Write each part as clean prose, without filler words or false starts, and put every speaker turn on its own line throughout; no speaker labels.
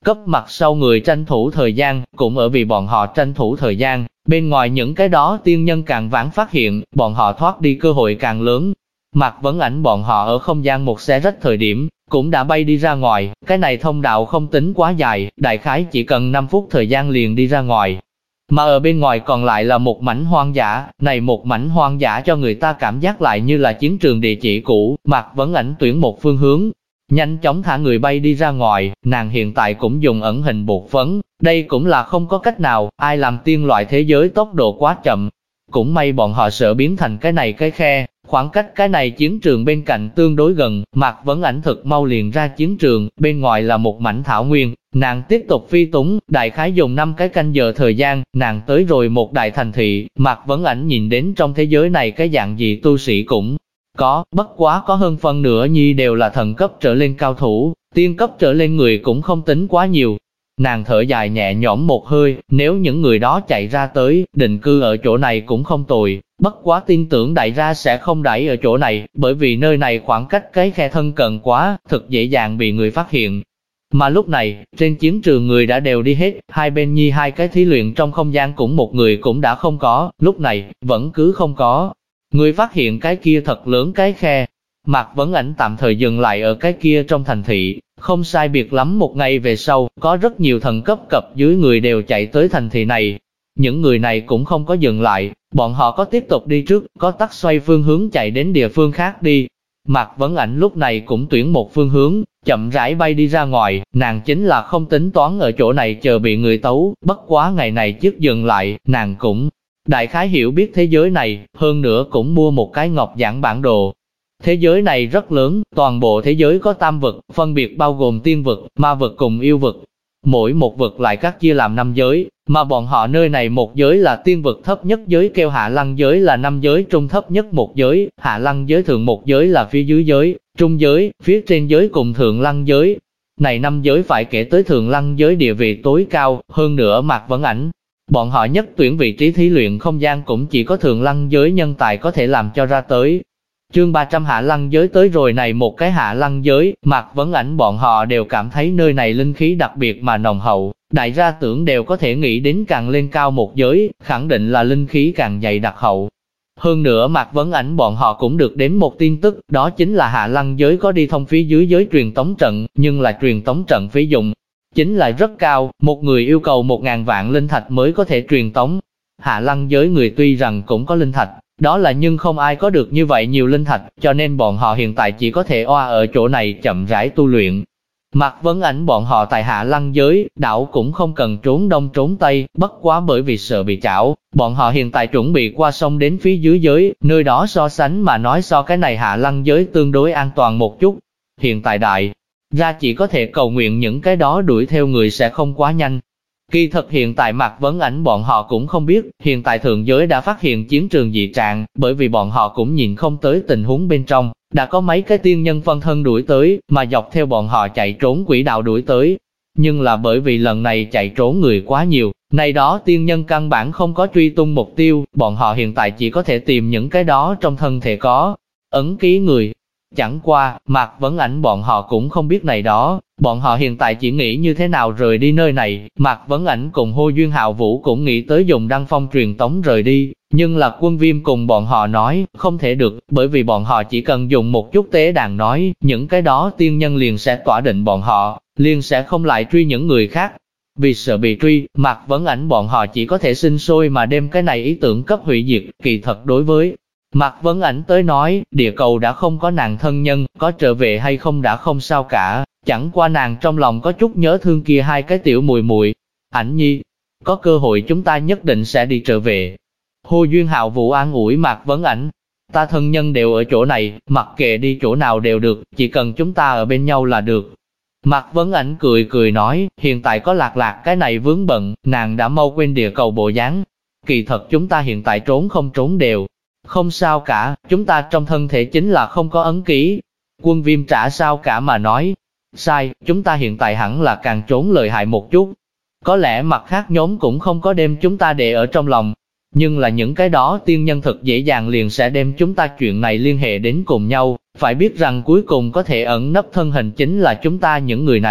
cấp mặt sau người tranh thủ thời gian, cũng ở vì bọn họ tranh thủ thời gian, bên ngoài những cái đó tiên nhân càng vãn phát hiện, bọn họ thoát đi cơ hội càng lớn. Mạc Vấn Ảnh bọn họ ở không gian một xé rách thời điểm, cũng đã bay đi ra ngoài, cái này thông đạo không tính quá dài, đại khái chỉ cần 5 phút thời gian liền đi ra ngoài. Mà ở bên ngoài còn lại là một mảnh hoang dã, này một mảnh hoang dã cho người ta cảm giác lại như là chiến trường địa chỉ cũ. Mạc Vấn Ảnh tuyển một phương hướng, nhanh chóng thả người bay đi ra ngoài, nàng hiện tại cũng dùng ẩn hình bột phấn, đây cũng là không có cách nào, ai làm tiên loại thế giới tốc độ quá chậm. Cũng may bọn họ sợ biến thành cái này cái khe, khoảng cách cái này chiến trường bên cạnh tương đối gần, Mạc Vấn Ảnh thực mau liền ra chiến trường, bên ngoài là một mảnh thảo nguyên, nàng tiếp tục phi túng, đại khái dùng 5 cái canh giờ thời gian, nàng tới rồi một đại thành thị, Mạc Vấn Ảnh nhìn đến trong thế giới này cái dạng gì tu sĩ cũng có, bất quá có hơn phân nửa nhi đều là thần cấp trở lên cao thủ, tiên cấp trở lên người cũng không tính quá nhiều. Nàng thở dài nhẹ nhõm một hơi, nếu những người đó chạy ra tới, định cư ở chỗ này cũng không tồi, bất quá tin tưởng đại gia sẽ không đẩy ở chỗ này, bởi vì nơi này khoảng cách cái khe thân cận quá, thực dễ dàng bị người phát hiện. Mà lúc này, trên chiến trường người đã đều đi hết, hai bên nhi hai cái thí luyện trong không gian cũng một người cũng đã không có, lúc này, vẫn cứ không có. Người phát hiện cái kia thật lớn cái khe. Mạc Vấn Ảnh tạm thời dừng lại ở cái kia trong thành thị, không sai biệt lắm một ngày về sau, có rất nhiều thần cấp cập dưới người đều chạy tới thành thị này. Những người này cũng không có dừng lại, bọn họ có tiếp tục đi trước, có tắt xoay phương hướng chạy đến địa phương khác đi. Mạc Vấn Ảnh lúc này cũng tuyển một phương hướng, chậm rãi bay đi ra ngoài, nàng chính là không tính toán ở chỗ này chờ bị người tấu, bất quá ngày này trước dừng lại, nàng cũng đại khái hiểu biết thế giới này, hơn nữa cũng mua một cái ngọc giản bản đồ. Thế giới này rất lớn, toàn bộ thế giới có 3 vực, phân biệt bao gồm tiên vực, ma vực cùng yêu vực. Mỗi một vực lại cắt chia làm 5 giới, mà bọn họ nơi này một giới là tiên vực thấp nhất giới kêu hạ lăng giới là 5 giới trung thấp nhất một giới, hạ lăng giới thượng một giới là phía dưới giới, trung giới, phía trên giới cùng thượng lăng giới. Này 5 giới phải kể tới thượng lăng giới địa vị tối cao, hơn nữa Mạc Vấn Ảnh. Bọn họ nhất tuyển vị trí thí luyện không gian cũng chỉ có thượng lăng giới nhân tài có thể làm cho ra tới. Chương 300 hạ lăng giới tới rồi này một cái hạ lăng giới, Mạc Vấn Ảnh bọn họ đều cảm thấy nơi này linh khí đặc biệt mà nồng hậu, đại gia tưởng đều có thể nghĩ đến càng lên cao một giới, khẳng định là linh khí càng dày đặc hậu. Hơn nữa Mạc Vấn Ảnh bọn họ cũng được đến một tin tức, đó chính là hạ lăng giới có đi thông phía dưới giới truyền tống trận, nhưng là truyền tống trận phí dụng chính là rất cao, một người yêu cầu 1000 vạn linh thạch mới có thể truyền tống. Hạ lăng giới người tuy rằng cũng có linh thạch, đó là nhưng không ai có được như vậy nhiều linh thạch, cho nên bọn họ hiện tại chỉ có thể oa ở chỗ này chậm rãi tu luyện. Mạc Vấn Ảnh bọn họ tại hạ lăng giới, đảo cũng không cần trốn đông trốn tây, bất quá bởi vì sợ bị chảo, bọn họ hiện tại chuẩn bị qua sông đến phía dưới giới, nơi đó so sánh mà nói so cái này hạ lăng giới tương đối an toàn một chút. Hiện tại đại ra chỉ có thể cầu nguyện những cái đó đuổi theo người sẽ không quá nhanh. Kỳ thật hiện tại Mạc Vấn Ảnh bọn họ cũng không biết, hiện tại thượng giới đã phát hiện chiến trường dị trạng, bởi vì bọn họ cũng nhìn không tới tình huống bên trong, đã có mấy cái tiên nhân phân thân đuổi tới, mà dọc theo bọn họ chạy trốn quỹ đạo đuổi tới. Nhưng là bởi vì lần này chạy trốn người quá nhiều, này đó tiên nhân căn bản không có truy tung mục tiêu, bọn họ hiện tại chỉ có thể tìm những cái đó trong thân thể có ấn ký người. Chẳng qua, Mạc Vấn Ảnh bọn họ cũng không biết này đó, bọn họ hiện tại chỉ nghĩ như thế nào rời đi nơi này. Mạc Vấn Ảnh cùng Hô Duyên Hạo Vũ cũng nghĩ tới dùng đăng phong truyền tống rời đi, nhưng là Quân Viêm cùng bọn họ nói, không thể được, bởi vì bọn họ chỉ cần dùng một chút tế đàn nói, những cái đó tiên nhân liền sẽ tỏa định bọn họ, liền sẽ không lại truy những người khác. Vì sợ bị truy, Mạc Vấn Ảnh bọn họ chỉ có thể sinh sôi mà đem cái này ý tưởng cấp hủy diệt. Kỳ thật đối với Mạc Vấn Ảnh tới nói, địa cầu đã không có nàng thân nhân, có trở về hay không đã không sao cả, chẳng qua nàng trong lòng có chút nhớ thương kia hai cái tiểu mùi mùi. Ảnh nhi, có cơ hội chúng ta nhất định sẽ đi trở về. Hồ Duyên Hạo Vũ an ủi Mạc Vấn Ảnh, ta thân nhân đều ở chỗ này, mặc kệ đi chỗ nào đều được, chỉ cần chúng ta ở bên nhau là được. Mạc Vấn Ảnh cười cười nói, hiện tại có Lạc Lạc cái này vướng bận, nàng đã mau quên địa cầu bộ dáng. Kỳ thật chúng ta hiện tại trốn không trốn đều không sao cả, chúng ta trong thân thể chính là không có ấn ký. Quân Viêm trả sao cả mà nói, sai, chúng ta hiện tại hẳn là càng trốn lợi hại một chút. Có lẽ mặt khác nhóm cũng không có đem chúng ta để ở trong lòng, nhưng là những cái đó tiên nhân thực dễ dàng liền sẽ đem chúng ta chuyện này liên hệ đến cùng nhau. Phải biết rằng cuối cùng có thể ẩn nấp thân hình chính là chúng ta những người này,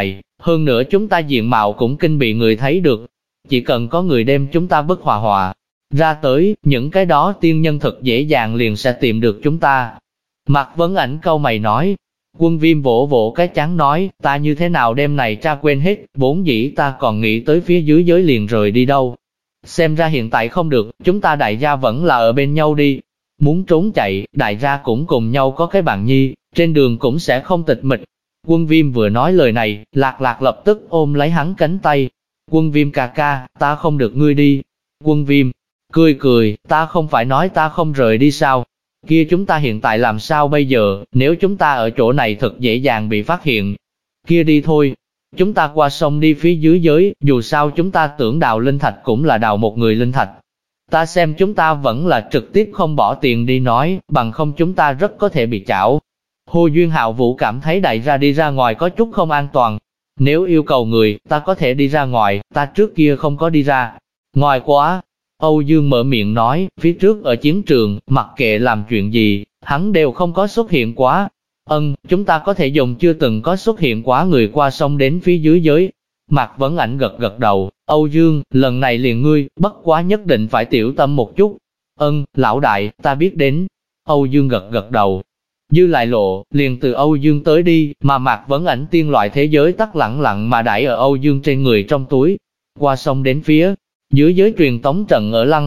Hơn nữa chúng ta diện mạo cũng kinh bị người thấy được. Chỉ cần có người đem chúng ta bức họa ra tới, những cái đó tiên nhân thật dễ dàng liền sẽ tìm được chúng ta. Mạc Vấn Ảnh cau mày nói. Quân Viêm vỗ vỗ cái trán nói, ta như thế nào đêm này tra quên hết, vốn dĩ ta còn nghĩ tới phía dưới giới liền rời đi đâu. Xem ra hiện tại không được, chúng ta đại gia vẫn là ở bên nhau đi. Muốn trốn chạy, đại gia cũng cùng nhau có cái bạn nhi, trên đường cũng sẽ không tịch mịch. Quân Viêm vừa nói lời này, Lạc Lạc lập tức ôm lấy hắn cánh tay. Quân Viêm ca ca, ta không được ngươi đi. Quân Viêm cười cười, ta không phải nói ta không rời đi sao? Kia chúng ta hiện tại làm sao bây giờ, nếu chúng ta ở chỗ này thật dễ dàng bị phát hiện. Kia đi thôi, chúng ta qua sông đi phía dưới giới, dù sao chúng ta tưởng đào linh thạch cũng là đào một người linh thạch. Ta xem chúng ta vẫn là trực tiếp không bỏ tiền đi nói, bằng không chúng ta rất có thể bị chảo. Hồ Duyên Hạo Vũ cảm thấy đại ra đi ra ngoài có chút không an toàn. Nếu yêu cầu người, ta có thể đi ra ngoài, ta trước kia không có đi ra ngoài quá. Âu Dương mở miệng nói, phía trước ở chiến trường, mặc kệ làm chuyện gì, hắn đều không có xuất hiện quá. Chúng ta có thể dùng chưa từng có xuất hiện quá người qua sông đến phía dưới giới. Mạc Vấn Ảnh gật gật đầu, Âu Dương, lần này liền ngươi, bất quá nhất định phải tiểu tâm một chút. Lão đại, ta biết đến. Âu Dương gật gật đầu. Dư lại lộ, liền từ Âu Dương tới đi, mà Mạc Vấn Ảnh tiên loại thế giới tắc lẳng lặng mà đãi ở Âu Dương trên người trong túi. Qua sông đến phía dưới giới truyền tống trận ở Lăng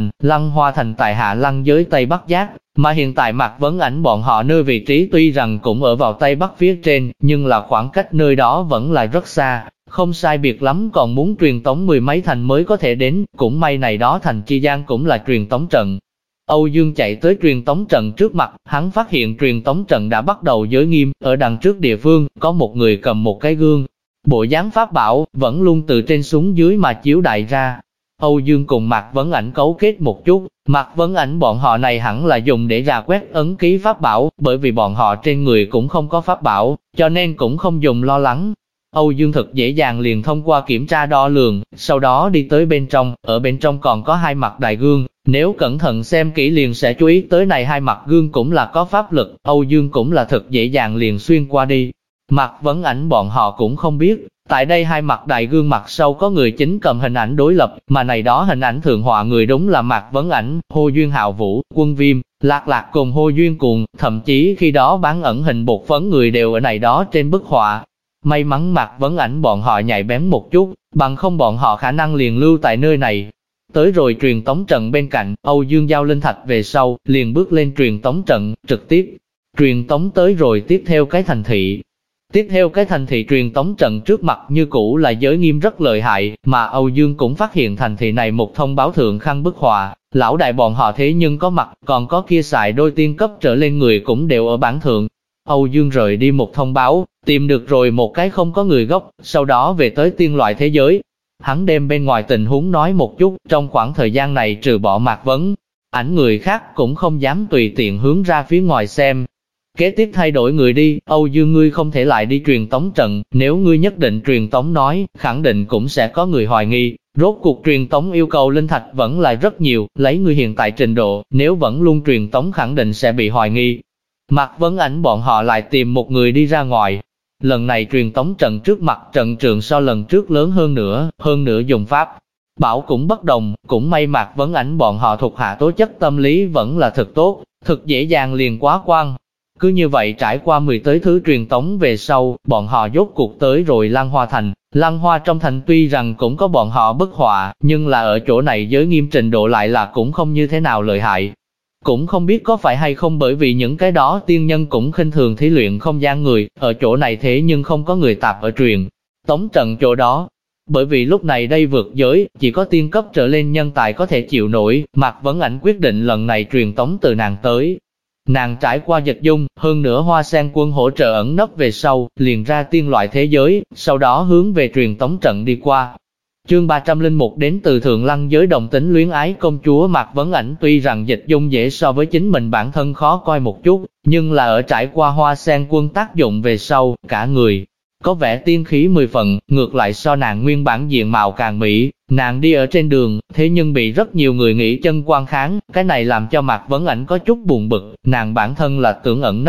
Hoa Thành tại Hạ Lăng giới Tây Bắc Giác, mà hiện tại Mạc Vấn Ảnh bọn họ nơi vị trí tuy rằng cũng ở vào Tây Bắc phía trên, nhưng là khoảng cách nơi đó vẫn là rất xa, không sai biệt lắm còn muốn truyền tống mười mấy thành mới có thể đến, cũng may này đó thành chi gian cũng là truyền tống trận. Âu Dương chạy tới truyền tống trận trước mặt, hắn phát hiện truyền tống trận đã bắt đầu giới nghiêm, ở đằng trước địa phương, có một người cầm một cái gương. Bộ dáng pháp bảo, vẫn luôn từ trên xuống dưới mà chiếu đại ra. Âu Dương cùng Mạc Vấn Ảnh cấu kết một chút, Mạc Vấn Ảnh bọn họ này hẳn là dùng để rà quét ấn ký pháp bảo, bởi vì bọn họ trên người cũng không có pháp bảo, cho nên cũng không dùng lo lắng. Âu Dương thật dễ dàng liền thông qua kiểm tra đo lường, sau đó đi tới bên trong, ở bên trong còn có hai mặt đại gương, nếu cẩn thận xem kỹ liền sẽ chú ý tới này hai mặt gương cũng là có pháp lực, Âu Dương cũng là thật dễ dàng liền xuyên qua đi. Mạc Vấn Ảnh bọn họ cũng không biết, tại đây hai mặt đại gương mặt sau có người chính cầm hình ảnh đối lập, mà này đó hình ảnh thượng họa người đúng là Mạc Vấn Ảnh, Hồ Duyên Hạo Vũ, Quân Viêm, Lạc Lạc cùng Hồ Duyên Cuồng, thậm chí khi đó bán ẩn hình bột phấn người đều ở này đó trên bức họa. May mắn Mạc Vấn Ảnh bọn họ nhạy bén một chút, bằng không bọn họ khả năng liền lưu tại nơi này. Tới rồi truyền tống trận bên cạnh, Âu Dương giao linh thạch về sau, liền bước lên truyền tống trận, trực tiếp truyền tống tới rồi tiếp theo cái thành thị. Tiếp theo cái thành thị truyền tống trận trước mặt như cũ là giới nghiêm rất lợi hại, mà Âu Dương cũng phát hiện thành thị này một thông báo thượng khăn bức họa, lão đại bọn họ thế nhưng có mặt, còn có kia xài đôi tiên cấp trở lên người cũng đều ở bản thượng. Âu Dương rời đi một thông báo, tìm được rồi một cái không có người gốc, sau đó về tới tiên loại thế giới. Hắn đem bên ngoài tình huống nói một chút, trong khoảng thời gian này trừ bỏ Mạc Vấn Ảnh người khác cũng không dám tùy tiện hướng ra phía ngoài xem. Kế tiếp thay đổi người đi, Âu Dương ngươi không thể lại đi truyền tống trận, nếu ngươi nhất định truyền tống nói, khẳng định cũng sẽ có người hoài nghi. Rốt cuộc truyền tống yêu cầu linh thạch vẫn là rất nhiều, lấy ngươi hiện tại trình độ, nếu vẫn luôn truyền tống khẳng định sẽ bị hoài nghi. Mạc Vấn Ảnh bọn họ lại tìm một người đi ra ngoài. Lần này truyền tống trận trước mặt trận trường so lần trước lớn hơn nữa dùng pháp bảo cũng bất đồng, cũng may Mạc Vấn Ảnh bọn họ thuộc hạ tố chất tâm lý vẫn là thật tốt, thực dễ dàng liền quá quan. Cứ như vậy trải qua 10 tới thứ truyền tống về sau, bọn họ rốt cuộc tới rồi Lăng Hoa Thành. Lăng Hoa trong thành tuy rằng cũng có bọn họ bức họa, nhưng là ở chỗ này giới nghiêm trình độ lại là cũng không như thế nào lợi hại. Cũng không biết có phải hay không bởi vì những cái đó tiên nhân cũng khinh thường thí luyện không gian người, ở chỗ này thế nhưng không có người tạp ở truyền tống trận chỗ đó. Bởi vì lúc này đây vượt giới, chỉ có tiên cấp trở lên nhân tài có thể chịu nổi, Mạc Vấn Ảnh quyết định lần này truyền tống từ nàng tới. Nàng trải qua dịch dung, hơn nữa Hoa Sen Quân hỗ trợ ẩn nấp về sau, liền ra tiên loại thế giới, sau đó hướng về truyền tống trận đi qua. Chương 301 đến từ Thượng Lăng giới đồng tính luyến ái công chúa Mạc Vấn Ảnh tuy rằng dịch dung dễ so với chính mình bản thân khó coi một chút, nhưng là ở trải qua Hoa Sen Quân tác dụng về sau, cả người có vẻ tiên khí 10 phần, ngược lại so nàng nguyên bản diện mạo càng mỹ. Nàng đi ở trên đường, thế nhưng bị rất nhiều người nghĩ chân quan kháng, cái này làm cho Mạc Vấn Ảnh có chút buồn bực, nàng bản thân là tưởng ẩn nấp,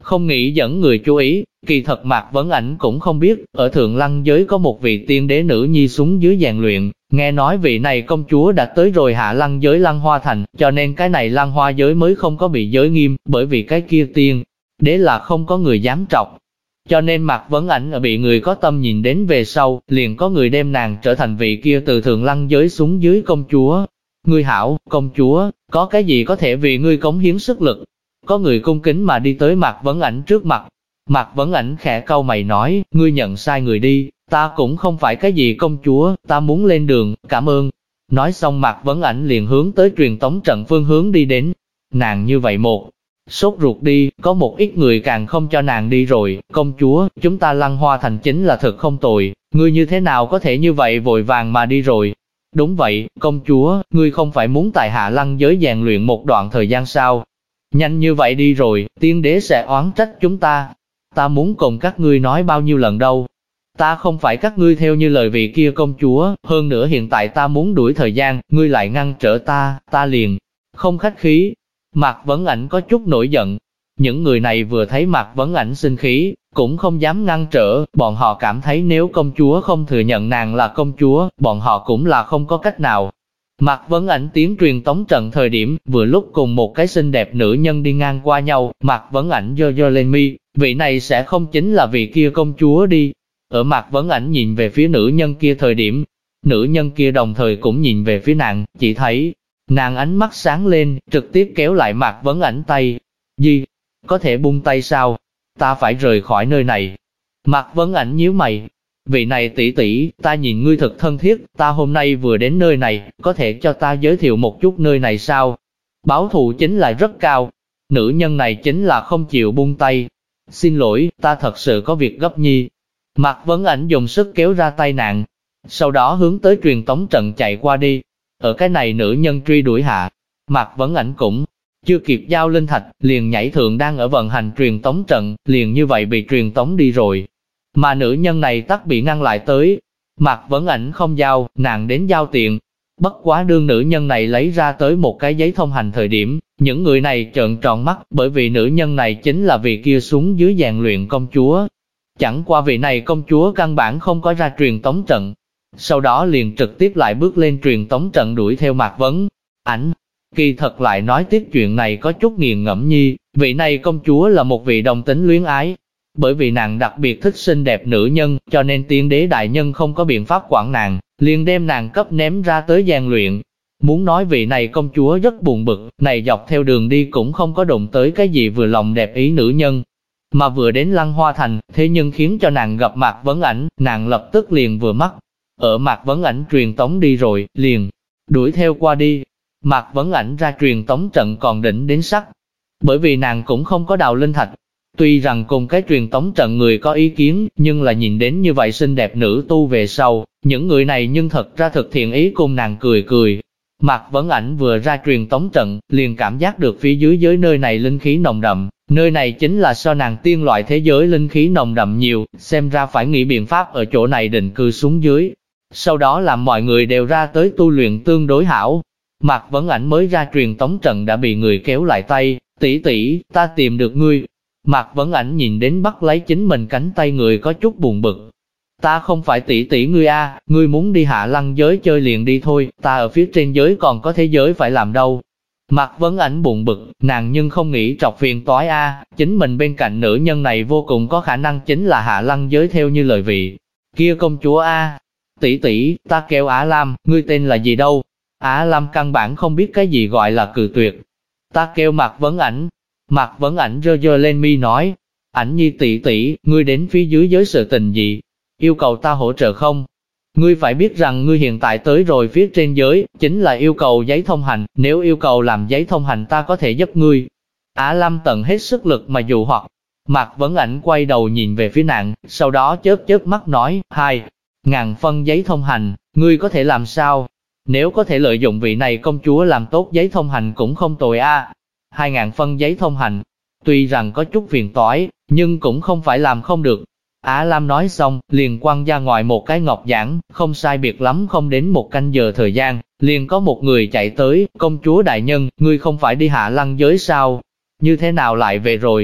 không nghĩ dẫn người chú ý. Kỳ thật Mạc Vấn Ảnh cũng không biết, ở Thượng Lăng giới có một vị tiên đế nữ nhi xuống dưới rèn luyện, nghe nói vị này công chúa đã tới rồi Hạ Lăng giới Lăng Hoa Thành, cho nên cái này Lăng Hoa giới mới không có bị giới nghiêm, bởi vì cái kia tiên đế là không có người dám trọc. Cho nên Mạc Vấn Ảnh ở bị người có tâm nhìn đến về sau, liền có người đem nàng trở thành vị kia từ Thượng Lăng giới xuống dưới công chúa. Ngươi hảo, công chúa, có cái gì có thể vì ngươi cống hiến sức lực? Có người cung kính mà đi tới Mạc Vấn Ảnh trước mặt. Mạc Vấn Ảnh khẽ cau mày nói, ngươi nhận sai người đi, ta cũng không phải cái gì công chúa, ta muốn lên đường, cảm ơn. Nói xong Mạc Vấn Ảnh liền hướng tới truyền tống trận phương hướng đi đến. Nàng như vậy một sốt ruột đi, có một ít người càng không cho nàng đi rồi. Công chúa, chúng ta Lăng Hoa Thành chính là thật không tồi, ngươi như thế nào có thể như vậy vội vàng mà đi rồi? Đúng vậy, công chúa, ngươi không phải muốn tại Hạ Lăng giới rèn luyện một đoạn thời gian sao? Nhanh như vậy đi rồi, tiên đế sẽ oán trách chúng ta. Ta muốn cùng các ngươi nói bao nhiêu lần đâu. Ta không phải các ngươi theo như lời vị kia công chúa, hơn nữa hiện tại ta muốn đuổi thời gian, ngươi lại ngăn trở ta liền không khách khí. Mạc Vấn Ảnh có chút nổi giận. Những người này vừa thấy Mạc Vấn Ảnh sinh khí, cũng không dám ngăn trở, bọn họ cảm thấy nếu công chúa không thừa nhận nàng là công chúa, bọn họ cũng là không có cách nào. Mạc Vấn Ảnh tiến truyền tống trận thời điểm, vừa lúc cùng một cái xinh đẹp nữ nhân đi ngang qua nhau, Mạc Vấn Ảnh giơ lên mi, vị này sẽ không chính là vị kia công chúa đi. Ở Mạc Vấn Ảnh nhìn về phía nữ nhân kia thời điểm, nữ nhân kia đồng thời cũng nhìn về phía nàng, chỉ thấy nàng ánh mắt sáng lên, trực tiếp kéo lại Mạc Vấn Ảnh tay. Gì? Có thể buông tay sao? Ta phải rời khỏi nơi này. Mạc Vấn Ảnh nhíu mày. Vị này tỷ tỷ, ta nhìn ngươi thật thân thiết, ta hôm nay vừa đến nơi này, có thể cho ta giới thiệu một chút nơi này sao? Báo thù chính là rất cao. Nữ nhân này chính là không chịu buông tay. Xin lỗi, ta thật sự có việc gấp nhi. Mạc Vấn Ảnh dùng sức kéo ra tay nàng, sau đó hướng tới truyền tống trận chạy qua đi. Ở cái này nữ nhân truy đuổi hạ, Mạc Vấn Ảnh cũng chưa kịp giao linh thạch, liền nhảy thượng đang ở vận hành truyền tống trận, liền như vậy bị truyền tống đi rồi. Mà nữ nhân này tắc bị ngăn lại tới. Mạc Vấn Ảnh không giao, nàng đến giao tiền. Bất quá đương nữ nhân này lấy ra tới một cái giấy thông hành thời điểm, những người này trợn tròn mắt, bởi vì nữ nhân này chính là vị kia xuống dưới rèn luyện công chúa. Chẳng qua vị này công chúa căn bản không có ra truyền tống trận. Sau đó liền trực tiếp lại bước lên truyền tống trận đuổi theo Mạc Vấn Ảnh. Kỳ thật lại nói tiếp chuyện này có chút nghiền ngẫm nhi, vị này công chúa là một vị đồng tính luyến ái. Bởi vì nàng đặc biệt thích xinh đẹp nữ nhân, cho nên tiên đế đại nhân không có biện pháp quản nàng, liền đem nàng cấp ném ra tới rèn luyện. Muốn nói vị này công chúa rất buồn bực, này dọc theo đường đi cũng không có đụng tới cái gì vừa lòng đẹp ý nữ nhân. Mà vừa đến Lăng Hoa Thành, thế nhưng khiến cho nàng gặp Mạc Vấn Ảnh, nàng lập tức liền vừa mắt. Ở Mạc Vấn Ảnh truyền tống đi rồi, liền đuổi theo qua đi. Mạc Vấn Ảnh ra truyền tống trận còn đỉnh đến sắc, bởi vì nàng cũng không có đào linh thạch. Tuy rằng cùng cái truyền tống trận người có ý kiến, nhưng là nhìn đến như vậy xinh đẹp nữ tu về sau, những người này nhưng thật ra thực thiện ý cùng nàng cười cười. Mạc Vấn Ảnh vừa ra truyền tống trận, liền cảm giác được phía dưới giới nơi này linh khí nồng đậm, nơi này chính là so nàng tiên loại thế giới linh khí nồng đậm nhiều, xem ra phải nghĩ biện pháp ở chỗ này định cư xuống dưới. Sau đó làm mọi người đều ra tới tu luyện tương đối hảo. Mạc Vấn Ảnh mới ra truyền tống trận đã bị người kéo lại tay, tỷ tỷ, ta tìm được ngươi. Mạc Vấn Ảnh nhìn đến bắt lấy chính mình cánh tay người có chút buồn bực. Ta không phải tỷ tỷ ngươi a, ngươi muốn đi Hạ Lăng giới chơi liền đi thôi, ta ở phía trên giới còn có thế giới phải làm đâu. Mạc Vấn Ảnh buồn bực, nàng nhưng không nghĩ trọc phiền toái a, chính mình bên cạnh nữ nhân này vô cùng có khả năng chính là Hạ Lăng giới theo như lời vị kia công chúa a. Tỷ tỷ, ta kêu Á Lam, ngươi tên là gì đâu? Á Lam căn bản không biết cái gì gọi là cự tuyệt. Ta kêu Mạc Vấn Ảnh. Mạc Vấn Ảnh giơ lên mi nói, Ảnh nhi tỷ tỷ, ngươi đến phía dưới giới sự tình gì? Yêu cầu ta hỗ trợ không? Ngươi phải biết rằng ngươi hiện tại tới rồi phía trên giới, chính là yêu cầu giấy thông hành, nếu yêu cầu làm giấy thông hành ta có thể giúp ngươi. Á Lam tận hết sức lực mà dụ hoặc. Mạc Vấn Ảnh quay đầu nhìn về phía nàng, sau đó chớp mắt nói, 2.000 phân giấy thông hành, ngươi có thể làm sao? Nếu có thể lợi dụng vị này công chúa làm tốt giấy thông hành cũng không tồi a. 2.000 phân giấy thông hành, tuy rằng có chút phiền toái, nhưng cũng không phải làm không được. Á Lam nói xong, liền quăng ra ngoài một cái ngọc giản, không sai biệt lắm không đến một canh giờ thời gian, liền có một người chạy tới, công chúa đại nhân, ngươi không phải đi Hạ Lăng giới sao? Như thế nào lại về rồi?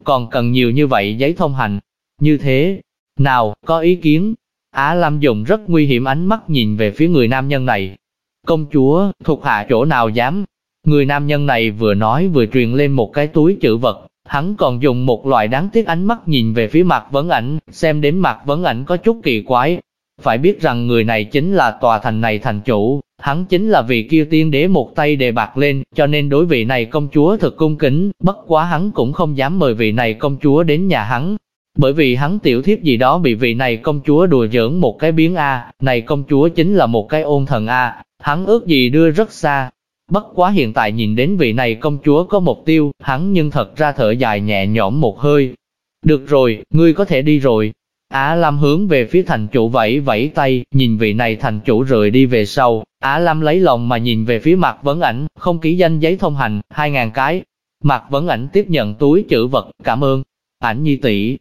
còn cần nhiều như vậy giấy thông hành. Như thế, nào, có ý kiến? Á Lam dùng rất nguy hiểm ánh mắt nhìn về phía người nam nhân này. Công chúa, thuộc hạ chỗ nào dám? Người nam nhân này vừa nói vừa truyền lên một cái túi trữ vật, hắn còn dùng một loại đáng tiếc ánh mắt nhìn về phía Mạc Vấn Ảnh, xem đến Mạc Vấn Ảnh có chút kỳ quái. Phải biết rằng người này chính là tòa thành này thành chủ, hắn chính là vị kia tiên đế một tay đề bạc lên, cho nên đối vị này công chúa thật cung kính, bất quá hắn cũng không dám mời vị này công chúa đến nhà hắn. Bởi vì hắn tiểu thiếp gì đó bị vị này công chúa đùa giỡn một cái biến A, này công chúa chính là một cái ôn thần A, hắn ước gì đưa rất xa. Bất quá hiện tại nhìn đến vị này công chúa có mục tiêu, hắn nhưng thật ra thở dài nhẹ nhõm một hơi. Được rồi, ngươi có thể đi rồi. Á Lam hướng về phía thành chủ vẫy vẫy tay, nhìn vị này thành chủ rời đi về sau. Á Lam lấy lòng mà nhìn về phía Mạc Vấn Ảnh, không ký danh giấy thông hành, 2.000 cái. Mạc Vấn Ảnh tiếp nhận túi trữ vật, cảm ơn. Ảnh nhi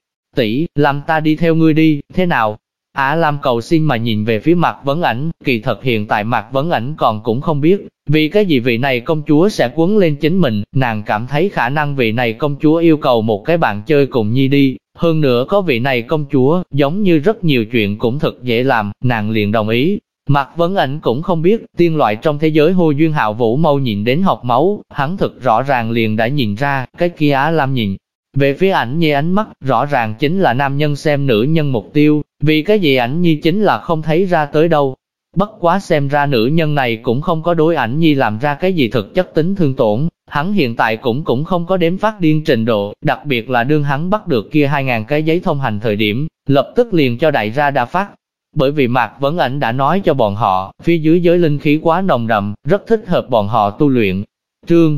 tỷ, làm ta đi theo ngươi đi, thế nào? Á Lam cầu xin mà nhìn về phía Mạc Vấn Ảnh, kỳ thật hiện tại Mạc Vấn Ảnh còn cũng không biết, vì cái gì vị này công chúa sẽ quấn lên chính mình, nàng cảm thấy khả năng vị này công chúa yêu cầu một cái bạn chơi cùng nhi đi, hơn nữa có vị này công chúa, giống như rất nhiều chuyện cũng thật dễ làm, nàng liền đồng ý. Mạc Vấn Ảnh cũng không biết, tiên loại trong thế giới Hồ Duyên Hạo Vũ mau nhìn đến học máu, hắn thực rõ ràng liền đã nhìn ra, cái kia Á Lam nhìn về phía Ảnh Nhi ánh mắt, rõ ràng chính là nam nhân xem nữ nhân mục tiêu, vì cái gì Ảnh Nhi chính là không thấy ra tới đâu. Bất quá xem ra nữ nhân này cũng không có đối Ảnh Nhi làm ra cái gì thực chất tính thương tổn, hắn hiện tại cũng không có đếm phát điên trình độ, đặc biệt là đương hắn bắt được kia 2.000 cái giấy thông hành thời điểm, lập tức liền cho đại ra đã phát. Bởi vì Mạc Vấn Ảnh đã nói cho bọn họ, phía dưới giới linh khí quá nồng đậm, rất thích hợp bọn họ tu luyện. Chương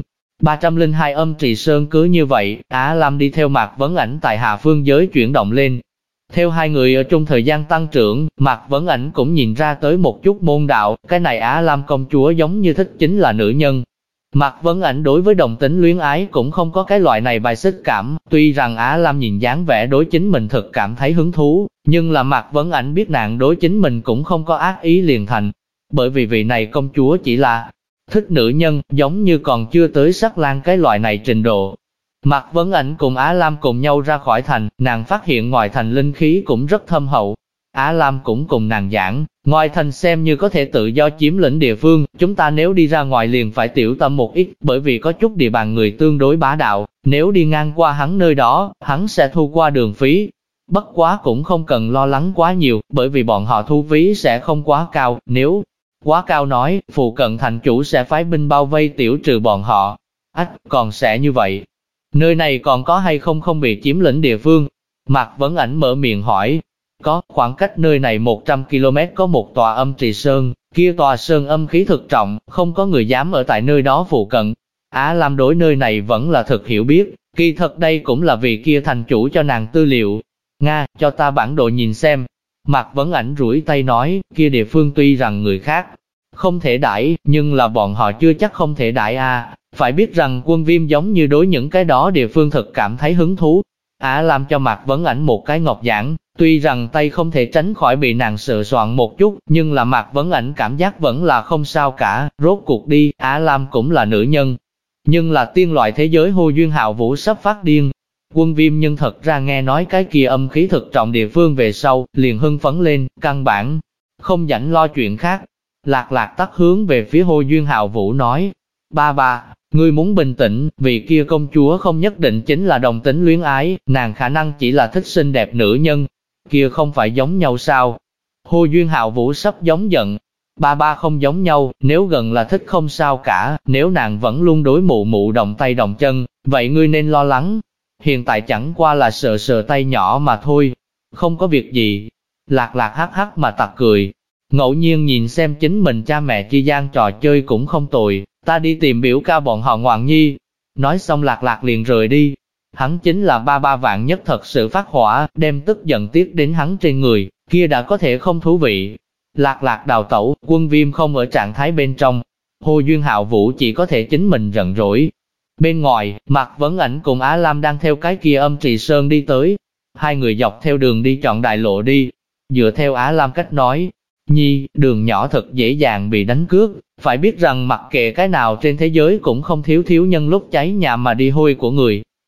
302 Âm Trì Sơn cứ như vậy, Á Lam đi theo Mạc Vấn Ảnh tại Hà Phương giới chuyển động lên. Theo hai người ở trong thời gian tăng trưởng, Mạc Vấn Ảnh cũng nhìn ra tới một chút môn đạo, cái này Á Lam công chúa giống như thích chính là nữ nhân. Mạc Vấn Ảnh đối với đồng tính luyến ái cũng không có cái loại này bài xích cảm, tuy rằng Á Lam nhìn dáng vẻ đối chính mình thực cảm thấy hứng thú, nhưng là Mạc Vấn Ảnh biết nàng đối chính mình cũng không có ác ý liền thành. Bởi vì vị này công chúa chỉ là thích nữ nhân, giống như còn chưa tới sắc lang cái loại này trình độ. Mạc Vấn Ảnh cùng Á Lam cùng nhau ra khỏi thành, nàng phát hiện ngoài thành linh khí cũng rất thâm hậu. Á Lam cũng cùng nàng giảng, ngoài thành xem như có thể tự do chiếm lĩnh địa phương, chúng ta nếu đi ra ngoài liền phải tiểu tâm một ít, bởi vì có chút địa bàn người tương đối bá đạo, nếu đi ngang qua hắn nơi đó, hắn sẽ thu qua đường phí. Bất quá cũng không cần lo lắng quá nhiều, bởi vì bọn họ thu phí sẽ không quá cao, nếu quá cao nói, phụ cận thành chủ sẽ phái binh bao vây tiểu trừ bọn họ. Còn sẽ như vậy. Nơi này còn có hay không bị chiếm lĩnh địa phương? Mạc Vấn Ảnh mở miệng hỏi. Có, khoảng cách nơi này 100 km có một tòa âm trì sơn, kia tòa sơn âm khí thực trọng, không có người dám ở tại nơi đó phụ cận. Á Lam đối nơi này vẫn là thực hiểu biết, kỳ thật đây cũng là vì kia thành chủ cho nàng tư liệu. Nga, cho ta bản đồ nhìn xem. Mạc Vấn Ảnh duỗi tay nói, kia địa phương tuy rằng người khác không thể đãi, nhưng là bọn họ chưa chắc không thể đãi a. Phải biết rằng Quân Viêm giống như đối những cái đó địa phương thực cảm thấy hứng thú. Á Lam cho Mạc Vấn Ảnh một cái ngọc giản, tuy rằng tay không thể tránh khỏi bị nàng sờ soạn một chút, nhưng là Mạc Vấn Ảnh cảm giác vẫn là không sao cả, rốt cuộc đi, Á Lam cũng là nữ nhân. Nhưng là tiên loại thế giới Hồ Duyên Hạo Vũ sắp phát điên. Quân Viêm nhưng thật ra nghe nói cái kia âm khí thực trọng địa phương về sau, liền hưng phấn lên, căn bản không rảnh lo chuyện khác. Lạc Lạc tắt hướng về phía Hồ Duyên Hạo Vũ nói, ba, ngươi muốn bình tĩnh, vì kia công chúa không nhất định chính là đồng tính luyến ái, nàng khả năng chỉ là thích xinh đẹp nữ nhân, kia không phải giống nhau sao? Hồ Duyên Hạo Vũ sắp giống giận, ba không giống nhau, nếu gần là thích không sao cả, nếu nàng vẫn luôn đối mụ mụ động tay động chân, vậy ngươi nên lo lắng. Hiện tại chẳng qua là sờ tay nhỏ mà thôi, không có việc gì. Lạc Lạc hắc hắc mà tặc cười, ngẫu nhiên nhìn xem chính mình cha mẹ chi gian trò chơi cũng không tồi, ta đi tìm biểu ca bọn họ ngoạn nhi. Nói xong Lạc Lạc liền rời đi. Hắn chính là ba vạn nhất thật sự phát hỏa, đem tức giận tiết đến hắn trên người, kia đã có thể không thú vị. Lạc Lạc đào tẩu, Quân Viêm không ở trạng thái bên trong. Hồ Duyên Hạo Vũ chỉ có thể chính mình giận dỗi. Bên ngoài, Mạc Vấn Ảnh cùng Á Lam đang theo cái kia âm trì sơn đi tới. Hai người dọc theo đường đi chọn đại lộ đi. Dựa theo Á Lam cách nói, nhi, đường nhỏ thật dễ dàng bị đánh cướp. Phải biết rằng mặc kệ cái nào trên thế giới cũng không thiếu nhân lúc cháy nhà mà đi hôi của người.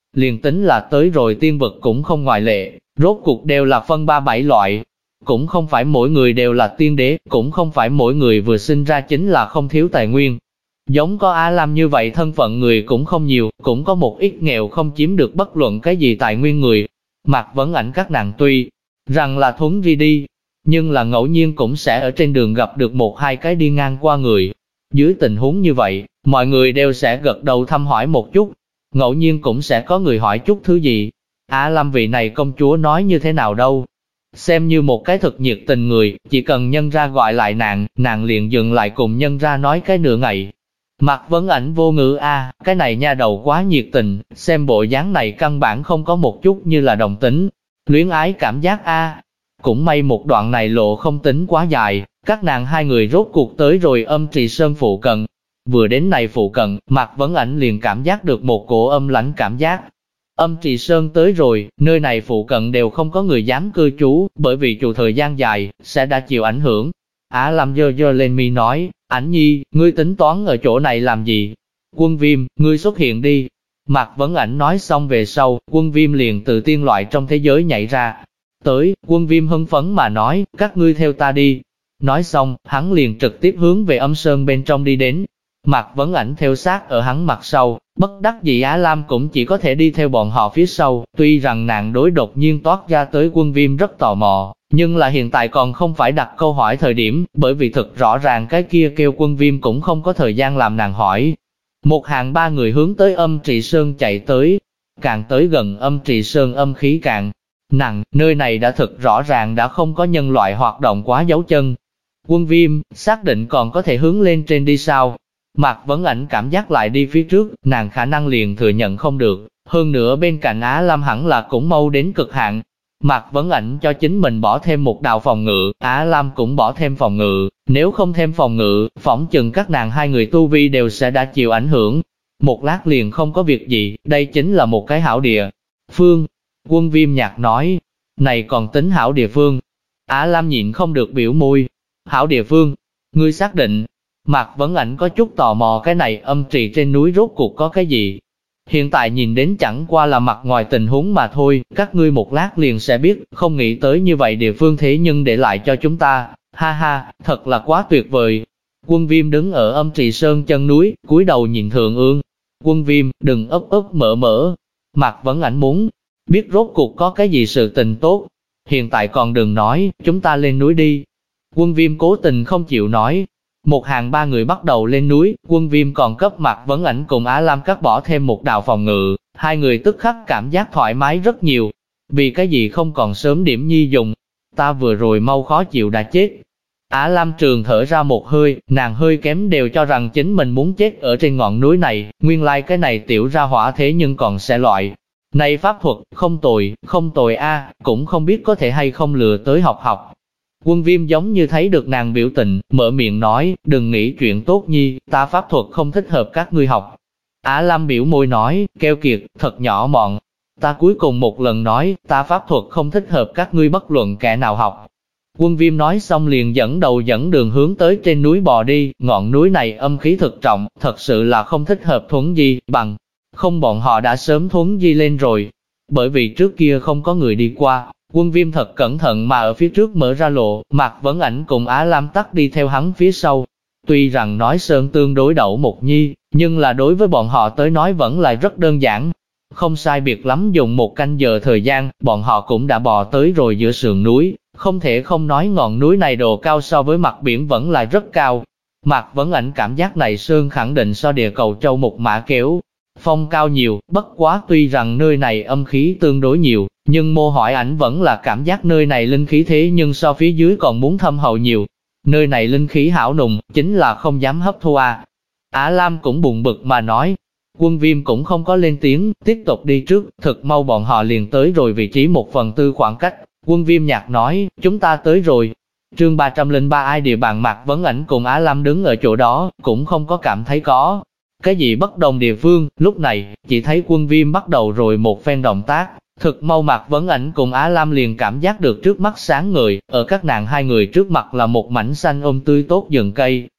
Liền tính là tới rồi tiên vực cũng không ngoại lệ, rốt cuộc đều là phân 3-7 loại. Cũng không phải mỗi người đều là tiên đế, cũng không phải mỗi người vừa sinh ra chính là không thiếu tài nguyên. Giống có Á Lam như vậy thân phận người cũng không nhiều, cũng có một ít nghèo không chiếm được bất luận cái gì tài nguyên người. Mạc Vấn Ảnh các nàng tuy rằng là thuấn vi đi, nhưng là ngẫu nhiên cũng sẽ ở trên đường gặp được 1-2 cái đi ngang qua người. Dưới tình huống như vậy, mọi người đều sẽ gật đầu thăm hỏi một chút, ngẫu nhiên cũng sẽ có người hỏi chút thứ gì. Á Lam vị này công chúa nói như thế nào đâu. Xem như một cái thực nhiệt tình người, chỉ cần nhân ra gọi lại nàng liền dừng lại cùng nhân ra nói cái nửa ngày. Mạc Vấn Ảnh vô ngữ a, cái này nha đầu quá nhiệt tình, xem bộ dáng này căn bản không có một chút như là đồng tính, luyến ái cảm giác a. Cũng may một đoạn này lộ không tính quá dài, các nàng hai người rốt cuộc tới rồi Âm Trì Sơn phụ cận. Vừa đến này phụ cận, Mạc Vấn Ảnh liền cảm giác được một cổ âm lãnh cảm giác. Âm Trì Sơn tới rồi, nơi này phụ cận đều không có người dám cư trú, bởi vì trụ thời gian dài, sẽ đã chịu ảnh hưởng. Á Lam giơ lên mi nói, Ảnh nhi, ngươi tính toán ở chỗ này làm gì? Quân Viêm, ngươi xuất hiện đi. Mạc Vấn Ảnh nói xong về sau, Quân Viêm liền từ tiên loại trong thế giới nhảy ra. Tới, Quân Viêm hưng phấn mà nói, các ngươi theo ta đi. Nói xong, hắn liền trực tiếp hướng về âm sơn bên trong đi đến. Mạc Vấn Ảnh theo sát ở hắn mặt sau, bất đắc dĩ Á Lam cũng chỉ có thể đi theo bọn họ phía sau, tuy rằng nàng đối đột nhiên toát ra tới Quân Viêm rất tò mò, nhưng là hiện tại còn không phải đặt câu hỏi thời điểm, bởi vì thực rõ ràng cái kia kêu Quân Viêm cũng không có thời gian làm nàng hỏi. Một hàng 3 người hướng tới Âm Trì Sơn chạy tới, càng tới gần Âm Trì Sơn âm khí càng nặng, nơi này đã thực rõ ràng đã không có nhân loại hoạt động quá dấu chân. Quân Viêm, xác định còn có thể hướng lên trên đi sao? Mạc Vấn Ảnh cảm giác lại đi phía trước, nàng khả năng liền thừa nhận không được, hơn nữa bên cạnh Á Lam hẳn là cũng mau đến cực hạn. Mạc Vấn Ảnh cho chính mình bỏ thêm một đạo phòng ngự, Á Lam cũng bỏ thêm phòng ngự, nếu không thêm phòng ngự, phỏng chừng các nàng hai người tu vi đều sẽ đã chịu ảnh hưởng. Một lát liền không có việc gì, đây chính là một cái hảo địa phương. Quân Viêm nhạt nói, này còn tính hảo địa phương. Á Lam nhịn không được biểu môi, hảo địa phương, ngươi xác định? Mạc Vấn Ảnh có chút tò mò cái này âm trì trên núi rốt cuộc có cái gì. Hiện tại nhìn đến chẳng qua là mặt ngoài tình huống mà thôi, các ngươi một lát liền sẽ biết, không nghĩ tới như vậy địa phương thế nhưng để lại cho chúng ta, ha ha, thật là quá tuyệt vời. Quân Viêm đứng ở Âm Trì Sơn chân núi, cúi đầu nhìn Thượng Ương. Quân Viêm, đừng ấp mở. Mạc Vấn Ảnh muốn biết rốt cuộc có cái gì sự tình tốt. Hiện tại còn đừng nói, chúng ta lên núi đi. Quân Viêm cố tình không chịu nói. Một hàng 3 người bắt đầu lên núi, Quân Viêm còn cấp Mạc Vấn Ảnh cùng Á Lam cắt bỏ thêm một đạo phòng ngự, hai người tức khắc cảm giác thoải mái rất nhiều. Vì cái gì không còn sớm điểm nhi dùng, ta vừa rồi mau khó chịu đã chết. Á Lam trường thở ra một hơi, nàng hơi kém đều cho rằng chính mình muốn chết ở trên ngọn núi này, nguyên lai cái này tiểu ra hỏa thế nhưng còn sẽ loại. Này pháp thuật, không tồi a, cũng không biết có thể hay không lừa tới học. Quân Viêm giống như thấy được nàng biểu tình, mở miệng nói, đừng nghĩ chuyện tốt nhi, ta pháp thuật không thích hợp các ngươi học. Á Lam biểu môi nói, keo kiệt, thật nhỏ mọn. Ta cuối cùng một lần nói, ta pháp thuật không thích hợp các ngươi bất luận kẻ nào học. Quân Viêm nói xong liền dẫn đầu dẫn đường hướng tới trên núi bò đi, ngọn núi này âm khí thực trọng, thật sự là không thích hợp thuấn di, bằng không bọn họ đã sớm thuấn di lên rồi. Bởi vì trước kia không có người đi qua, Quân Viêm thật cẩn thận mà ở phía trước mở ra lộ, Mạc Vấn Ảnh cùng Á Lam tắc đi theo hắn phía sau. Tuy rằng nói sơn tương đối đậu một nhi, nhưng là đối với bọn họ tới nói vẫn là rất đơn giản. Không sai biệt lắm dùng 1 canh giờ thời gian, bọn họ cũng đã bò tới rồi giữa sườn núi. Không thể không nói ngọn núi này độ cao so với mặt biển vẫn là rất cao. Mạc Vấn Ảnh cảm giác này sơn khẳng định so địa cầu châu một mã kéo phong cao nhiều, bất quá tuy rằng nơi này âm khí tương đối nhiều, nhưng Mô Hỏi Ảnh vẫn là cảm giác nơi này linh khí thế nhưng so phía dưới còn muốn thâm hậu nhiều. Nơi này linh khí hảo nùng, chính là không dám hấp thu à. Á Lam cũng buồn bực mà nói. Quân Viêm cũng không có lên tiếng, tiếp tục đi trước, thực mau bọn họ liền tới rồi vị trí 1/4 khoảng cách. Quân Viêm nhạt nói, chúng ta tới rồi. Chương 303 ai địa bàn Mạc Vấn Ảnh cùng Á Lam đứng ở chỗ đó, cũng không có cảm thấy có cái gì bất đồng địa phương. Lúc này, chỉ thấy Quân Viêm bắt đầu rồi một phen động tác. Thực mau Mạc Vấn Ảnh cùng Á Lam liền cảm giác được trước mắt sáng ngời, ở các nàng hai người trước mặt là một mảnh xanh tươi tốt rừng cây,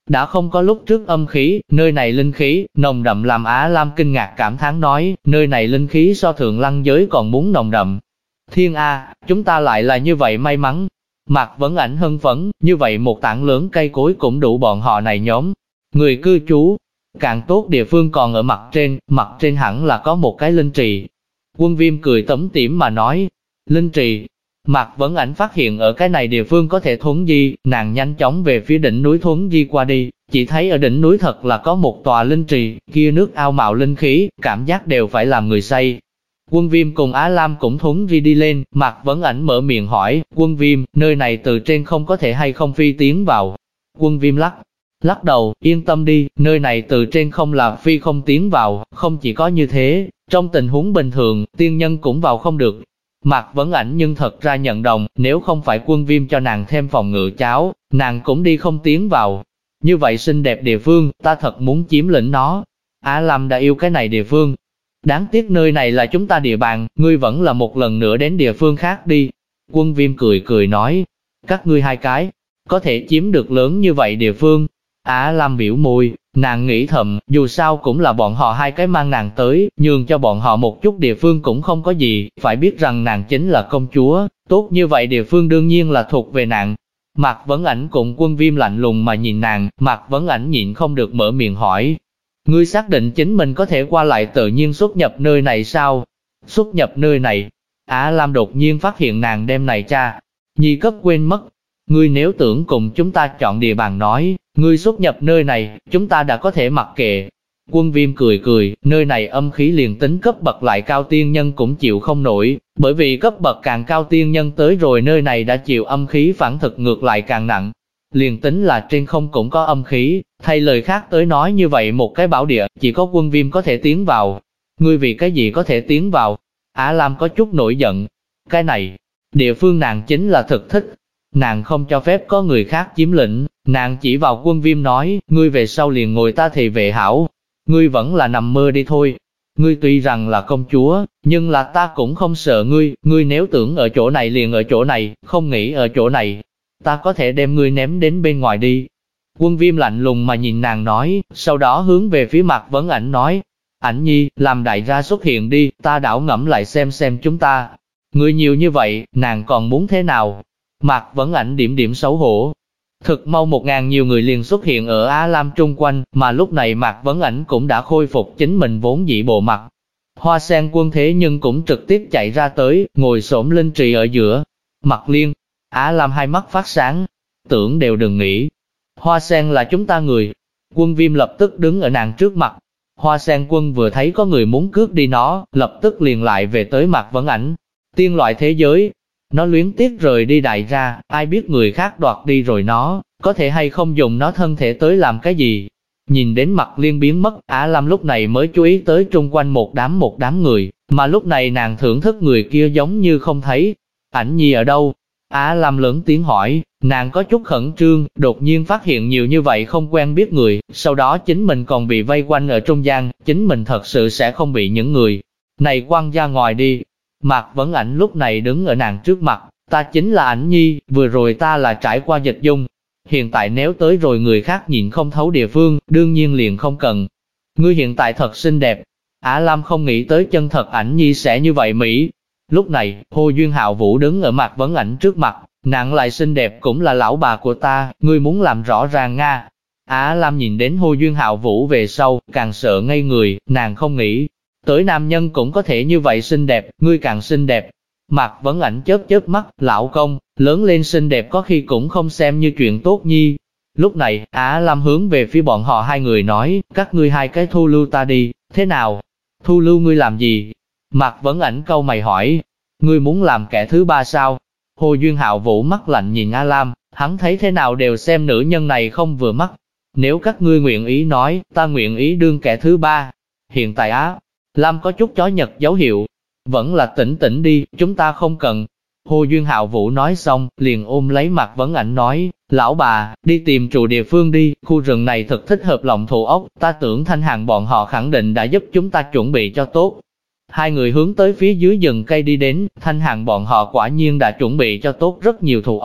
đã không có lúc trước âm khí, nơi này linh khí, nồng đậm làm Á Lam kinh ngạc cảm thán nói, nơi này linh khí so thượng lăng giới còn muốn nồng đậm. Thiên A, chúng ta lại là như vậy may mắn. Mạc Vấn Ảnh hưng phấn, như vậy một tảng lớn cây cối cũng đủ bọn họ này nhóm người cư trú. Càng tốt địa phương còn ở mặt trên hẳn là có một cái linh trì. Quân Viêm cười tủm tỉm mà nói, linh trì. Mạc Vấn Ảnh phát hiện ở cái này địa phương có thể thuấn di, nàng nhanh chóng về phía đỉnh núi thuấn di qua đi, chỉ thấy ở đỉnh núi thật là có một tòa linh trì, kia nước ao mạo linh khí, cảm giác đều phải làm người say. Quân Viêm cùng Á Lam cũng thuấn di đi lên, Mạc Vấn Ảnh mở miệng hỏi, Quân Viêm, nơi này từ trên không có thể hay không phi tiến vào. Quân Viêm lắc đầu, yên tâm đi, nơi này từ trên không là phi không tiến vào, không chỉ có như thế, trong tình huống bình thường, tiên nhân cũng vào không được. Mạc Vấn Ảnh nhưng thật ra nhận đồng, nếu không phải Quân Viêm cho nàng thêm phòng ngự cháo, nàng cũng đi không tiến vào. Như vậy xinh đẹp địa phương, ta thật muốn chiếm lĩnh nó. Á Lam đã yêu cái này địa phương. Đáng tiếc nơi này là chúng ta địa bàn, ngươi vẫn là một lần nữa đến địa phương khác đi. Quân Viêm cười cười nói, các ngươi hai cái, có thể chiếm được lớn như vậy địa phương. Á Lam biểu môi, nàng nghĩ thầm, dù sao cũng là bọn họ hai cái mang nàng tới, nhường cho bọn họ một chút địa phương cũng không có gì, phải biết rằng nàng chính là công chúa, tốt như vậy địa phương đương nhiên là thuộc về nàng. Mạc Vấn Ảnh cùng Quân Viêm lạnh lùng mà nhìn nàng, Mạc Vấn Ảnh nhịn không được mở miệng hỏi, ngươi xác định chính mình có thể qua lại tự nhiên xuất nhập nơi này sao? Xuất nhập nơi này? Á Lam đột nhiên phát hiện nàng đem này cha nhi cấp quên mất. Ngươi nếu tưởng cùng chúng ta chọn địa bàn nói, ngươi xuất nhập nơi này, chúng ta đã có thể mặc kệ. Quân Viêm cười cười, nơi này âm khí liền tính cấp bậc lại cao tiên nhân cũng chịu không nổi, bởi vì cấp bậc càng cao tiên nhân tới rồi nơi này đã chịu âm khí phản thực ngược lại càng nặng. Liền tính là trên không cũng có âm khí, thay lời khác tới nói như vậy một cái bảo địa, chỉ có Quân Viêm có thể tiến vào. Ngươi vì cái gì có thể tiến vào? Á Lam có chút nổi giận. Cái này, địa phương nàng chính là thực thích. Nàng không cho phép có người khác chiếm lĩnh, nàng chỉ vào Quân Viêm nói, ngươi về sau liền ngồi ta thì về hảo. Ngươi vẫn là nằm mơ đi thôi. Ngươi tuy rằng là công chúa, nhưng là ta cũng không sợ ngươi, ngươi nếu tưởng ở chỗ này liền ở chỗ này, không nghĩ ở chỗ này. Ta có thể đem ngươi ném đến bên ngoài đi. Quân Viêm lạnh lùng mà nhìn nàng nói, sau đó hướng về phía Mạc Vấn Ảnh nói, Ảnh nhi, làm đại gia xuất hiện đi, ta đảo ngẫm lại xem chúng ta. Ngươi nhiều như vậy, nàng còn muốn thế nào? Mạc Vấn Ảnh điểm xấu hổ. Thực mau 1000 nhiều người liền xuất hiện ở Á Lam trung quanh, mà lúc này Mạc Vấn Ảnh cũng đã khôi phục chính mình vốn dĩ bộ mặt. Hoa Sen Quân thế nhưng cũng trực tiếp chạy ra tới, ngồi xổm linh trì ở giữa. Mặt Liên, Á Lam hai mắt phát sáng, tưởng đều đừng nghĩ. Hoa Sen là chúng ta người. Quân Viêm lập tức đứng ở nàng trước mặt. Hoa Sen Quân vừa thấy có người muốn cướp đi nó, lập tức liền lại về tới Mạc Vấn Ảnh. Tiên loại thế giới. Nó luyến tiếc rời đi đại ra, ai biết người khác đoạt đi rồi nó, có thể hay không dùng nó thân thể tới làm cái gì. Nhìn đến Mặt Liên biến mất, Á Lam lúc này mới chú ý tới trung quanh một đám người, mà lúc này nàng thưởng thức người kia giống như không thấy. Ảnh nhi ở đâu? Á Lam lớn tiếng hỏi, nàng có chút khẩn trương, đột nhiên phát hiện nhiều như vậy không quen biết người, sau đó chính mình còn bị vây quanh ở trung gian, chính mình thật sự sẽ không bị những người này quăng ra ngoài đi. Mạc Vấn Ảnh lúc này đứng ở nàng trước mặt, ta chính là Ảnh nhi, vừa rồi ta là trải qua dịch dung. Hiện tại nếu tới rồi người khác nhìn không thấu địa phương, đương nhiên liền không cần. Ngươi hiện tại thật xinh đẹp. Á Lam không nghĩ tới chân thật Ảnh nhi sẽ như vậy Mỹ. Lúc này, Hồ Duyên Hạo Vũ đứng ở Mạc Vấn Ảnh trước mặt, nàng lại xinh đẹp cũng là lão bà của ta, ngươi muốn làm rõ ràng Nga. Á Lam nhìn đến Hồ Duyên Hạo Vũ về sau, càng sợ ngây người, nàng không nghĩ tới nam nhân cũng có thể như vậy xinh đẹp, ngươi càng xinh đẹp. Mạc Vấn Ảnh chớp mắt, lão công, lớn lên xinh đẹp có khi cũng không xem như chuyện tốt nhi. Lúc này, Á Lam hướng về phía bọn họ hai người nói, các ngươi hai cái thu lưu ta đi, thế nào? Thu lưu ngươi làm gì? Mạc Vấn Ảnh câu mày hỏi, ngươi muốn làm kẻ thứ ba sao? Hồ Duyên Hạo Vũ mắt lạnh nhìn Á Lam, hắn thấy thế nào đều xem nữ nhân này không vừa mắt. Nếu các ngươi nguyện ý nói, ta nguyện ý đương kẻ thứ ba. Hiện tại Á Lam có chút chói nhật dấu hiệu. Vẫn là tỉnh đi, chúng ta không cần. Hồ Duyên Hạo Vũ nói xong, liền ôm lấy Mạc Vấn Ảnh nói, lão bà, đi tìm trụ địa phương đi, khu rừng này thật thích hợp lòng thổ ốc, ta tưởng Thanh Hàn bọn họ khẳng định đã giúp chúng ta chuẩn bị cho tốt. Hai người hướng tới phía dưới rừng cây đi đến, Thanh Hàn bọn họ quả nhiên đã chuẩn bị cho tốt rất nhiều thụ ốc,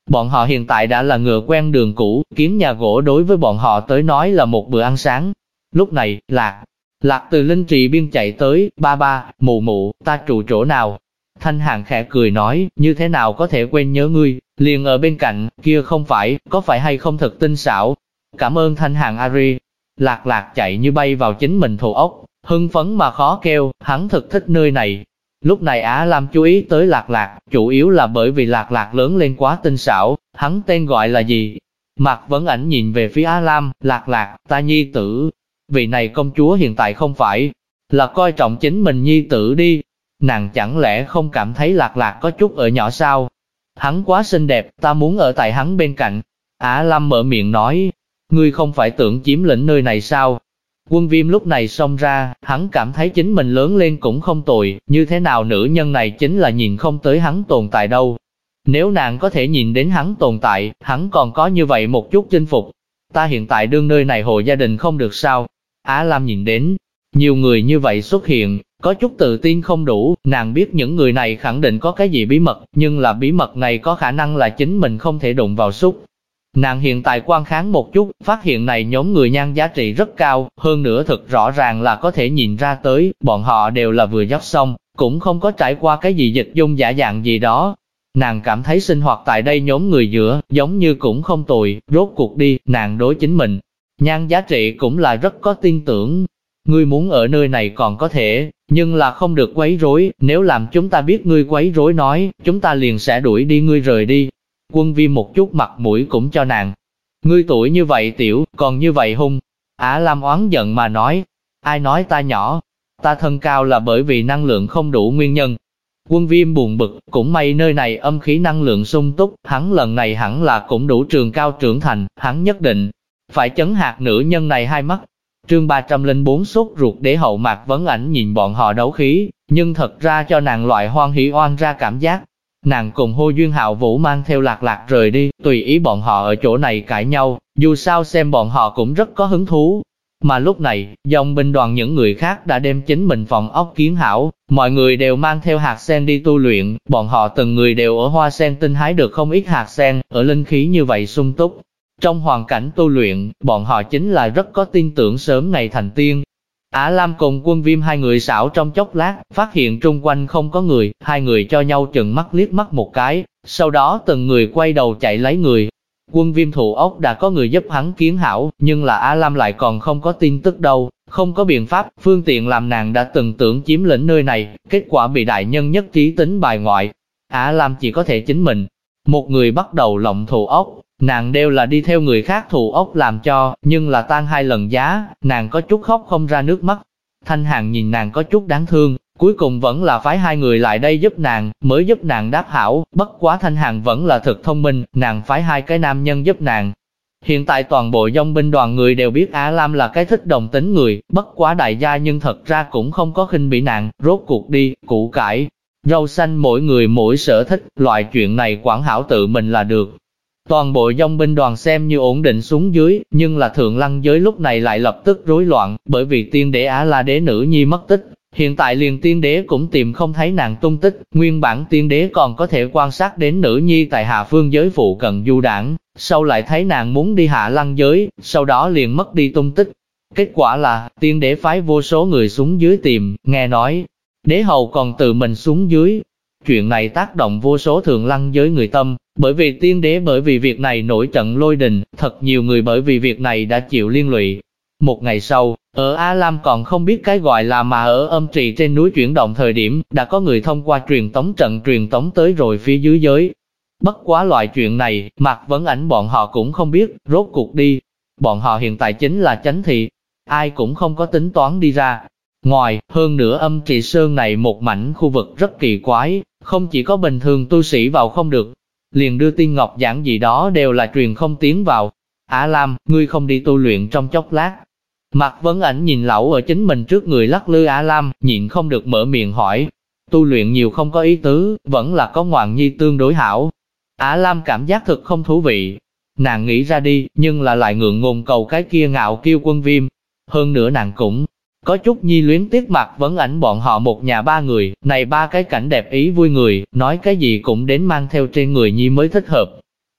Bọn họ hiện tại đã là ngựa quen đường cũ, kiến nhà gỗ đối với bọn họ tới nói là một bữa ăn sáng. Lúc này, Lạc từ Linh Trì biên chạy tới, ba ba, mụ mụ, ta trụ chỗ nào? Thanh Hàn khẽ cười nói, như thế nào có thể quên nhớ ngươi, liền ở bên cạnh, kia không phải, có phải hay không thật tinh xảo? Cảm ơn Thanh Hàn Ari. Lạc chạy như bay vào chính mình thụ ốc, hưng phấn mà khó kêu, hắn thực thích nơi này. Lúc này Á Lam chú ý tới Lạc, chủ yếu là bởi vì Lạc lớn lên quá tinh xảo, hắn tên gọi là gì? Mạc Vấn Ảnh nhìn về phía Á Lam, Lạc, ta nhi tử. Vị này công chúa hiện tại không phải là coi trọng chính mình nhi tử đi. Nàng chẳng lẽ không cảm thấy Lạc có chút ở nhỏ sao? Hắn quá xinh đẹp, ta muốn ở tại hắn bên cạnh. Á Lam mở miệng nói, ngươi không phải tưởng chiếm lĩnh nơi này sao? Quân Viêm lúc này xông ra, hắn cảm thấy chính mình lớn lên cũng không tồi, như thế nào nữ nhân này chính là nhìn không tới hắn tồn tại đâu. Nếu nàng có thể nhìn đến hắn tồn tại, hắn còn có như vậy một chút chinh phục. Ta hiện tại đương nơi này hộ gia đình không được sao? Á Lam nhìn đến, nhiều người như vậy xuất hiện, có chút tự tin không đủ, nàng biết những người này khẳng định có cái gì bí mật, nhưng là bí mật này có khả năng là chính mình không thể đụng vào xúc. Nàng hiện tại quan kháng một chút, phát hiện này nhóm người nhan giá trị rất cao, hơn nữa thực rõ ràng là có thể nhìn ra tới, bọn họ đều là vừa dắt xong, cũng không có trải qua cái gì dịch dung giả dạng gì đó. Nàng cảm thấy sinh hoạt tại đây nhóm người giữa, giống như cũng không tồi, rốt cuộc đi, nàng đối chính mình. Nhan giá trị cũng là rất có tin tưởng. Ngươi muốn ở nơi này còn có thể, nhưng là không được quấy rối, nếu làm chúng ta biết ngươi quấy rối nói, chúng ta liền sẽ đuổi đi ngươi rời đi. Quân Viêm một chút mặt mũi cũng cho nàng. Ngươi tuổi như vậy tiểu, còn như vậy hung. Á Lam oán giận mà nói, ai nói ta nhỏ, ta thân cao là bởi vì năng lượng không đủ nguyên nhân. Quân Viêm buồn bực, cũng may nơi này âm khí năng lượng sung túc, hắn lần này hẳn là cũng đủ trường cao trưởng thành, hắn nhất định phải chấn hạt nữ nhân này hai mắt. Chương 304 sốt ruột để hậu Mạc Vấn Ảnh nhìn bọn họ đấu khí, nhưng thật ra cho nàng loại hoan hỉ oan ra cảm giác. Nàng cùng Hô Duyên Hạo Vũ mang theo Lạc rời đi, tùy ý bọn họ ở chỗ này cãi nhau, dù sao xem bọn họ cũng rất có hứng thú. Mà lúc này, dòng binh đoàn những người khác đã đem chính mình phòng ốc kiến hảo, mọi người đều mang theo hạt sen đi tu luyện, bọn họ từng người đều ở hoa sen tinh hái được không ít hạt sen, ở linh khí như vậy sung túc. Trong hoàn cảnh tu luyện, bọn họ chính là rất có tin tưởng sớm ngày thành tiên. Á Lam cùng Quân Viêm hai người xảo trong chốc lát, phát hiện trung quanh không có người, hai người cho nhau chừng mắt liếc mắt một cái, sau đó từng người quay đầu chạy lấy người. Quân Viêm thụ ốc đã có người giúp hắn kiến hảo, nhưng là Á Lam lại còn không có tin tức đâu, không có biện pháp, phương tiện làm nàng đã từng tưởng chiếm lĩnh nơi này, kết quả bị đại nhân nhất trí tính bài ngoại. Á Lam chỉ có thể chính mình, một người bắt đầu lộng thụ ốc. Nàng đều là đi theo người khác thụ ốc làm cho, nhưng là tan hai lần giá, nàng có chút khóc không ra nước mắt. Thanh Hàn nhìn nàng có chút đáng thương, cuối cùng vẫn là phái hai người lại đây giúp nàng, mới giúp nàng đáp hảo, bất quá Thanh Hàn vẫn là thực thông minh, nàng phái hai cái nam nhân giúp nàng. Hiện tại toàn bộ dòng binh đoàn người đều biết Á Lam là cái thích đồng tính người, bất quá đại gia nhưng thật ra cũng không có khinh bỉ nàng, rốt cuộc đi, củ cải, rau xanh mỗi người mỗi sở thích, loại chuyện này quản hảo tự mình là được. Toàn bộ dòng binh đoàn xem như ổn định xuống dưới, nhưng là thượng lăng giới lúc này lại lập tức rối loạn, bởi vì tiên đế Á La đế nữ nhi mất tích. Hiện tại liền tiên đế cũng tìm không thấy nàng tung tích, nguyên bản tiên đế còn có thể quan sát đến nữ nhi tại hạ phương giới phụ cận du đảng, sau lại thấy nàng muốn đi hạ lăng giới, sau đó liền mất đi tung tích. Kết quả là, tiên đế phái vô số người xuống dưới tìm, nghe nói, đế hầu còn tự mình xuống dưới. Chuyện này tác động vô số thượng lăng giới người tâm, bởi vì tiên đế bởi vì việc này nổi trận lôi đình, thật nhiều người bởi vì việc này đã chịu liên lụy. Một ngày sau, ở Á Lam còn không biết cái gọi là mà ở âm trì trên núi chuyển động thời điểm, đã có người thông qua truyền tống trận truyền tống tới rồi phía dưới giới. Bất quá loại chuyện này, Mạc Vấn Ảnh bọn họ cũng không biết, rốt cuộc đi. Bọn họ hiện tại chính là chánh thị, ai cũng không có tính toán đi ra. Ngoài, hơn nữa âm trì sơn này một mảnh khu vực rất kỳ quái, không chỉ có bình thường tu sĩ vào không được, liền đưa tiên ngọc giảng gì đó đều là truyền không tiến vào. Á Lam, ngươi không đi tu luyện trong chốc lát. Mạc Vấn Ảnh nhìn lão ở chính mình trước người lắc lư Á Lam, nhịn không được mở miệng hỏi. Tu luyện nhiều không có ý tứ, vẫn là có ngoạn nhi tương đối hảo. Á Lam cảm giác thực không thú vị. Nàng nghĩ ra đi, nhưng là lại ngượng ngùng cầu cái kia ngạo kiêu Quân Viêm. Hơn nữa nàng cũng có chút nhi luyến tiếc Mạc Vấn Ảnh bọn họ một nhà ba người, này ba cái cảnh đẹp ý vui người, nói cái gì cũng đến mang theo trên người nhi mới thích hợp.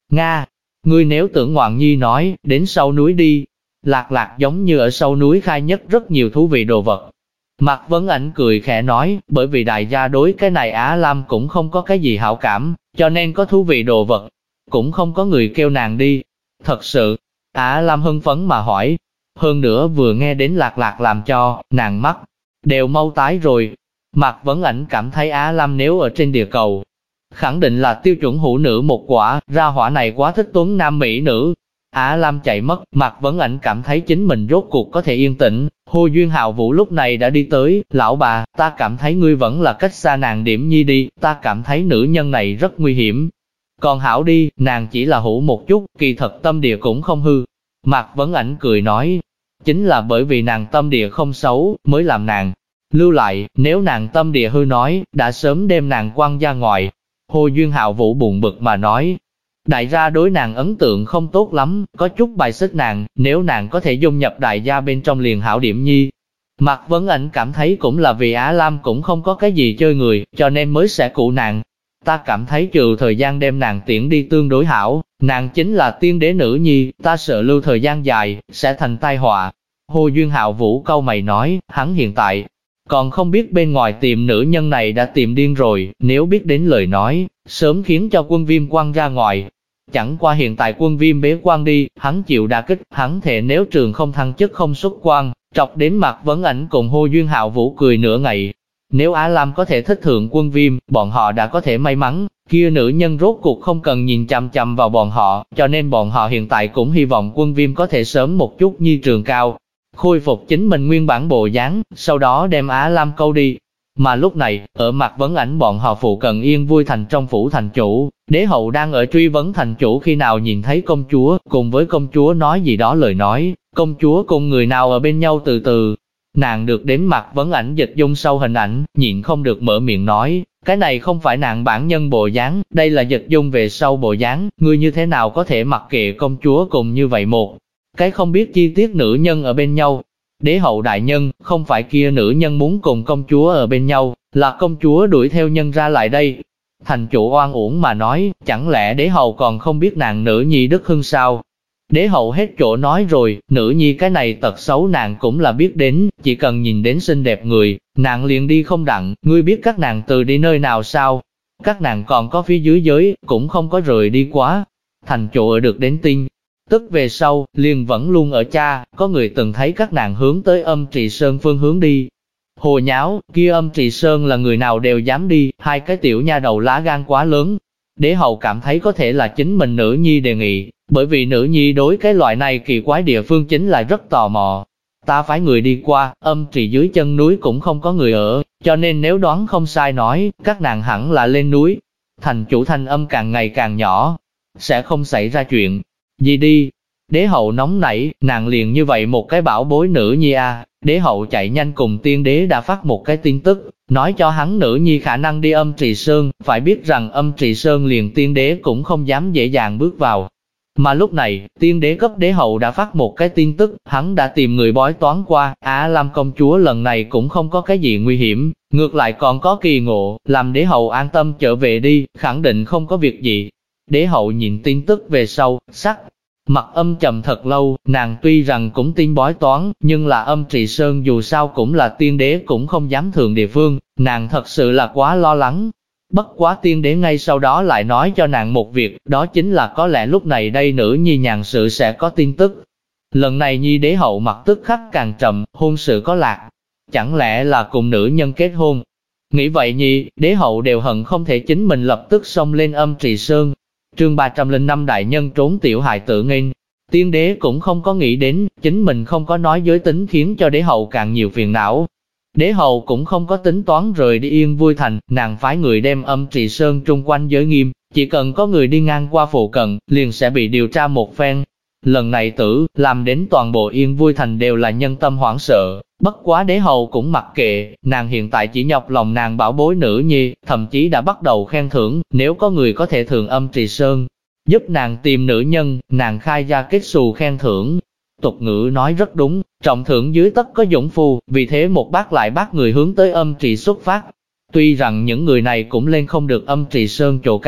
Nga, ngươi nếu tưởng ngoạn nhi nói, đến sau núi đi. Lạc Lạc giống như ở sau núi khai nhất rất nhiều thú vị đồ vật. Mạc Vấn Ảnh cười khẽ nói, bởi vì đại gia đối cái này Á Lam cũng không có cái gì hảo cảm, cho nên có thú vị đồ vật, cũng không có người kêu nàng đi. Thật sự, Á Lam hưng phấn mà hỏi, hơn nữa vừa nghe đến Lạc Lạc làm cho, nàng mắt đều mau tái rồi. Mạc Vấn Ảnh cảm thấy Á Lam nếu ở trên địa cầu, khẳng định là tiêu chuẩn hữu nữ một quả, ra hỏa này quá thích tuấn nam mỹ nữ. Á Lam chạy mất, Mạc Vấn Ảnh cảm thấy chính mình rốt cuộc có thể yên tĩnh. Hồ Duyên Hạo Vũ lúc này đã đi tới, lão bà, ta cảm thấy ngươi vẫn là cách xa nàng điểm nhi đi, ta cảm thấy nữ nhân này rất nguy hiểm. Còn hảo đi, nàng chỉ là hữu một chút, kỳ thật tâm địa cũng không hư. Mạc Vấn Ảnh cười nói, chính là bởi vì nàng tâm địa không xấu, mới làm nàng lưu lại, nếu nàng tâm địa hư nói, đã sớm đem nàng quăng ra ngoài. Hồ Duyên Hạo Vũ buồn bực mà nói, đại gia đối nàng ấn tượng không tốt lắm, có chút bài xích nàng, nếu nàng có thể dung nhập đại gia bên trong liền hảo điểm nhi. Mạc Vấn Ảnh cảm thấy cũng là vì Á Lam cũng không có cái gì chơi người, cho nên mới sẽ cụ nàng. Ta cảm thấy trừ thời gian đem nàng tiễn đi tương đối hảo, nàng chính là tiên đế nữ nhi, ta sợ lưu thời gian dài, sẽ thành tai họa. Hồ Duyên Hạo Vũ cau mày nói, hắn hiện tại còn không biết bên ngoài tìm nữ nhân này đã tìm điên rồi, nếu biết đến lời nói, sớm khiến cho Quân Viêm quăng ra ngoài. Chẳng qua hiện tại Quân Viêm bế quan đi, hắn chịu đả kích, hắn thề nếu trường không thăng chức không xuất quan, trọc đến Mạc Vấn Ảnh cùng Hồ Duyên Hạo Vũ cười nửa ngày. Nếu Á Lam có thể thích thượng Quân Viêm, bọn họ đã có thể may mắn, kia nữ nhân rốt cuộc không cần nhìn chằm chằm vào bọn họ, cho nên bọn họ hiện tại cũng hy vọng Quân Viêm có thể sớm một chút nhi trường cao, khôi phục chính mình nguyên bản bộ dáng, sau đó đem Á Lam câu đi. Mà lúc này, ở Mạc Vấn Ảnh bọn họ phụ cận Yên Vui Thành trong phủ thành chủ, đế hậu đang ở truy vấn thành chủ khi nào nhìn thấy công chúa, cùng với công chúa nói gì đó lời nói, công chúa cùng người nào ở bên nhau từ từ. Nàng được đến Mạc Vấn Ảnh dịch dung sau hình ảnh, nhịn không được mở miệng nói, cái này không phải nàng bản nhân bộ dáng, đây là dịch dung về sau bộ dáng, ngươi như thế nào có thể mặc kệ công chúa cùng như vậy một cái không biết chi tiết nữ nhân ở bên nhau. Đế hậu đại nhân, không phải kia nữ nhân muốn cùng công chúa ở bên nhau, là công chúa đuổi theo nhân ra lại đây. Thành chủ oan uổng mà nói, chẳng lẽ đế hậu còn không biết nàng nữ nhi Đức Hưng sao? Đế hậu hết chỗ nói rồi, nữ nhi cái này tật xấu nàng cũng là biết đến, chỉ cần nhìn đến xinh đẹp người, nàng liền đi không đặng, ngươi biết các nàng từ đi nơi nào sao? Các nàng còn có phía dưới giới, cũng không có rời đi quá. Thành chủ ở được đến tin tức về sau, liền vẫn luôn ở cha, có người từng thấy các nàng hướng tới Âm Trì Sơn phương hướng đi. Hồ nháo, kia Âm Trì Sơn là người nào đều dám đi, hai cái tiểu nha đầu lá gan quá lớn. Đế hậu cảm thấy có thể là chính mình nữ nhi đề nghị, bởi vì nữ nhi đối cái loại này kỳ quái địa phương chính là rất tò mò. Ta phái người đi qua, Âm Trì dưới chân núi cũng không có người ở, cho nên nếu đoán không sai nói, các nàng hẳn là lên núi. Thành chủ thanh âm càng ngày càng nhỏ, sẽ không xảy ra chuyện gì đi. Đế hậu nóng nảy, nàng liền như vậy một cái bảo bối nữ nhi a. Đế hậu chạy nhanh cùng tiên đế đã phát một cái tin tức, nói cho hắn nữ nhi khả năng đi Âm Trì Sơn, phải biết rằng Âm Trì Sơn liền tiên đế cũng không dám dễ dàng bước vào. Mà lúc này, tiên đế cấp đế hậu đã phát một cái tin tức, hắn đã tìm người bói toán qua, Á Lam công chúa lần này cũng không có cái gì nguy hiểm, ngược lại còn có kỳ ngộ, làm đế hậu an tâm trở về đi, khẳng định không có việc gì. Đế hậu nhìn tin tức về sau, sắc mặt âm trầm thật lâu, nàng tuy rằng cũng tin bói toán, nhưng là Âm Trì Sơn dù sao cũng là tiên đế cũng không dám thường địa phương, nàng thật sự là quá lo lắng. Bất quá tiên đế ngay sau đó lại nói cho nàng một việc, đó chính là có lẽ lúc này đây nữ nhi nhàn sự sẽ có tin tức. Lần này nhi đế hậu mặt tức khắc càng trầm, hôn sự có lạc. Chẳng lẽ là cùng nữ nhân kết hôn? Nghĩ vậy nhi, đế hậu đều hận không thể chính mình lập tức xông lên Âm Trì Sơn. Chương 305 đại nhân trốn tiểu hài tử nghênh. Tiên đế cũng không có nghĩ đến, chính mình không có nói giới tính khiến cho đế hậu càng nhiều phiền não. Đế hậu cũng không có tính toán rời đi Yên Vui Thành, nàng phái người đem Âm Trì Sơn trung quanh giới nghiêm, chỉ cần có người đi ngang qua phụ cận, liền sẽ bị điều tra một phen. Lần này làm đến toàn bộ Yên Vui Thành đều là nhân tâm hoảng sợ, bất quá đế hậu cũng mặc kệ, nàng hiện tại chỉ nhọc lòng nàng bảo bối nữ nhi, thậm chí đã bắt đầu khen thưởng, nếu có người có thể thường Âm Trì Sơn, giúp nàng tìm nữ nhân, nàng khai ra kết xù khen thưởng. Tục ngữ nói rất đúng, trọng thưởng dưới tất có dũng phu, vì thế một bác lại bác người hướng tới Âm Trì xuất phát. Tuy rằng những người này cũng lên không được Âm Trì Sơn chỗ cao,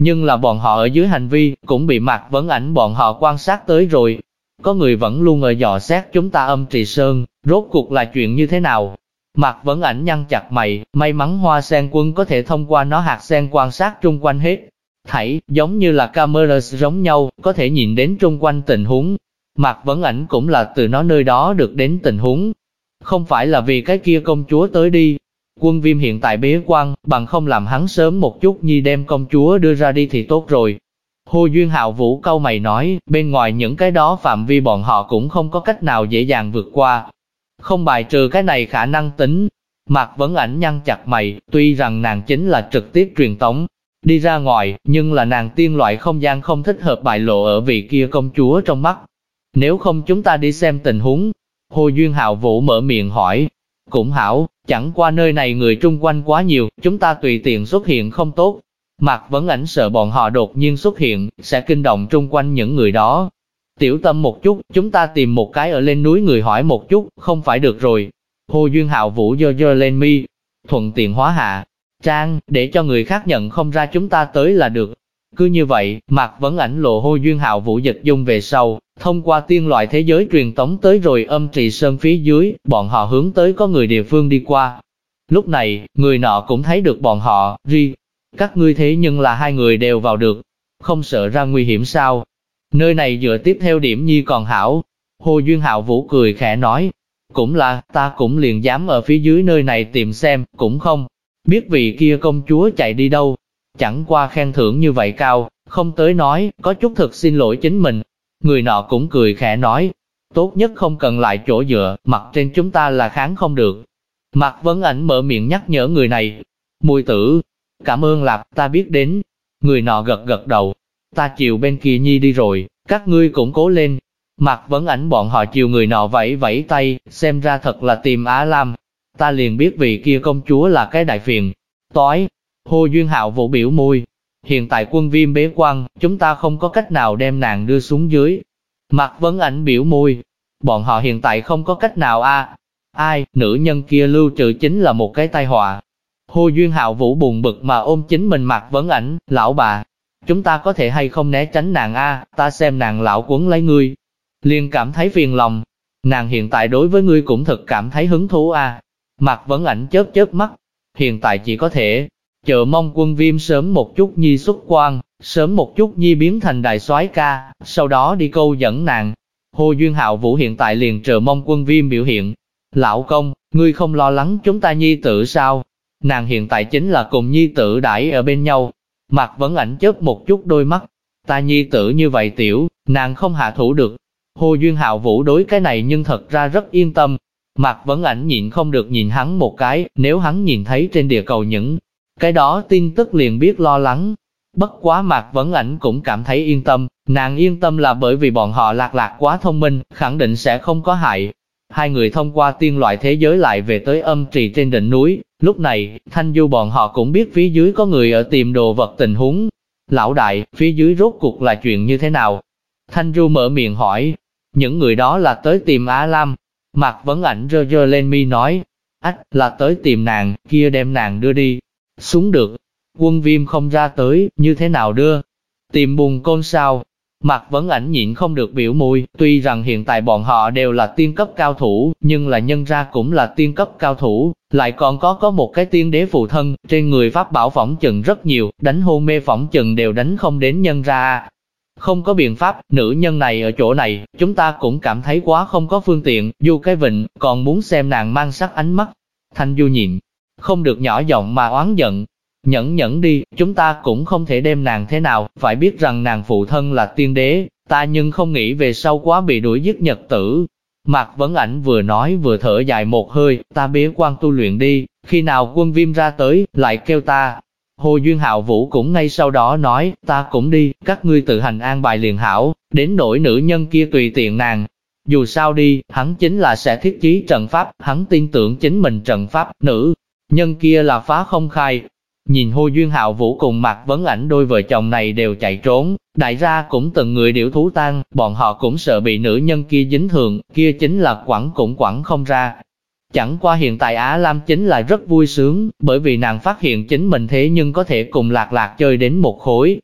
Nhưng là bọn họ ở dưới hành vi, cũng bị Mạc Vấn Ảnh bọn họ quan sát tới rồi. Có người vẫn luôn ở dò xét chúng ta Âm Trì Sơn, rốt cuộc là chuyện như thế nào? Mạc Vấn Ảnh nhăn chặt mày, may mắn Hoa Sen Quân có thể thông qua nó hạt sen quan sát trung quanh hết thảy, giống như là camera giống nhau, có thể nhìn đến trung quanh tình huống. Mạc Vấn Ảnh cũng là từ nó nơi đó được đến tình huống. Không phải là vì cái kia công chúa tới đi. Quân Viêm hiện tại bế quan, bằng không làm hắn sớm một chút nhi đem công chúa đưa ra đi thì tốt rồi. Hồ Duyên Hạo Vũ cau mày nói, bên ngoài những cái đó phạm vi bọn họ cũng không có cách nào dễ dàng vượt qua. Không bài trừ cái này khả năng tính. Mạc Vấn Ảnh nhăn chặt mày, tuy rằng nàng chính là trực tiếp truyền tống đi ra ngoài, nhưng là nàng tiên loại không gian không thích hợp bại lộ ở vị kia công chúa trong mắt. Nếu không chúng ta đi xem tình huống. Hồ Duyên Hạo Vũ mở miệng hỏi. Cũng hảo, chẳng qua nơi này người trung quanh quá nhiều, chúng ta tùy tiện xuất hiện không tốt. Mạc Vấn Ảnh sợ bọn họ đột nhiên xuất hiện, sẽ kinh động trung quanh những người đó. Tiểu tâm một chút, chúng ta tìm một cái ở lên núi người hỏi một chút, không phải được rồi. Hồ Duyên Hạo Vũ giơ lên mi, thuận tiện hóa hạ trang, để cho người khác nhận không ra chúng ta tới là được. Cứ như vậy, Mạc Vấn Ảnh lộ Hồ Duyên Hạo Vũ dịch dung về sau, thông qua tiên loại thế giới truyền tống tới rồi Âm Trì Sơn phía dưới, bọn họ hướng tới có người địa phương đi qua. Lúc này, người nọ cũng thấy được bọn họ, các ngươi thế nhưng là hai người đều vào được, không sợ ra nguy hiểm sao? Nơi này dựa tiếp theo điểm nhi còn hảo. Hồ Duyên Hạo Vũ cười khẽ nói, cũng là, ta cũng liền dám ở phía dưới nơi này tìm xem, cũng không biết vị kia công chúa chạy đi đâu. Chẳng qua khen thưởng như vậy cao, không tới nói, có chút thực xin lỗi chính mình. Người nọ cũng cười khẽ nói, tốt nhất không cần lại chỗ dựa, mặt trên chúng ta là kháng không được. Mạc Vấn Ảnh mở miệng nhắc nhở người này, Mùi tử, cảm ơn Lạp, ta biết đến. Người nọ gật gật đầu, ta chiều bên kia nhi đi rồi, các ngươi cũng cố lên. Mạc Vấn Ảnh bọn họ chiều người nọ vẫy vẫy tay, xem ra thật là tìm Á Lam. Ta liền biết vị kia công chúa là cái đại phiền toái. Hồ Duyên Hạo Vũ biểu môi, hiện tại Quân Viêm bế quan, chúng ta không có cách nào đem nàng đưa xuống dưới. Mạc Vấn Ảnh biểu môi, bọn họ hiện tại không có cách nào a. Ai, nữ nhân kia lưu trữ chính là một cái tai họa. Hồ Duyên Hạo Vũ buồn bực mà ôm chính mình Mạc Vấn Ảnh, lão bà, chúng ta có thể hay không né tránh nàng a, ta xem nàng lão quấn lấy ngươi, liền cảm thấy phiền lòng. Nàng hiện tại đối với ngươi cũng thật cảm thấy hứng thú a. Mạc Vấn Ảnh chớp chớp mắt, hiện tại chỉ có thể chờ mong Quân Viêm sớm một chút nhi xuất quan, sớm một chút nhi biến thành đại soái ca, sau đó đi câu dẫn nàng. Hồ Duyên Hạo Vũ hiện tại liền chờ mong Quân Viêm biểu hiện. Lão công, ngươi không lo lắng chúng ta nhi tử sao? Nàng hiện tại chính là cùng nhi tử đãi ở bên nhau. Mạc Vấn Ảnh chớp một chút đôi mắt. Ta nhi tử như vậy tiểu, nàng không hạ thủ được. Hồ Duyên Hạo Vũ đối cái này nhưng thật ra rất yên tâm. Mạc Vấn Ảnh nhịn không được nhìn hắn một cái, nếu hắn nhìn thấy trên địa cầu những cái đó tin tức liền biết lo lắng. Bất quá Mạc Vấn Ảnh cũng cảm thấy yên tâm, nàng yên tâm là bởi vì bọn họ lạc quá thông minh, khẳng định sẽ không có hại. Hai người thông qua tiên loại thế giới lại về tới Âm Trì trên đỉnh núi, lúc này, Thanh Du bọn họ cũng biết phía dưới có người ở tìm đồ vật tình huống. Lão đại, phía dưới rốt cuộc là chuyện như thế nào? Thanh Du mở miệng hỏi, những người đó là tới tìm Á Lam. Mạc Vấn Ảnh giơ lên mi nói, là tới tìm nàng, kia đem nàng đưa đi xuống được. Quân Viêm không ra tới, như thế nào đưa? Tìm Bùn Côn sao? Mạc Vấn Ảnh nhịn không được biểu môi, tuy rằng hiện tại bọn họ đều là tiên cấp cao thủ, nhưng là nhân ra cũng là tiên cấp cao thủ, lại còn có một cái tiên đế phụ thân, trên người pháp bảo phỏng chừng rất nhiều, đánh hôn mê phỏng chừng đều đánh không đến nhân ra. Không có biện pháp, nữ nhân này ở chỗ này, chúng ta cũng cảm thấy quá không có phương tiện, Du cái vịnh, còn muốn xem nàng mang sắc ánh mắt. Thanh Du nhịn không được nhỏ giọng mà oán giận. Nhẫn đi, chúng ta cũng không thể đem nàng thế nào, phải biết rằng nàng phụ thân là tiên đế, ta nhưng không nghĩ về sau quá bị đuổi giết nhật tử. Mạc Vấn Ảnh vừa nói vừa thở dài một hơi, ta bế quan tu luyện đi, khi nào Quân Viêm ra tới, lại kêu ta. Hồ Duyên Hạo Vũ cũng ngay sau đó nói, ta cũng đi, các ngươi tự hành an bài liền hảo, đến nỗi nữ nhân kia tùy tiện nàng. Dù sao đi, hắn chính là sẽ thiết chí trận pháp, hắn tin tưởng chính mình trận pháp, nữ nhân kia là phá không khai. Nhìn Hồ Duyên Hạo Vũ cùng Mạc Vấn Ảnh đôi vợ chồng này đều chạy trốn, đại gia cũng từng người điểu thú tan, bọn họ cũng sợ bị nữ nhân kia dính thường, kia chính là cũng quẳng không ra. Chẳng qua hiện tại Á Lam chính là rất vui sướng, bởi vì nàng phát hiện chính mình thế nhưng có thể cùng Lạc chơi đến một khối.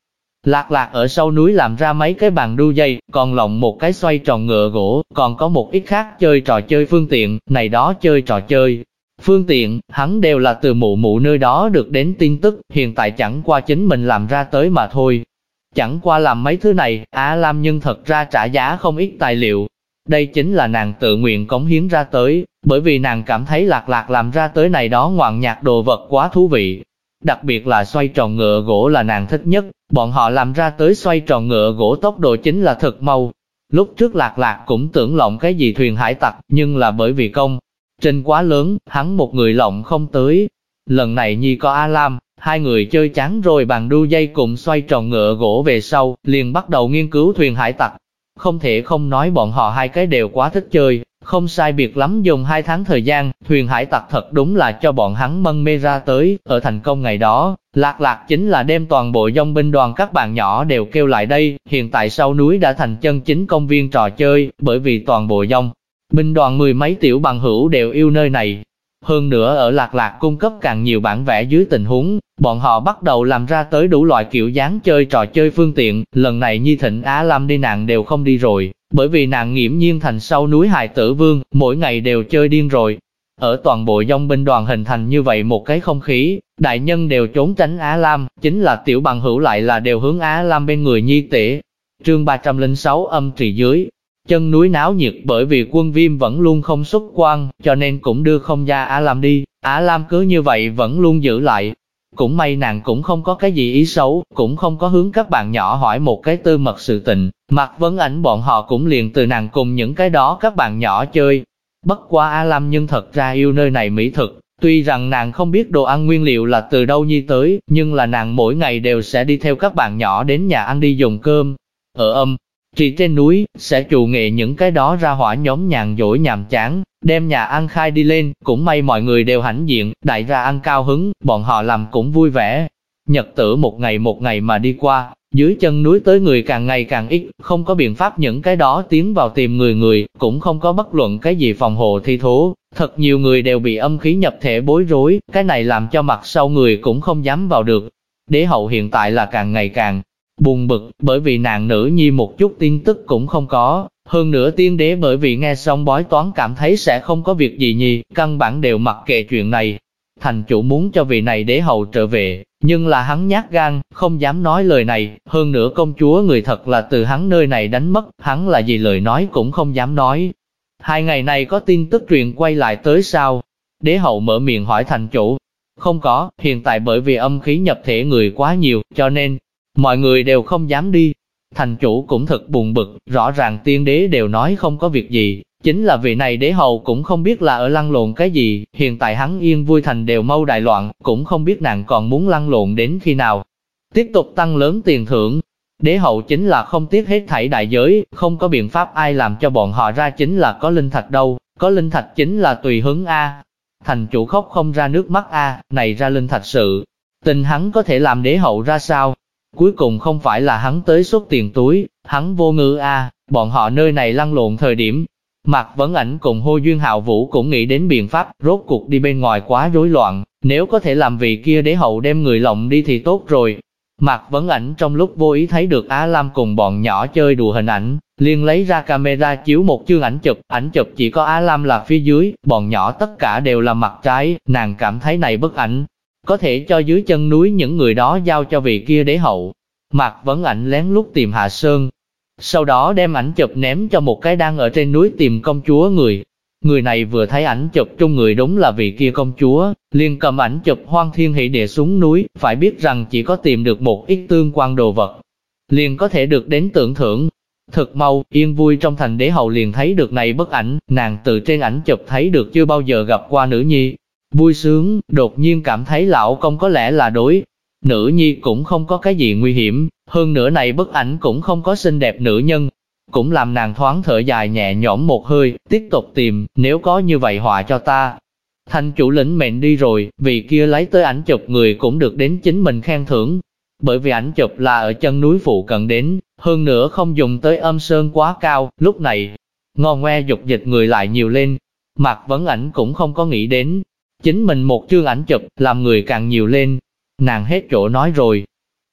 Lạc Lạc ở sau núi làm ra mấy cái bàn đu dây, còn lộng một cái xoay tròn ngựa gỗ, còn có một ít khác chơi trò chơi phương tiện, này đó chơi trò chơi. Phương tiện, hắn đều là từ mụ mụ nơi đó được đến tin tức, hiện tại chẳng qua chính mình làm ra tới mà thôi. Chẳng qua làm mấy thứ này, Á Lam nhưng thật ra trả giá không ít tài liệu. Đây chính là nàng tự nguyện cống hiến ra tới, bởi vì nàng cảm thấy Lạc Lạc làm ra tới này đó ngoạn nhạc đồ vật quá thú vị. Đặc biệt là xoay tròn ngựa gỗ là nàng thích nhất, bọn họ làm ra tới xoay tròn ngựa gỗ tốc độ chính là thật mau. Lúc trước Lạc Lạc cũng tưởng lộng cái gì thuyền hải tặc, nhưng là bởi vì công trình quá lớn, hắn một người lộng không tới. Lần này nhi có A Lam, hai người chơi chán rồi bàn đu dây cùng xoay tròn ngựa gỗ về sau, liền bắt đầu nghiên cứu thuyền hải tặc. Không thể không nói bọn họ hai cái đều quá thích chơi, không sai biệt lắm dùng 2 tháng thời gian, thuyền hải tặc thật đúng là cho bọn hắn mân mê ra tới. Ở thành công ngày đó, Lạc Lạc chính là đem toàn bộ dòng binh đoàn các bạn nhỏ đều kêu lại đây. Hiện tại sau núi đã thành chân chính công viên trò chơi, bởi vì toàn bộ dòng binh đoàn 10 mấy tiểu bằng hữu đều yêu nơi này. Hơn nữa ở Lạc Lạc cung cấp càng nhiều bản vẽ dưới tình huống, bọn họ bắt đầu làm ra tới đủ loại kiểu dáng chơi trò chơi phương tiện. Lần này Nhi Thịnh Á Lam đi nàng đều không đi rồi, bởi vì nàng nghiễm nhiên thành sau núi hài tử vương, mỗi ngày đều chơi điên rồi. Ở toàn bộ dòng binh đoàn hình thành như vậy một cái không khí, đại nhân đều trốn tránh Á Lam, chính là tiểu bằng hữu lại là đều hướng Á Lam bên người Nhi tể. Chương 306 âm trì dưới chân núi náo nhiệt, bởi vì Quân Viêm vẫn luôn không xuất quan, cho nên cũng đưa không ra Á Lam đi. Á Lam cứ như vậy vẫn luôn giữ lại. Cũng may nàng cũng không có cái gì ý xấu, cũng không có hướng các bạn nhỏ hỏi một cái tư mật sự tình. Mạc Vấn Ảnh bọn họ cũng liền từ nàng cùng những cái đó các bạn nhỏ chơi. Bất quá Á Lam nhưng thật ra yêu nơi này mỹ thực. Tuy rằng nàng không biết đồ ăn nguyên liệu là từ đâu nhi tới, nhưng là nàng mỗi ngày đều sẽ đi theo các bạn nhỏ đến nhà ăn đi dùng cơm. Ở âm trì trên núi, sẽ trù nghệ những cái đó ra hỏa nhóm nhàn dỗi nhàm chán, đem nhà ăn khai đi lên, cũng may mọi người đều hãnh diện, đại ra ăn cao hứng, bọn họ làm cũng vui vẻ. Nhật tử một ngày mà đi qua, dưới chân núi tới người càng ngày càng ít, không có biện pháp những cái đó tiến vào tìm người, cũng không có bất luận cái gì phòng hộ thi thố. Thật nhiều người đều bị âm khí nhập thể bối rối, cái này làm cho mặt sau người cũng không dám vào được. Đế hậu hiện tại là càng ngày càng buồn bực, bởi vì nàng nữ nhi một chút tin tức cũng không có. Hơn nữa tiên đế bởi vì nghe xong bói toán cảm thấy sẽ không có việc gì nhi, căn bản đều mặc kệ chuyện này. Thành chủ muốn cho vị này đế hậu trở về, nhưng là hắn nhát gan, không dám nói lời này. Hơn nữa công chúa người thật là từ hắn nơi này đánh mất, hắn là gì lời nói cũng không dám nói. 2 ngày này có tin tức truyền quay lại tới sao? Đế hậu mở miệng hỏi thành chủ. Không có, hiện tại bởi vì âm khí nhập thể người quá nhiều, cho nên mọi người đều không dám đi. Thành chủ cũng thật buồn bực, rõ ràng tiên đế đều nói không có việc gì, chính là vị này đế hậu cũng không biết là ở lăn lộn cái gì. Hiện tại hắn yên vui thành đều mau đại loạn, cũng không biết nàng còn muốn lăn lộn đến khi nào. Tiếp tục tăng lớn tiền thưởng. Đế hậu chính là không tiếc hết thảy đại giới, không có biện pháp ai làm cho bọn họ ra chính là có linh thạch đâu, có linh thạch chính là tùy hứng a. Thành chủ khóc không ra nước mắt a, này ra linh thạch sự, tình hắn có thể làm đế hậu ra sao? Cuối cùng không phải là hắn tới xuất tiền túi, hắn vô ngữ a, bọn họ nơi này lăn lộn thời điểm. Mạc Vấn Ảnh cùng Hô Duyên Hạo Vũ cũng nghĩ đến biện pháp, rốt cuộc đi bên ngoài quá rối loạn, nếu có thể làm vị kia đế hậu đem người lộng đi thì tốt rồi. Mạc Vấn Ảnh trong lúc vô ý thấy được Á Lam cùng bọn nhỏ chơi đùa hình ảnh, liền lấy ra camera chiếu một chương ảnh chụp chỉ có Á Lam là phía dưới, bọn nhỏ tất cả đều là mặt trái, nàng cảm thấy này bức ảnh có thể cho dưới chân núi những người đó giao cho vị kia đế hậu. Mạc Vấn Ảnh lén lút tìm Hạ Sơn, sau đó đem ảnh chụp ném cho một cái đang ở trên núi tìm công chúa người. Người này vừa thấy ảnh chụp chung người đúng là vị kia công chúa, liền cầm ảnh chụp hoan thiên hỷ địa xuống núi, phải biết rằng chỉ có tìm được một ít tương quan đồ vật, liền có thể được đến tưởng thưởng. Thực mau, yên vui trong thành đế hậu liền thấy được này bức ảnh, nàng từ trên ảnh chụp thấy được chưa bao giờ gặp qua nữ nhi. Vui sướng, đột nhiên cảm thấy lão công có lẽ là đối. Nữ nhi cũng không có cái gì nguy hiểm, hơn nữa này bức ảnh cũng không có xinh đẹp nữ nhân. Cũng làm nàng thoáng thở dài nhẹ nhõm một hơi, tiếp tục tìm, nếu có như vậy họa cho ta. Thành chủ lĩnh mệnh đi rồi, vì kia lấy tới ảnh chụp người cũng được đến chính mình khen thưởng. Bởi vì ảnh chụp là ở chân núi phụ cận đến, hơn nữa không dùng tới âm sơn quá cao, lúc này, ngon ngoe dục dịch người lại nhiều lên. Mạc Vấn Ảnh cũng không có nghĩ đến, chính mình một chương ảnh chụp, làm người càng nhiều lên. Nàng hết chỗ nói rồi.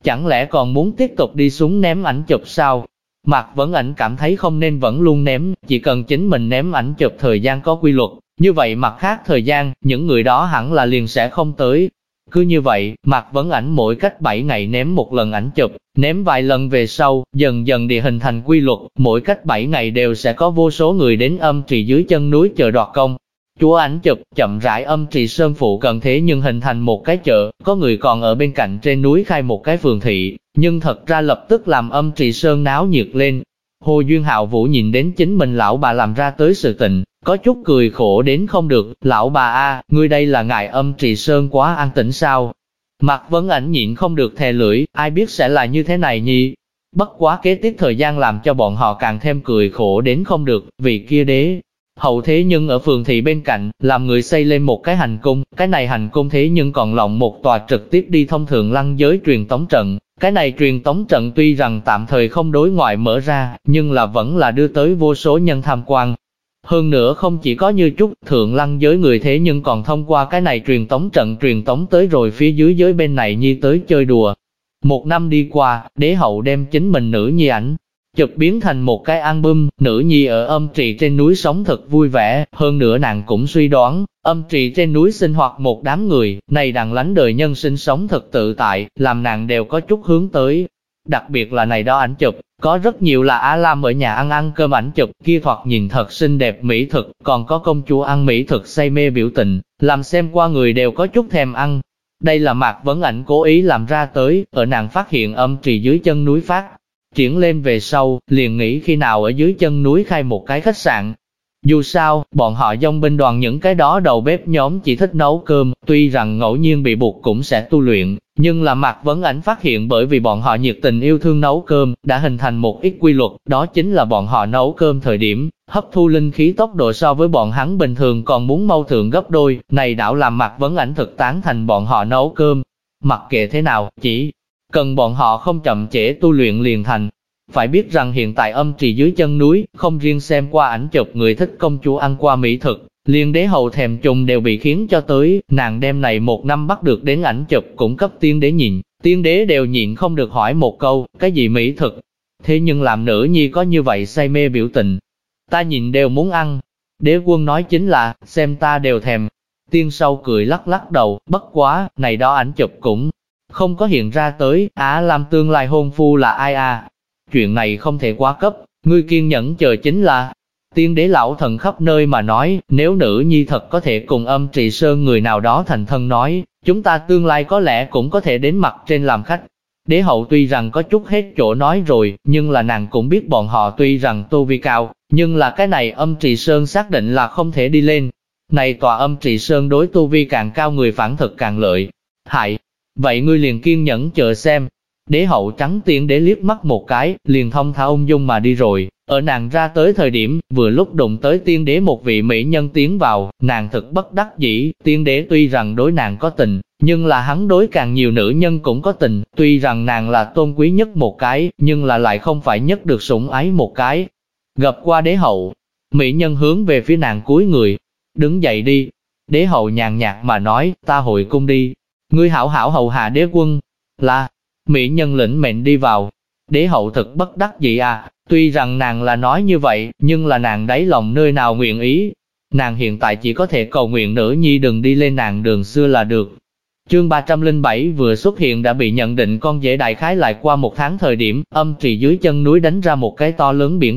Chẳng lẽ còn muốn tiếp tục đi xuống ném ảnh chụp sao? Mạc Vấn Ảnh cảm thấy không nên vẫn luôn ném, chỉ cần chính mình ném ảnh chụp thời gian có quy luật, như vậy mặt khác thời gian, những người đó hẳn là liền sẽ không tới. Cứ như vậy, Mạc Vấn Ảnh mỗi cách 7 ngày ném một lần ảnh chụp, ném vài lần về sau, dần dần địa hình thành quy luật, mỗi cách 7 ngày đều sẽ có vô số người đến Âm Trì dưới chân núi chờ đoạt công. Chúa ảnh chụp, chậm rãi Âm Trì Sơn phụ cận thế nhưng hình thành một cái chợ, có người còn ở bên cạnh trên núi khai một cái phường thị, nhưng thật ra lập tức làm Âm Trì Sơn náo nhiệt lên. Hồ Duyên Hạo Vũ nhìn đến chính mình lão bà làm ra tới sự tình, có chút cười khổ đến không được, lão bà a, ngươi đây là ngại Âm Trì Sơn quá an tĩnh sao? Mạc Vấn Ảnh nhịn không được thè lưỡi, ai biết sẽ là như thế này nhỉ? Bất quá kế tiếp thời gian làm cho bọn họ càng thêm cười khổ đến không được, vì kia đế hậu thế nhưng ở phường thị bên cạnh, làm người xây lên một cái hành cung, cái này hành cung thế nhưng còn lộng một tòa trực tiếp đi thông Thượng Lăng giới truyền tống trận. Cái này truyền tống trận tuy rằng tạm thời không đối ngoại mở ra, nhưng là vẫn là đưa tới vô số nhân tham quan. Hơn nữa không chỉ có như chút, Thượng Lăng giới người thế nhưng còn thông qua cái này truyền tống trận truyền tống tới rồi phía dưới giới bên này nhi tới chơi đùa. Một năm đi qua, đế hậu đem chính mình nữ nhi ảnh chụp biến thành một cái album, nữ nhi ở Âm Trì trên núi sống thật vui vẻ, hơn nữa nàng cũng suy đoán, Âm Trì trên núi sinh hoạt một đám người, này đàn lánh đời nhân sinh sống thật tự tại, làm nàng đều có chút hướng tới. Đặc biệt là này đó ảnh chụp, có rất nhiều là Á Lam ở nhà ăn cơm ảnh chụp, kia thoạt nhìn thật xinh đẹp mỹ thực, còn có công chúa ăn mỹ thực say mê biểu tình, làm xem qua người đều có chút thèm ăn. Đây là Mạc Vấn Ảnh cố ý làm ra tới, ở nàng phát hiện Âm Trì dưới chân núi phát triển lên về sau, liền nghĩ khi nào ở dưới chân núi khai một cái khách sạn. Dù sao, bọn họ dòng binh đoàn những cái đó đầu bếp nhóm chỉ thích nấu cơm, tuy rằng ngẫu nhiên bị buộc cũng sẽ tu luyện, nhưng là Mạc Vấn Ảnh phát hiện bởi vì bọn họ nhiệt tình yêu thương nấu cơm, đã hình thành một ít quy luật, đó chính là bọn họ nấu cơm thời điểm, hấp thu linh khí tốc độ so với bọn hắn bình thường còn muốn mau thượng gấp đôi, này đảo làm Mạc Vấn Ảnh thực tán thành bọn họ nấu cơm. Mặc kệ thế nào, chỉ cần bọn họ không chậm trễ tu luyện liền thành. Phải biết rằng hiện tại Âm Trì dưới chân núi, không riêng xem qua ảnh chụp người thích công chúa ăn qua mỹ thực, liền đế hậu thèm trùng đều bị khiến cho tới, nàng đêm này một năm bắt được đến ảnh chụp cũng cấp tiên đế nhìn, tiên đế đều nhịn không được hỏi một câu, cái gì mỹ thực? Thế nhưng làm nữ nhi có như vậy say mê biểu tình, ta nhìn đều muốn ăn. Đế quân nói chính là, xem ta đều thèm. Tiên sâu cười lắc lắc đầu, bất quá, này đó ảnh chụp cũng không có hiện ra tới, Á Lam tương lai hôn phu là ai à? Chuyện này không thể quá cấp, ngươi kiên nhẫn chờ chính là. Tiên đế lão thần khắp nơi mà nói, nếu nữ nhi thật có thể cùng Âm Trì Sơn người nào đó thành thân nói, chúng ta tương lai có lẽ cũng có thể đến mặt trên làm khách. Đế hậu tuy rằng có chút hết chỗ nói rồi, nhưng là nàng cũng biết bọn họ tuy rằng tu vi cao, nhưng là cái này Âm Trì Sơn xác định là không thể đi lên. Này tòa Âm Trì Sơn đối tu vi càng cao người phản thực càng lợi hại. Vậy ngươi liền kiên nhẫn chờ xem. Đế hậu trắng tiên đế liếc mắt một cái, liền thông thả ung dung mà đi rồi. Ở nàng ra tới thời điểm, vừa lúc đụng tới tiên đế một vị mỹ nhân tiến vào, nàng thực bất đắc dĩ, tiên đế tuy rằng đối nàng có tình, nhưng là hắn đối càng nhiều nữ nhân cũng có tình, tuy rằng nàng là tôn quý nhất một cái, nhưng là lại không phải nhất được sủng ái một cái. Gặp qua đế hậu, mỹ nhân hướng về phía nàng cúi người, đứng dậy đi. Đế hậu nhàn nhạt mà nói, ta hồi cung đi, ngươi hảo hảo hầu hạ đế quân. Là, mỹ nhân lĩnh mệnh đi vào. Đế hậu thực bất đắc dĩ à, tuy rằng nàng là nói như vậy, nhưng là nàng đáy lòng nơi nào nguyện ý. Nàng hiện tại chỉ có thể cầu nguyện nữ nhi đừng đi lên nàng đường xưa là được. Chương 307 vừa xuất hiện đã bị nhận định con dễ đại khái lại qua một tháng thời điểm, Âm Trì dưới chân núi đánh ra một cái to lớn biển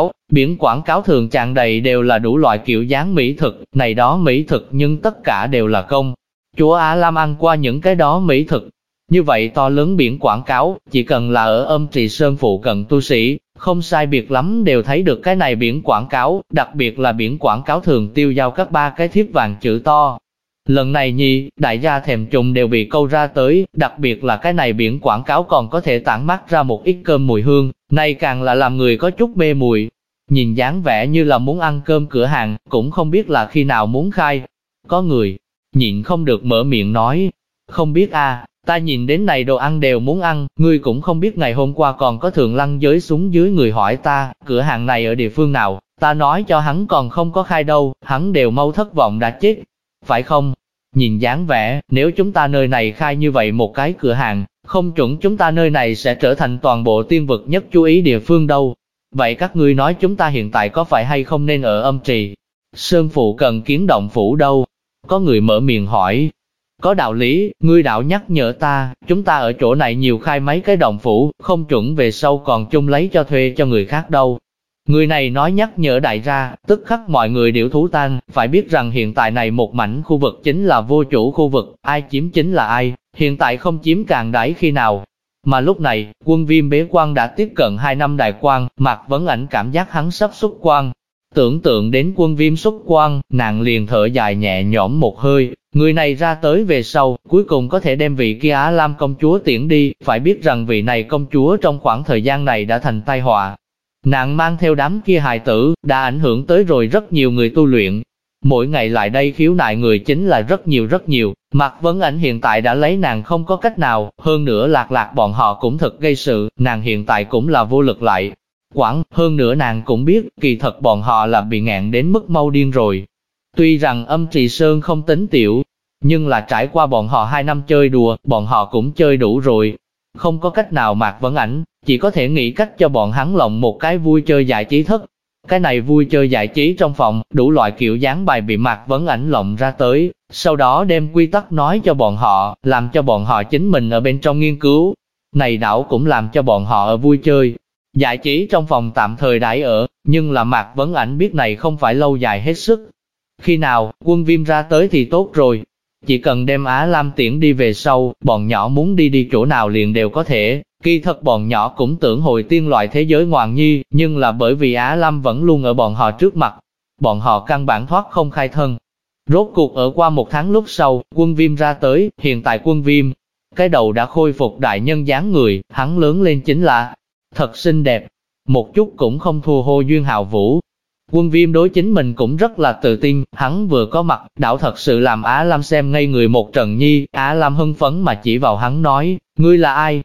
quảng cáo thường tràn đầy đều là đủ loại kiểu dáng mỹ thực, này đó mỹ thực nhưng tất cả đều là công chúa Á Lam ăn qua những cái đó mỹ thực. Như vậy to lớn biển quảng cáo, chỉ cần là ở Âm Trì Sơn phụ cận tu sĩ, không sai biệt lắm đều thấy được cái này biển quảng cáo, đặc biệt là biển quảng cáo thường tiêu giao các 3 cái thiếp vàng chữ to. Lần này nhi, đại gia thèm trùng đều bị câu ra tới, đặc biệt là cái này biển quảng cáo còn có thể tản mát ra một ít cơm mùi hương, này càng là làm người có chút mê mùi. Nhìn dáng vẻ như là muốn ăn cơm cửa hàng, cũng không biết là khi nào muốn khai. Có người nhịn không được mở miệng nói, không biết a, ta nhìn đến này đồ ăn đều muốn ăn, ngươi cũng không biết ngày hôm qua còn có Thượng Lăng giới xuống dưới người hỏi ta, cửa hàng này ở địa phương nào, ta nói cho hắn còn không có khai đâu, hắn đều mau thất vọng đã chết. Phải không? Nhìn dáng vẻ, nếu chúng ta nơi này khai như vậy một cái cửa hàng, Không chuẩn chúng ta nơi này sẽ trở thành toàn bộ tiên vực nhất chú ý địa phương đâu. Vậy các ngươi nói chúng ta hiện tại có phải hay không nên ở Âm Trì Sơn phụ cần kiến động phủ đâu? Có người mở miệng hỏi. Có đạo lý, ngươi đạo nhắc nhở ta, chúng ta ở chỗ này nhiều khai mấy cái động phủ, không chuẩn về sau còn chung lấy cho thuê cho người khác đâu. Người này nói nhắc nhở đại ra, tức khắc mọi người điểu thú tan, phải biết rằng hiện tại này một mảnh khu vực chính là vô chủ khu vực, ai chiếm chính là ai, hiện tại không chiếm càng đãi khi nào. Mà lúc này, Quân Viêm bế quan đã tiếp cận 2 năm đại quan, Mạc Vấn Ảnh cảm giác hắn sắp xuất quan. Tưởng tượng đến Quân Viêm xuất quan, nàng liền thở dài nhẹ nhõm một hơi, người này ra tới về sau, cuối cùng có thể đem vị kia Á Lam công chúa tiễn đi, phải biết rằng vị này công chúa trong khoảng thời gian này đã thành tai họa. Nàng mang theo đám kia hài tử, đã ảnh hưởng tới rồi rất nhiều người tu luyện. Mỗi ngày lại đây khiếu nại người chính là rất nhiều. Mạc Vấn Ảnh hiện tại đã lấy nàng không có cách nào, hơn nữa lạc bọn họ cũng thật gây sự, nàng hiện tại cũng là vô lực lại. Quản, hơn nữa nàng cũng biết, kỳ thật bọn họ là bị ngạn đến mức mau điên rồi. Tuy rằng Âm Trì Sơn không tính tiểu, nhưng là trải qua bọn họ 2 năm chơi đùa, bọn họ cũng chơi đủ rồi. Không có cách nào Mạc Vấn Ảnh, chỉ có thể nghĩ cách cho bọn hắn lộng một cái vui chơi giải trí thất. Cái này vui chơi giải trí trong phòng, đủ loại kiểu dáng bài bị Mạc Vấn Ảnh lộng ra tới, sau đó đem quy tắc nói cho bọn họ, làm cho bọn họ chính mình ở bên trong nghiên cứu. Này đảo cũng làm cho bọn họ ở vui chơi giải trí trong phòng tạm thời đãi ở, nhưng là Mạc Vấn Ảnh biết này không phải lâu dài hết sức. Khi nào, Quân Viêm ra tới thì tốt rồi. Chỉ cần đem Á Lam tiễn đi về sau, bọn nhỏ muốn đi chỗ nào liền đều có thể. Kỳ thật bọn nhỏ cũng tưởng hồi tiên loại thế giới ngoạn nhi, nhưng là bởi vì Á Lam vẫn luôn ở bọn họ trước mặt. Bọn họ căn bản thoát không khai thân. Rốt cuộc ở qua 1 tháng lúc sau, Quân Viêm ra tới, hiện tại Quân Viêm, cái đầu đã khôi phục đại nhân dáng người, hắn lớn lên chính là thật xinh đẹp, một chút cũng không thua Hồ Duyên Hạo Vũ. Quân Viêm đối chính mình cũng rất là tự tin, hắn vừa có mặt, đảo thật sự làm Á Lam xem ngây người một trận nhi, Á Lam hưng phấn mà chỉ vào hắn nói, ngươi là ai?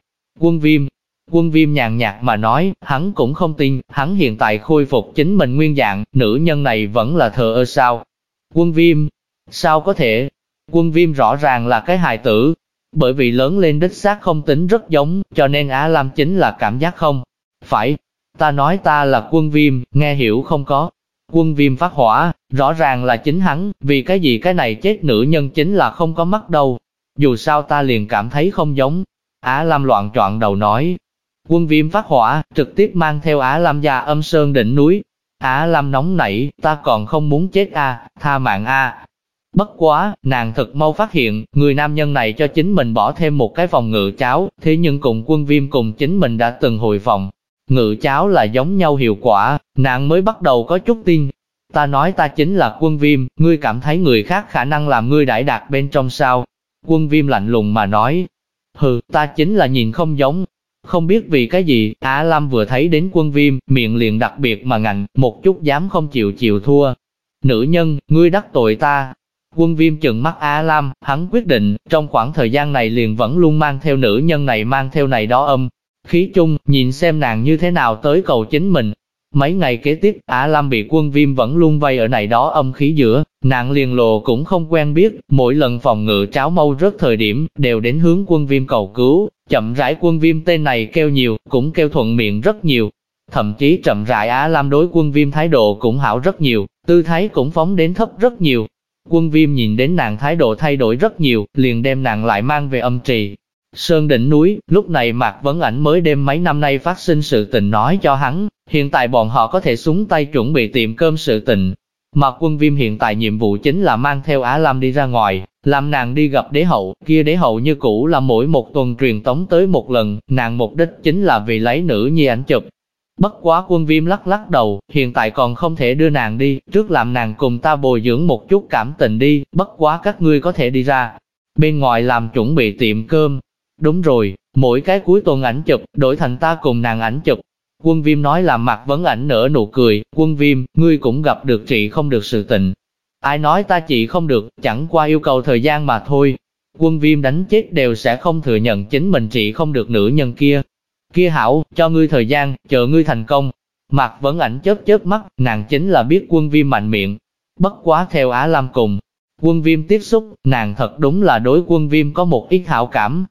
Quân Viêm nhàn nhạt mà nói, hắn cũng không tin, hắn hiện tại khôi phục chính mình nguyên dạng, nữ nhân này vẫn là thờ ơ sao? Quân Viêm, sao có thể? Quân Viêm rõ ràng là cái hài tử, bởi vì lớn lên đích xác không tính rất giống, cho nên Á Lam chính là cảm giác không. Phải, ta nói ta là Quân Viêm, nghe hiểu không có? Quân Viêm phát hỏa, rõ ràng là chính hắn, vì cái gì cái này chết nữ nhân chính là không có mắt đâu. Dù sao ta liền cảm thấy không giống. Á Lam loạn trọn đầu nói. Quân Viêm phát hỏa, trực tiếp mang theo Á Lam ra Âm Sơn đỉnh núi. Á Lam nóng nảy, ta còn không muốn chết tha mạng Bất quá, nàng thật mau phát hiện, người nam nhân này cho chính mình bỏ thêm một cái phòng ngự cháo, thế nhưng cùng Quân Viêm cùng chính mình đã từng hồi phòng. Ngự cháo là giống nhau hiệu quả, nàng mới bắt đầu có chút tin. Ta nói ta chính là Quân Viêm, ngươi cảm thấy người khác khả năng làm ngươi đãi đạt bên trong sao? Quân Viêm lạnh lùng mà nói. Hừ, ta chính là nhìn không giống. Không biết vì cái gì, Á Lam vừa thấy đến Quân Viêm, miệng liền đặc biệt mà ngạnh, một chút dám không chịu thua. Nữ nhân, ngươi đắc tội ta. Quân Viêm trừng mắt Á Lam, hắn quyết định, trong khoảng thời gian này liền vẫn luôn mang theo nữ nhân này mang theo này đó âm. Khí chung, nhìn xem nàng như thế nào tới cầu chính mình. Mấy ngày kế tiếp, Á Lam bị Quân Viêm vẫn luôn vây ở này đó âm khí giữa, nàng liền lộ cũng không quen biết, mỗi lần phòng ngự tráo mâu rớt thời điểm, đều đến hướng Quân Viêm cầu cứu, chậm rãi Quân Viêm tên này kêu nhiều, cũng kêu thuận miệng rất nhiều. Thậm chí chậm rãi Á Lam đối Quân Viêm thái độ cũng hảo rất nhiều, tư thái cũng phóng đến thấp rất nhiều. Quân Viêm nhìn đến nàng thái độ thay đổi rất nhiều, liền đem nàng lại mang về Âm Trì Sơn đỉnh núi. Lúc này Mạc Vấn Ảnh mới đem mấy năm nay phát sinh sự tình nói cho hắn, hiện tại bọn họ có thể xuống tay chuẩn bị tiệm cơm sự tình. Mà Quân Viêm hiện tại nhiệm vụ chính là mang theo Á Lam đi ra ngoài, làm nàng đi gặp đế hậu, kia đế hậu như cũ là mỗi một tuần truyền tống tới một lần, nàng mục đích chính là vì lấy nữ nhi ảnh chụp. Bất quá Quân Viêm lắc đầu, hiện tại còn không thể đưa nàng đi, trước làm nàng cùng ta bồi dưỡng một chút cảm tình đi, bất quá các ngươi có thể đi ra bên ngoài làm chuẩn bị tiệm cơm. Đúng rồi, mỗi cái cuối tuần ảnh chụp, đổi thành ta cùng nàng ảnh chụp. Quân Viêm nói làm Mạc Vấn Ảnh nở nụ cười, Quân Viêm, ngươi cũng gặp được trị không được sự tình. Ai nói ta trị không được, chẳng qua yêu cầu thời gian mà thôi. Quân Viêm đánh chết đều sẽ không thừa nhận chính mình trị không được nữ nhân kia. Kia hảo, cho ngươi thời gian, chờ ngươi thành công. Mạc Vấn Ảnh chớp mắt, nàng chính là biết Quân Viêm mạnh miệng. Bất quá theo Á Lam cùng Quân Viêm tiếp xúc, nàng thật đúng là đối Quân Viêm có một ít hảo cảm.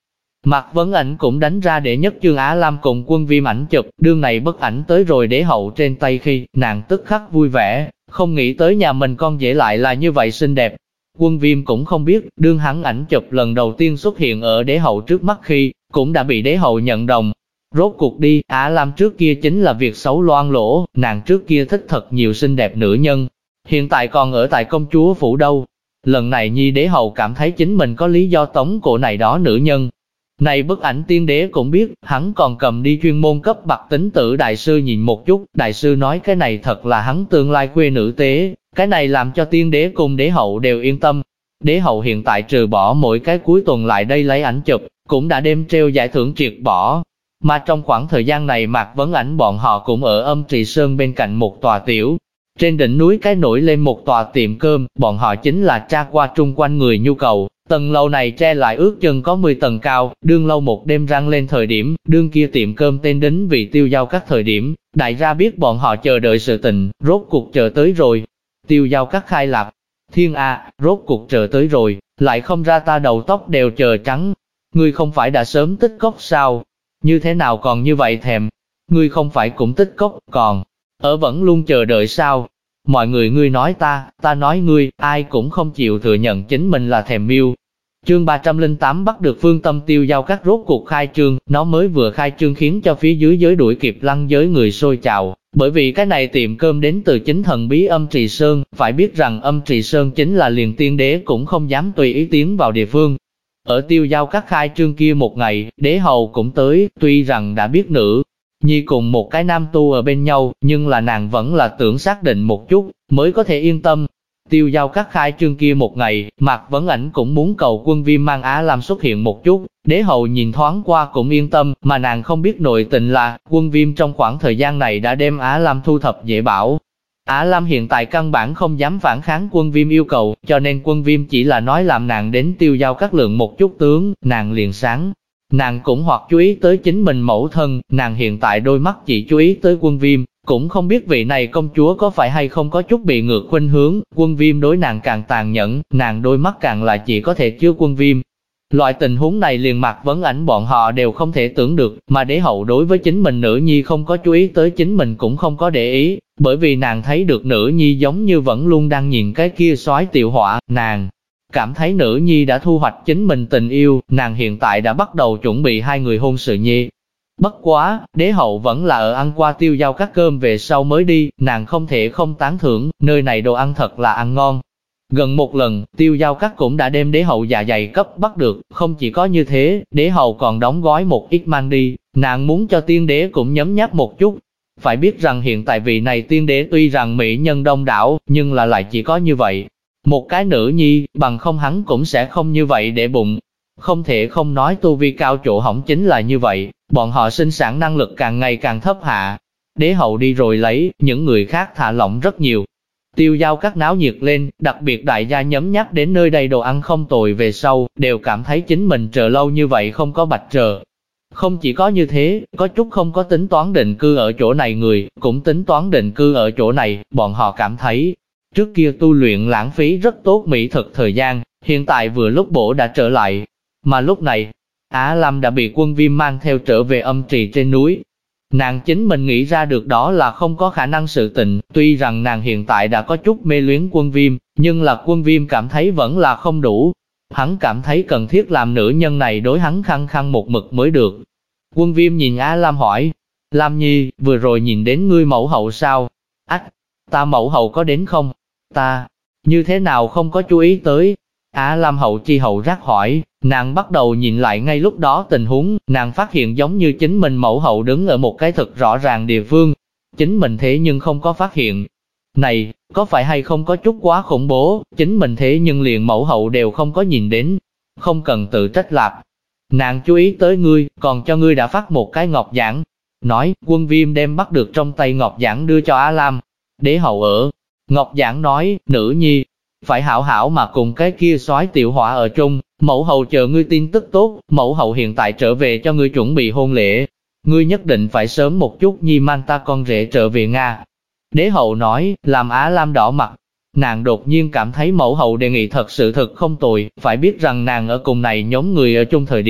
Mạc Vấn Ảnh cũng đánh ra đệ nhất chương Á Lam cùng Quân Viêm ảnh chụp, đương này bức ảnh tới rồi đế hậu trên tay khi, nàng tức khắc vui vẻ, không nghĩ tới nhà mình con rể lại là như vậy xinh đẹp. Quân Viêm cũng không biết, đương hắn ảnh chụp lần đầu tiên xuất hiện ở đế hậu trước mắt khi, cũng đã bị đế hậu nhận đồng. Rốt cuộc đi, Á Lam trước kia chính là việc xấu loang lỗ, nàng trước kia thích thật nhiều xinh đẹp nữ nhân, hiện tại còn ở tại công chúa phủ đâu. Lần này nhi đế hậu cảm thấy chính mình có lý do tống cổ này đó nữ nhân. Này bức ảnh tiên đế cũng biết, hắn còn cầm đi chuyên môn cấp bậc tính tử đại sư nhìn một chút, đại sư nói cái này thật là hắn tương lai quê nữ tế, cái này làm cho tiên đế cùng đế hậu đều yên tâm. Đế hậu hiện tại trừ bỏ mỗi cái cuối tuần lại đây lấy ảnh chụp, cũng đã đem treo giải thưởng triệt bỏ. Mà trong khoảng thời gian này Mạc Vấn Ảnh bọn họ cũng ở Âm Trì Sơn bên cạnh một tòa tiểu. Trên đỉnh núi cái nổi lên một tòa tiệm cơm, bọn họ chính là tra qua trung quanh người nhu cầu. Tầng lầu này tre lại ước chừng có 10 tầng cao, đương lâu một đêm răng lên thời điểm, đương kia tiệm cơm tên đính vì Tiêu Giao Các thời điểm, đại gia biết bọn họ chờ đợi sự tình, rốt cuộc chờ tới rồi. Tiêu Giao Các khai lạc, thiên a, rốt cuộc chờ tới rồi, lại không ra ta đầu tóc đều chờ trắng. Ngươi không phải đã sớm tích cốc sao? Như thế nào còn như vậy thèm? Ngươi không phải cũng tích cốc, còn ở vẫn luôn chờ đợi sao? Mọi người ngươi nói ta nói ngươi, ai cũng không chịu thừa nhận chính mình là thèm miêu. Chương 308 bắt được Phương Tâm Tiêu Giao Các rốt cuộc khai trương, nó mới vừa khai trương khiến cho phía dưới giới đuổi kịp lăng giới người sôi trào, bởi vì cái này tiệm cơm đến từ chính thần bí Âm Trì Sơn, phải biết rằng Âm Trì Sơn chính là liền tiên đế cũng không dám tùy ý tiến vào địa phương. Ở Tiêu Giao Các khai trương kia một ngày, đế hầu cũng tới, tuy rằng đã biết nữ nhi cùng một cái nam tu ở bên nhau, nhưng là nàng vẫn là tưởng xác định một chút, mới có thể yên tâm. Tiêu Giao Các khai trương kia một ngày, Mạc Vấn Ảnh cũng muốn cầu Quân Viêm mang Á Lam xuất hiện một chút, đế hầu nhìn thoáng qua cũng yên tâm, mà nàng không biết nội tình là, Quân Viêm trong khoảng thời gian này đã đem Á Lam thu thập dễ bảo. Á Lam hiện tại căn bản không dám phản kháng Quân Viêm yêu cầu, cho nên Quân Viêm chỉ là nói làm nàng đến Tiêu Giao Các lượng một chút tướng, nàng liền sáng. Nàng cũng hoặc chú ý tới chính mình mẫu thân, nàng hiện tại đôi mắt chỉ chú ý tới Quân Viêm, cũng không biết vị này công chúa có phải hay không có chút bị ngược khuynh hướng, Quân Viêm đối nàng càng tàn nhẫn, nàng đôi mắt càng là chỉ có thể chứa Quân Viêm. Loại tình huống này liền Mạc Vấn Ảnh bọn họ đều không thể tưởng được, mà đế hậu đối với chính mình nữ nhi không có chú ý tới chính mình cũng không có để ý, bởi vì nàng thấy được nữ nhi giống như vẫn luôn đang nhìn cái kia soái tiểu họa, nàng cảm thấy nữ nhi đã thu hoạch chính mình tình yêu, nàng hiện tại đã bắt đầu chuẩn bị hai người hôn sự nhi. Bất quá, đế hậu vẫn là ở ăn qua Tiêu Giao Các cơm về sau mới đi, nàng không thể không tán thưởng, nơi này đồ ăn thật là ăn ngon. Gần một lần, Tiêu Giao Các cũng đã đem đế hậu dạ dày cấp bắt được, không chỉ có như thế, đế hậu còn đóng gói một ít mang đi, nàng muốn cho tiên đế cũng nhấm nháp một chút. Phải biết rằng hiện tại vị này tiên đế tuy rằng mỹ nhân đông đảo, nhưng là lại chỉ có như vậy. Một cái nữ nhi, bằng không hắn cũng sẽ không như vậy để bụng. Không thể không nói tu vi cao chỗ hỏng chính là như vậy, bọn họ sinh sản năng lực càng ngày càng thấp hạ. Đế hậu đi rồi lấy, những người khác thả lỏng rất nhiều. Tiêu Giao Các náo nhiệt lên, đặc biệt đại gia nhấm nháp đến nơi đây đồ ăn không tồi về sau, đều cảm thấy chính mình chờ lâu như vậy không có bạch chờ. Không chỉ có như thế, có chút không có tính toán định cư ở chỗ này người, cũng tính toán định cư ở chỗ này, bọn họ cảm thấy, trước kia tu luyện lãng phí rất tốt mỹ thực thời gian, hiện tại vừa lúc bổ đã trở lại. Mà lúc này, Á Lam đã bị Quân Viêm mang theo trở về Âm Trì trên núi. Nàng chính mình nghĩ ra được đó là không có khả năng sự tình, tuy rằng nàng hiện tại đã có chút mê luyến Quân Viêm, nhưng là Quân Viêm cảm thấy vẫn là không đủ. Hắn cảm thấy cần thiết làm nữ nhân này đối hắn khăng khăng một mực mới được. Quân Viêm nhìn Á Lam hỏi, Lam Nhi, vừa rồi nhìn đến ngươi mẫu hậu sao? Ách, ta mẫu hậu có đến không? Ta, như thế nào không có chú ý tới? Á Lam hậu chi hậu rác hỏi, nàng bắt đầu nhìn lại ngay lúc đó tình huống, nàng phát hiện giống như chính mình mẫu hậu đứng ở một cái thực rõ ràng địa phương. Chính mình thế nhưng không có phát hiện. Này, có phải hay không có chút quá khủng bố, chính mình thế nhưng liền mẫu hậu đều không có nhìn đến. Không cần tự trách lạp. Nàng chú ý tới ngươi, còn cho ngươi đã phát một cái ngọc giản. Nói, Quân Viêm đem bắt được trong tay ngọc giản đưa cho Á Lam. Đế hậu ở. Ngọc giản nói, nữ nhi, phải hảo hảo mà cùng cái kia soái tiểu hỏa ở chung, mẫu hậu chờ ngươi tin tức tốt, mẫu hậu hiện tại trở về cho ngươi chuẩn bị hôn lễ. Ngươi nhất định phải sớm một chút nhi mang ta con rể trở về Nga. Đế hậu nói, làm Á Lam đỏ mặt. Nàng đột nhiên cảm thấy mẫu hậu đề nghị thật sự thật không tồi, phải biết rằng nàng ở cùng này nhóm người ở chung thời điểm,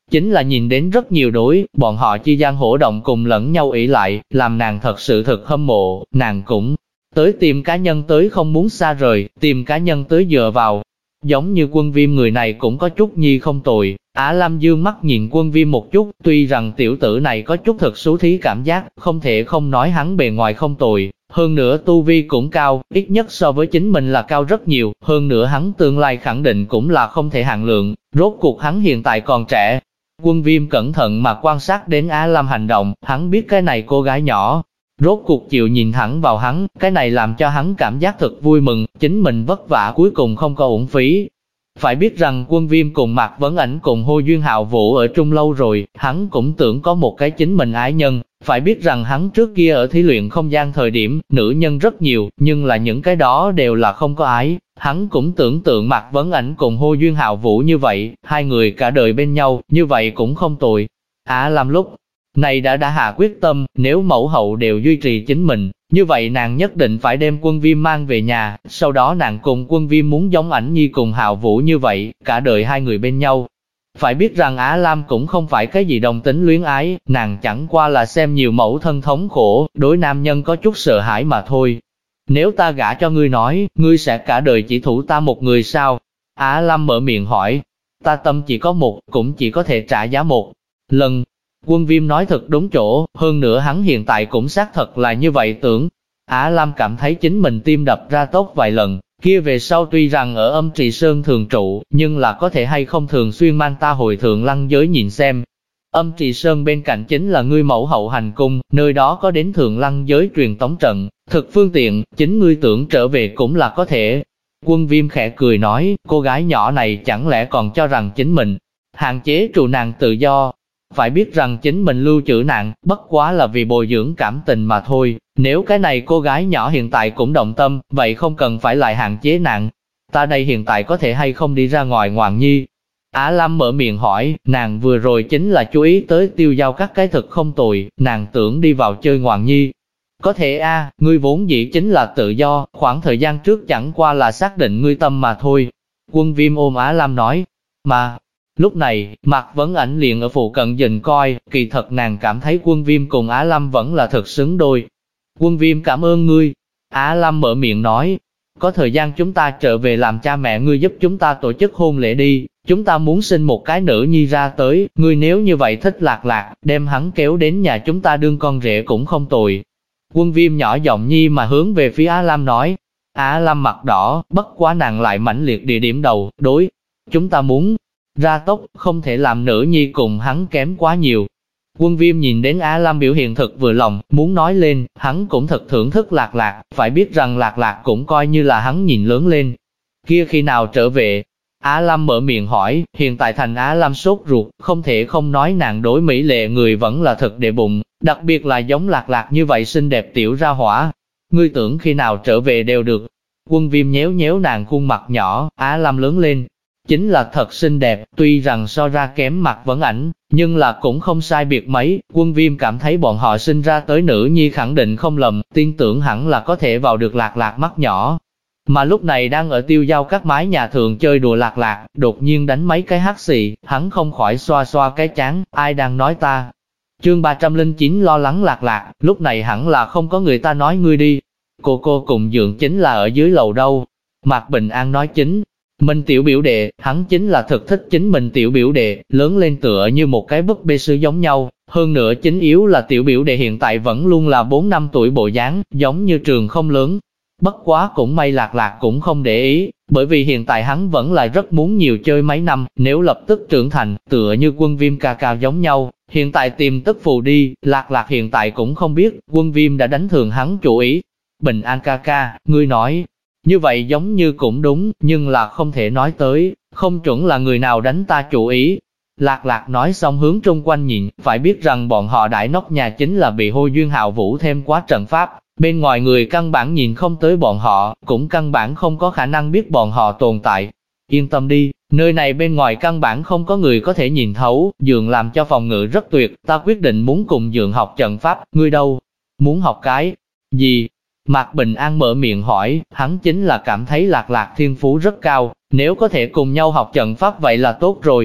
chính là nhìn đến rất nhiều đối, bọn họ chi gian hỗ động cùng lẫn nhau ỷ lại, làm nàng thật sự thực hâm mộ, nàng cũng tới tìm cá nhân tới không muốn xa rời, tìm cá nhân tới dựa vào. Giống như Quân Viêm người này cũng có chút nhi không tồi. Á Lam dương mắt nhìn Quân Viêm một chút, tuy rằng tiểu tử này có chút thực xú thí cảm giác, không thể không nói hắn bề ngoài không tồi, hơn nữa tu vi cũng cao, ít nhất so với chính mình là cao rất nhiều, hơn nữa hắn tương lai khẳng định cũng là không thể hạn lượng, rốt cuộc hắn hiện tại còn trẻ. Quân Viêm cẩn thận mà quan sát đến Á Lam hành động, hắn biết cái này cô gái nhỏ rốt cuộc chịu nhìn thẳng vào hắn, cái này làm cho hắn cảm giác thật vui mừng, chính mình vất vả cuối cùng không có uổng phí. Phải biết rằng Quân Viêm cùng Mạc Vấn Ảnh cùng Hồ Duyên Hạo Vũ ở chung lâu rồi, hắn cũng tưởng có một cái chính mình ái nhân. Phải biết rằng hắn trước kia ở thí luyện không gian thời điểm, nữ nhân rất nhiều, nhưng là những cái đó đều là không có ái. Hắn cũng tưởng tượng Mạc Vấn Ảnh cùng Hồ Duyên Hạo Vũ như vậy, hai người cả đời bên nhau, như vậy cũng không tồi. Á Lam lúc này đã hạ quyết tâm, nếu mẫu hậu đều duy trì chính mình, như vậy nàng nhất định phải đem Quân Viêm mang về nhà, sau đó nàng cùng Quân Viêm muốn giống Ảnh Nhi cùng Hạo Vũ như vậy, cả đời hai người bên nhau. Phải biết rằng Á Lam cũng không phải cái gì đồng tính luyến ái, nàng chẳng qua là xem nhiều mẫu thân thống khổ, đối nam nhân có chút sợ hãi mà thôi. Nếu ta gả cho ngươi nói, ngươi sẽ cả đời chỉ thủ ta một người sao? Á Lam mở miệng hỏi, ta tâm chỉ có một, cũng chỉ có thể trả giá một lần. Quân Viêm nói thật đúng chỗ, hơn nữa hắn hiện tại cũng xác thật là như vậy tưởng. Á Lam cảm thấy chính mình tim đập ra tốc vài lần, kia về sau tuy rằng ở Âm Trì Sơn thường trụ, nhưng là có thể hay không thường xuyên mang ta hồi Thượng Lăng giới nhìn xem. Âm Trì Sơn bên cạnh chính là ngươi mẫu hậu hành cung, nơi đó có đến Thượng Lăng giới truyền tống trận, thực phương tiện, chính ngươi tưởng trở về cũng là có thể. Quân Viêm khẽ cười nói, cô gái nhỏ này chẳng lẽ còn cho rằng chính mình hạn chế trụ nàng tự do. Phải biết rằng chính mình lưu trữ nàng, bất quá là vì bồi dưỡng cảm tình mà thôi. Nếu cái này cô gái nhỏ hiện tại cũng động tâm, vậy không cần phải lại hạn chế nàng. Ta đây hiện tại có thể hay không đi ra ngoài ngoạn nhi? Á Lam mở miệng hỏi, nàng vừa rồi chính là chú ý tới Tiêu Giao các cái thực không tồi, nàng tưởng đi vào chơi ngoạn nhi. Có thể a, ngươi vốn dĩ chính là tự do, khoảng thời gian trước chẳng qua là xác định ngươi tâm mà thôi. Quân Viêm ôm Á Lam nói, mà... Lúc này, Mạc Vấn Ảnh liền ở phụ cận nhìn coi, kỳ thật nàng cảm thấy Quân Viêm cùng Á Lam vẫn là thật xứng đôi. Quân Viêm cảm ơn ngươi. Á Lam mở miệng nói, có thời gian chúng ta trở về làm cha mẹ ngươi giúp chúng ta tổ chức hôn lễ đi, chúng ta muốn sinh một cái nữ nhi ra tới, ngươi nếu như vậy thích Lạc Lạc, đem hắn kéo đến nhà chúng ta đương con rể cũng không tồi. Quân Viêm nhỏ giọng nhi mà hướng về phía Á Lam nói, Á Lam mặt đỏ, bất quá nàng lại mãnh liệt địa điểm đầu, đối, chúng ta muốn ra tốc, không thể làm nữ nhi cùng hắn kém quá nhiều. Quân Viêm nhìn đến Á Lam biểu hiện thật vừa lòng, muốn nói lên, hắn cũng thật thưởng thức Lạc Lạc, phải biết rằng Lạc Lạc cũng coi như là hắn nhìn lớn lên. Kia khi nào trở về? Á Lam mở miệng hỏi, hiện tại thành Á Lam sốt ruột, không thể không nói nàng đối mỹ lệ người vẫn là thật đệ bụng, đặc biệt là giống Lạc Lạc như vậy xinh đẹp tiểu ra hỏa. Ngươi tưởng khi nào trở về đều được. Quân Viêm nhéo nhéo nàng khuôn mặt nhỏ, Á Lam lớn lên chính là thật xinh đẹp, tuy rằng so ra kém Mạc Vấn Ảnh, nhưng là cũng không sai biệt mấy. Quân Viêm cảm thấy bọn họ sinh ra tới nữ nhi khẳng định không lầm, tin tưởng hẳn là có thể vào được Lạc Lạc mắt nhỏ. Mà lúc này đang ở Tiêu Giao các mái nhà thường chơi đùa Lạc Lạc, đột nhiên đánh mấy cái hắt xì, hắn không khỏi xoa xoa cái trán, ai đang nói ta? Chương 309 lo lắng Lạc Lạc, lúc này hẳn là không có người ta nói ngươi đi. Cô cùng Dượng chính là ở dưới lầu đâu. Mạc Bình An nói chính mình tiểu biểu đệ, hắn chính là thực thích chính mình tiểu biểu đệ, lớn lên tựa như một cái búp bê sứ giống nhau. Hơn nữa chính yếu là tiểu biểu đệ hiện tại vẫn luôn là 4 năm tuổi bộ dáng, giống như trường không lớn. Bất quá cũng may Lạc Lạc cũng không để ý, bởi vì hiện tại hắn vẫn là rất muốn nhiều chơi mấy năm, nếu lập tức trưởng thành, tựa như Quân Viêm ca ca giống nhau. Hiện tại tìm tức phù đi, Lạc Lạc hiện tại cũng không biết, Quân Viêm đã đánh thường hắn chủ ý. Bình An ca ca, ngươi nói, như vậy giống như cũng đúng, nhưng là không thể nói tới, không chuẩn là người nào đánh ta chủ ý. Lạc Lạc nói xong hướng trung quanh nhìn, phải biết rằng bọn họ đại nóc nhà chính là bị Hồ Duyên Hạo Vũ thêm quá trận pháp, bên ngoài người căn bản nhìn không tới bọn họ, cũng căn bản không có khả năng biết bọn họ tồn tại. Yên tâm đi, nơi này bên ngoài căn bản không có người có thể nhìn thấu, Dượng làm cho phòng ngự rất tuyệt, ta quyết định muốn cùng Dượng học trận pháp, ngươi đâu? Muốn học cái gì? Mạc Bình An mở miệng hỏi, hắn chính là cảm thấy Lạc Lạc thiên phú rất cao, nếu có thể cùng nhau học trận pháp vậy là tốt rồi.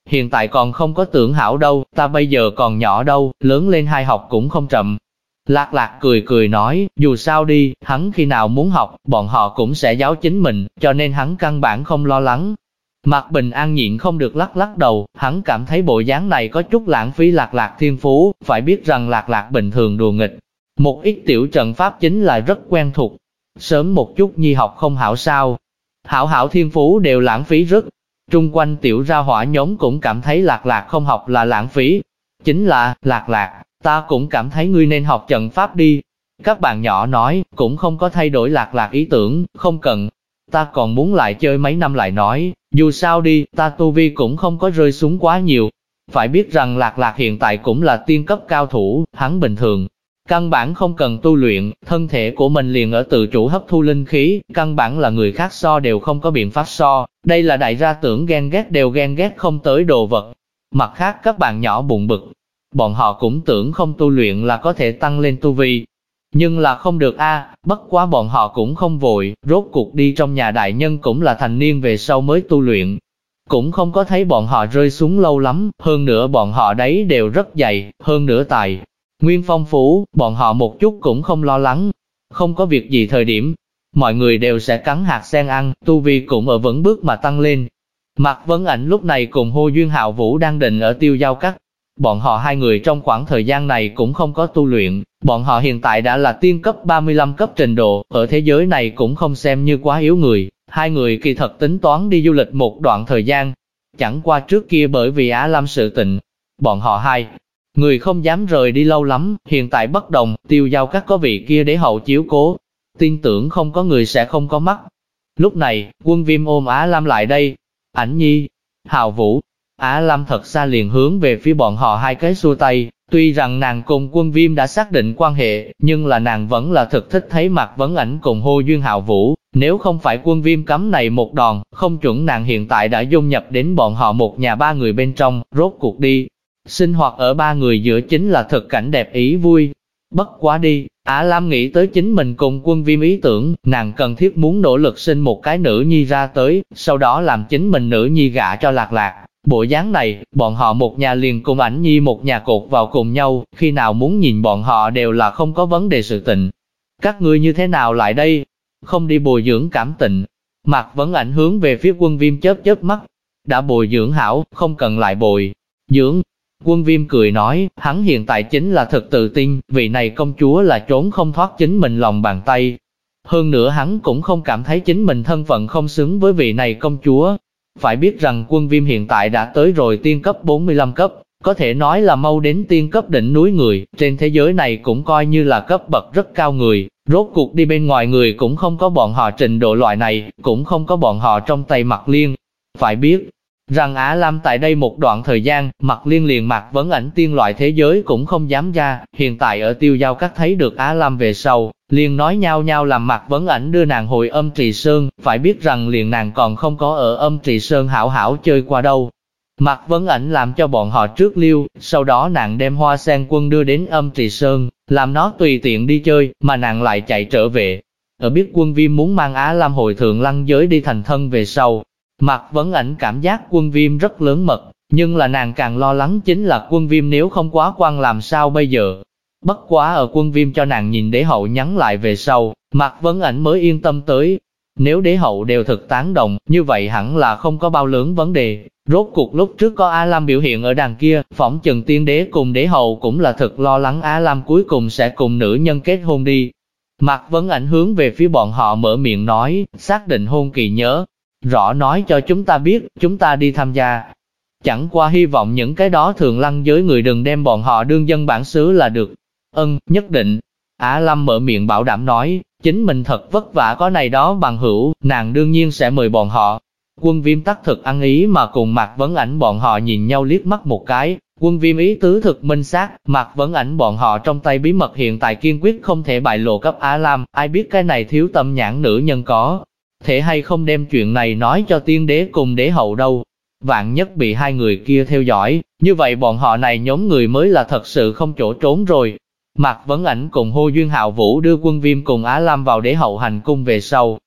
hiện tại còn không có tưởng hảo đâu, ta bây giờ còn nhỏ đâu, lớn lên hai học cũng không chậm. Lạc Lạc cười cười nói, dù sao đi, hắn khi nào muốn học, bọn họ cũng sẽ giáo chính mình, cho nên hắn căn bản không lo lắng. Mạc Bình An nhịn không được lắc lắc đầu, hắn cảm thấy bộ dáng này có chút lãng phí Lạc Lạc thiên phú, phải biết rằng Lạc Lạc bình thường đùa nghịch. Một ít tiểu trận pháp chính là rất quen thuộc. Sớm một chút nhi học không hảo sao. Hảo hảo thiên phú đều lãng phí rất. Trung quanh tiểu ra hỏa nhóm cũng cảm thấy Lạc Lạc không học là lãng phí. Chính là, Lạc Lạc, ta cũng cảm thấy ngươi nên học trận pháp đi. Các bạn nhỏ nói, cũng không có thay đổi Lạc Lạc ý tưởng, không cần. Ta còn muốn lại chơi mấy năm lại nói, dù sao đi, ta tu vi cũng không có rơi xuống quá nhiều. Phải biết rằng Lạc Lạc hiện tại cũng là tiên cấp cao thủ, hắn bình thường. Căn bản không cần tu luyện, thân thể của mình liền ở tự chủ hấp thu linh khí, căn bản là người khác so đều không có biện pháp so, đây là đại gia tưởng ghen ghét đều ghen ghét không tới đồ vật. Mặt khác các bạn nhỏ buồn bực, bọn họ cũng tưởng không tu luyện là có thể tăng lên tu vi. Nhưng là không được bất quá bọn họ cũng không vội, rốt cuộc đi trong nhà đại nhân cũng là thành niên về sau mới tu luyện. Cũng không có thấy bọn họ rơi xuống lâu lắm, hơn nữa bọn họ đấy đều rất dày, hơn nữa tài nguyên phong phú, bọn họ một chút cũng không lo lắng. Không có việc gì thời điểm, mọi người đều sẽ cắn hạt sen ăn, tu vi cũng ở vững bước mà tăng lên. Mạc Vấn Ảnh lúc này cùng Hồ Duyên Hạo Vũ đang định ở Tiêu Giao Các. Bọn họ hai người trong khoảng thời gian này cũng không có tu luyện, bọn họ hiện tại đã là tiên cấp 35 cấp trình độ, ở thế giới này cũng không xem như quá yếu người. Hai người kỳ thật tính toán đi du lịch một đoạn thời gian. Chẳng qua trước kia bởi vì Á Lam sự tình, bọn họ hai người không dám rời đi lâu lắm, hiện tại bất đồng, Tiêu Giao Các có vị kia để hậu chiếu cố. Tin tưởng không có người sẽ không có mắt. Lúc này, Quân Viêm ôm Á Lam lại đây. Ảnh Nhi, Hạo Vũ. Á Lam thật xa liền hướng về phía bọn họ hai cái xua tay, tuy rằng nàng cùng Quân Viêm đã xác định quan hệ, nhưng là nàng vẫn là thực thích thấy Mạc Vấn Ảnh cùng Hồ Duyên Hạo Vũ, nếu không phải Quân Viêm cấm này một đòn, không chuẩn nàng hiện tại đã dung nhập đến bọn họ một nhà ba người bên trong, rốt cuộc đi. Sinh hoạt ở ba người giữa chính là thực cảnh đẹp ý vui. Bất quá đi, Á Lam nghĩ tới chính mình cùng Quân Viêm ý tưởng, nàng cần thiết muốn nỗ lực sinh một cái nữ nhi ra tới, sau đó làm chính mình nữ nhi gả cho Lạc Lạc. Bộ dáng này, bọn họ một nhà liền cùng Ảnh Nhi một nhà cột vào cùng nhau, khi nào muốn nhìn bọn họ đều là không có vấn đề sự tình. Các ngươi như thế nào lại đây? Không đi bồi dưỡng cảm tình. Mạc Vấn Ảnh hướng về phía Quân Viêm chớp chớp mắt. Đã bồi dưỡng hảo, không cần lại bồi dưỡng. Quân Viêm cười nói, hắn hiện tại chính là thật tự tin, vị này công chúa là trốn không thoát chính mình lòng bàn tay. Hơn nữa hắn cũng không cảm thấy chính mình thân phận không xứng với vị này công chúa. Phải biết rằng Quân Viêm hiện tại đã tới rồi tiên cấp 45 cấp, có thể nói là mau đến tiên cấp đỉnh núi người, trên thế giới này cũng coi như là cấp bậc rất cao người, rốt cuộc đi bên ngoài người cũng không có bọn họ trình độ loại này, cũng không có bọn họ trong tay Mạc Liên. Phải biết rằng Á Lam tại đây một đoạn thời gian, Mạc Liên liền Mạc Vấn Ảnh tiên loại thế giới cũng không dám ra, hiện tại ở Tiêu Giao Các thấy được Á Lam về sau, liền nói nhau nhau làm Mạc Vấn Ảnh đưa nàng hồi Âm Trì Sơn, phải biết rằng liền nàng còn không có ở Âm Trì Sơn hảo hảo chơi qua đâu. Mạc Vấn Ảnh làm cho bọn họ trước lưu, sau đó nàng đem Hoa Sen Quân đưa đến Âm Trì Sơn, làm nó tùy tiện đi chơi, mà nàng lại chạy trở về. Ở biết Quân Viêm muốn mang Á Lam hồi Thượng Lăng giới đi thành thân về sau, Mạc Vấn Ảnh cảm giác Quân Viêm rất lớn mật, nhưng là nàng càng lo lắng chính là Quân Viêm nếu không quá quan làm sao bây giờ. Bất quá ở Quân Viêm cho nàng nhìn đế hậu nhắn lại về sau, Mạc Vấn Ảnh mới yên tâm tới. Nếu đế hậu đều thực tán đồng, như vậy hẳn là không có bao lớn vấn đề. Rốt cuộc lúc trước có Á Lam biểu hiện ở đằng kia, phỏng chừng tiên đế cùng đế hậu cũng là thực lo lắng Á Lam cuối cùng sẽ cùng nữ nhân kết hôn đi. Mạc Vấn Ảnh hướng về phía bọn họ mở miệng nói, xác định hôn kỳ nhớ rõ nói cho chúng ta biết, chúng ta đi tham gia. Chẳng qua hy vọng những cái đó Thượng Lăng giới người đừng đem bọn họ đương dân bản xứ là được. Nhất định. Á Lam mở miệng bảo đảm nói, chính mình thật vất vả có này đó bằng hữu, nàng đương nhiên sẽ mời bọn họ. Quân Viêm tắc thực ăn ý mà cùng Mạc Vấn Ảnh bọn họ nhìn nhau liếc mắt một cái. Quân Viêm ý tứ thực minh xác, Mạc Vấn Ảnh bọn họ trong tay bí mật hiện tại kiên quyết không thể bại lộ cấp Á Lam, ai biết cái này thiếu tâm nhãn nữ nhân có thể hay không đem chuyện này nói cho tiên đế cùng đế hậu đâu. Vạn nhất bị hai người kia theo dõi, như vậy bọn họ này nhóm người mới là thật sự không chỗ trốn rồi. Mạc Vấn Ảnh cùng Hồ Duyên Hạo Vũ đưa Quân Viêm cùng Á Lam vào đế hậu hành cung về sau,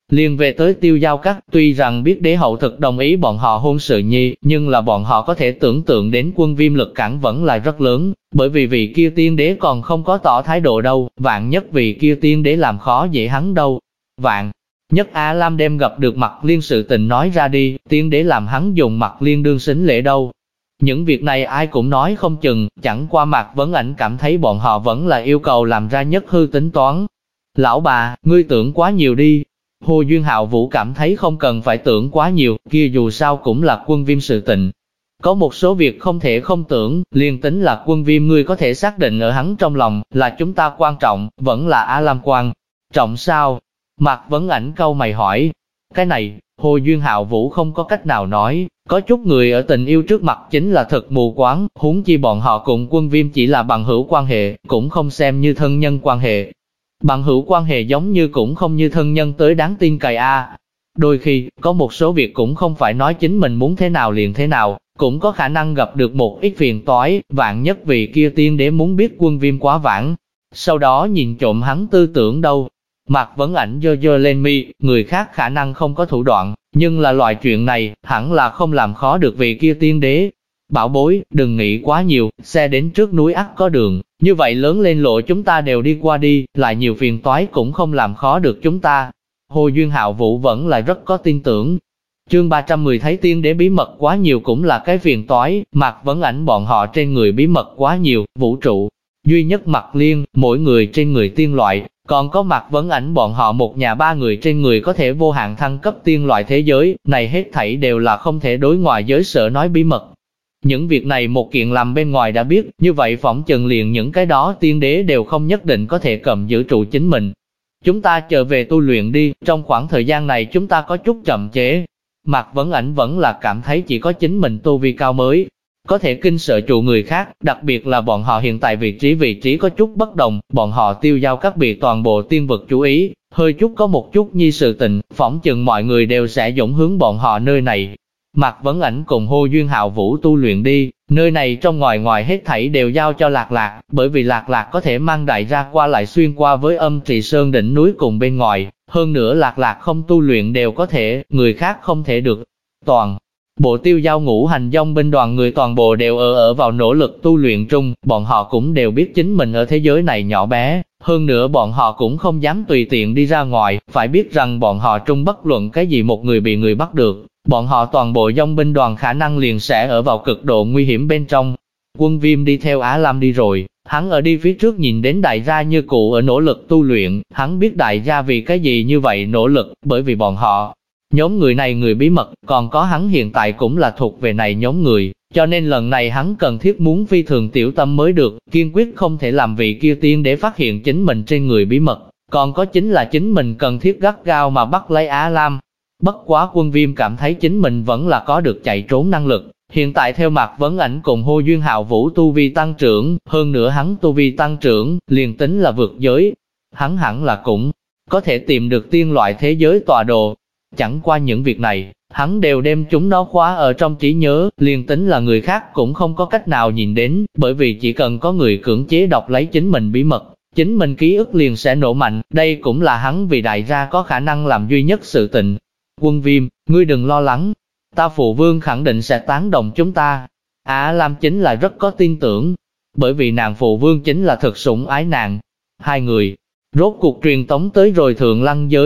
liền về tới Tiêu Giao Các, tuy rằng biết đế hậu thực đồng ý bọn họ hôn sự nhi, nhưng là bọn họ có thể tưởng tượng đến Quân Viêm lực cản vẫn là rất lớn, bởi vì vị kia tiên đế còn không có tỏ thái độ đâu, vạn nhất vị kia tiên đế làm khó dễ hắn đâu. Vạn nhất Á Lam đem gặp được Mạc Liên sự tình nói ra đi, tiên đế làm hắn dùng Mạc Liên đương xính lễ đâu. Những việc này ai cũng nói không chừng, chẳng qua Mạc Vấn Ảnh cảm thấy bọn họ vẫn là yêu cầu làm ra nhất hư tính toán. Lão bà, ngươi tưởng quá nhiều đi. Hồ Duyên Hạo Vũ cảm thấy không cần phải tưởng quá nhiều, kia dù sao cũng là Quân Viêm sự tình. Có một số việc không thể không tưởng, liền tính là Quân Viêm ngươi có thể xác định ở hắn trong lòng, là chúng ta quan trọng, vẫn là Á Lam quan trọng sao? Mạc Vấn Ảnh cau mày hỏi. Cái này, Hồ Duyên Hạo Vũ không có cách nào nói, có chút người ở tình yêu trước mặt chính là thật mù quáng, huống chi bọn họ cùng Quân Viêm chỉ là bằng hữu quan hệ, cũng không xem như thân nhân quan hệ. Bằng hữu quan hệ giống như cũng không như thân nhân tới đáng tin cậy a. Đôi khi, có một số việc cũng không phải nói chính mình muốn thế nào liền thế nào, cũng có khả năng gặp được một ít phiền toái, vạn nhất vì kia tiên đế muốn biết Quân Viêm quá vãng. Sau đó nhìn trộm hắn tư tưởng đâu. Mạc Vấn Ảnh giơ giơ lên mi, người khác khả năng không có thủ đoạn, nhưng là loại chuyện này, hẳn là không làm khó được vị kia tiên đế. Bảo bối, đừng nghĩ quá nhiều, xe đến trước núi ắt có đường, như vậy lớn lên lộ chúng ta đều đi qua đi, lại nhiều phiền toái cũng không làm khó được chúng ta. Hồ Duyên Hạo Vũ vẫn là rất có tin tưởng. Chương 310 thấy tiên đế bí mật quá nhiều cũng là cái phiền toái, Mạc Vấn Ảnh bọn họ trên người bí mật quá nhiều, vũ trụ duy nhất Mạc Liên, mỗi người trên người tiên loại, còn có Mạc Vấn Ảnh bọn họ một nhà ba người trên người có thể vô hạn thăng cấp tiên loại thế giới, này hết thảy đều là không thể đối ngoài giới sở nói bí mật. Những việc này một kiện làm bên ngoài đã biết, như vậy phỏng chừng liền những cái đó tiên đế đều không nhất định có thể cầm giữ trụ chính mình. Chúng ta trở về tu luyện đi, trong khoảng thời gian này chúng ta có chút chậm chế. Mạc Vấn Ảnh vẫn là cảm thấy chỉ có chính mình tu vi cao mới có thể kinh sợ trụ người khác, đặc biệt là bọn họ hiện tại vị trí có chút bất đồng, bọn họ Tiêu Giao Các bị toàn bộ tiên vực chú ý, hơi chút có một chút nhi sự tình, phỏng chừng mọi người đều sẽ dũng hướng bọn họ nơi này. Mạc Vấn Ảnh cùng Hồ Duyên Hạo Vũ tu luyện đi, nơi này trong ngoài hết thảy đều giao cho Lạc Lạc, bởi vì Lạc Lạc có thể mang đại ra qua lại xuyên qua với Âm Trì Sơn đỉnh núi cùng bên ngoài, hơn nữa Lạc Lạc không tu luyện đều có thể, người khác không thể được. Toàn bộ Tiêu Giao Ngũ Hành Dòng binh đoàn người toàn bộ đều ở vào nỗ lực tu luyện trung, bọn họ cũng đều biết chính mình ở thế giới này nhỏ bé, hơn nữa bọn họ cũng không dám tùy tiện đi ra ngoài, phải biết rằng bọn họ trung bất luận cái gì một người bị người bắt được, bọn họ toàn bộ dòng binh đoàn khả năng liền sẽ ở vào cực độ nguy hiểm bên trong. Quân Viêm đi theo Á Lam đi rồi, hắn ở đi phía trước nhìn đến đại gia như cụ ở nỗ lực tu luyện, hắn biết đại gia vì cái gì như vậy nỗ lực, bởi vì bọn họ nhóm người này người bí mật, còn có hắn hiện tại cũng là thuộc về này nhóm người, cho nên lần này hắn cần thiết muốn phi thường tiểu tâm mới được, kiên quyết không thể làm vị kia tiên để phát hiện chính mình trên người bí mật, còn có chính là chính mình cần thiết gắt gao mà bắt lấy Á Lam. Bất quá Quân Viêm cảm thấy chính mình vẫn là có được chạy trốn năng lực, hiện tại theo Mạc Vấn Ảnh cùng Hồ Duyên Hạo Vũ tu vi tăng trưởng, hơn nữa hắn tu vi tăng trưởng, liền tính là vượt giới, hắn hẳn là cũng có thể tìm được tiên loại thế giới tọa độ. Chẳng qua những việc này, hắn đều đem chúng nó khóa ở trong trí nhớ, liền tính là người khác cũng không có cách nào nhìn đến, bởi vì chỉ cần có người cưỡng chế đọc lấy chính mình bí mật, chính mình ký ức liền sẽ nổ mạnh, đây cũng là hắn vì đại gia có khả năng làm duy nhất sự tình. Quân Viêm, ngươi đừng lo lắng, ta phụ vương khẳng định sẽ tán đồng chúng ta. Á Lam chính là rất có tin tưởng, bởi vì nàng phụ vương chính là thực sủng ái nàng. Hai người rốt cuộc truyền tống tới rồi Thượng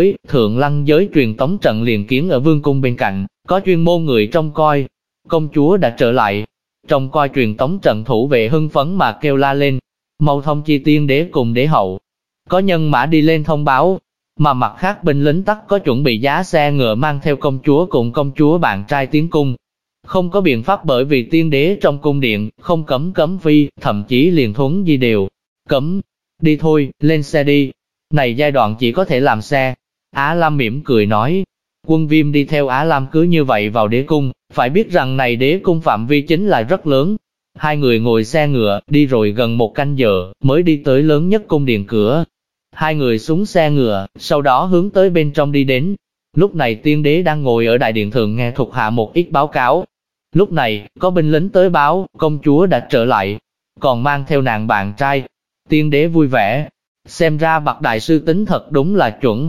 Lăng giới truyền tống trận liền kiến ở vương cung bên cạnh, có chuyên môn người trông coi. Công chúa đã trở lại, trông coi truyền tống trận thủ vệ hưng phấn mà kêu la lên, mau thông chi tiên đế cùng đế hậu. Có nhân mã đi lên thông báo, mà mặt khác binh lính tắc có chuẩn bị giá xe ngựa mang theo công chúa cùng công chúa bạn trai tiến cung. Không có biện pháp bởi vì tiên đế trong cung điện, không cấm phi, thậm chí liền thuấn di đều cấm. Đi thôi, lên xe đi. Này giai đoạn chỉ có thể làm xe. Á Lam mỉm cười nói. Quân Viêm đi theo Á Lam cứ như vậy vào đế cung, phải biết rằng này đế cung phạm vi chính là rất lớn. Hai người ngồi xe ngựa, đi rồi gần 1 canh giờ, mới đi tới lớn nhất cung điện cửa. Hai người xuống xe ngựa, sau đó hướng tới bên trong đi đến. Lúc này tiên đế đang ngồi ở đại điện thượng nghe thuộc hạ một ít báo cáo. Lúc này, có binh lính tới báo, công chúa đã trở lại, còn mang theo nàng bạn trai. Tiên đế vui vẻ, xem ra bậc đại sư tính thật đúng là chuẩn.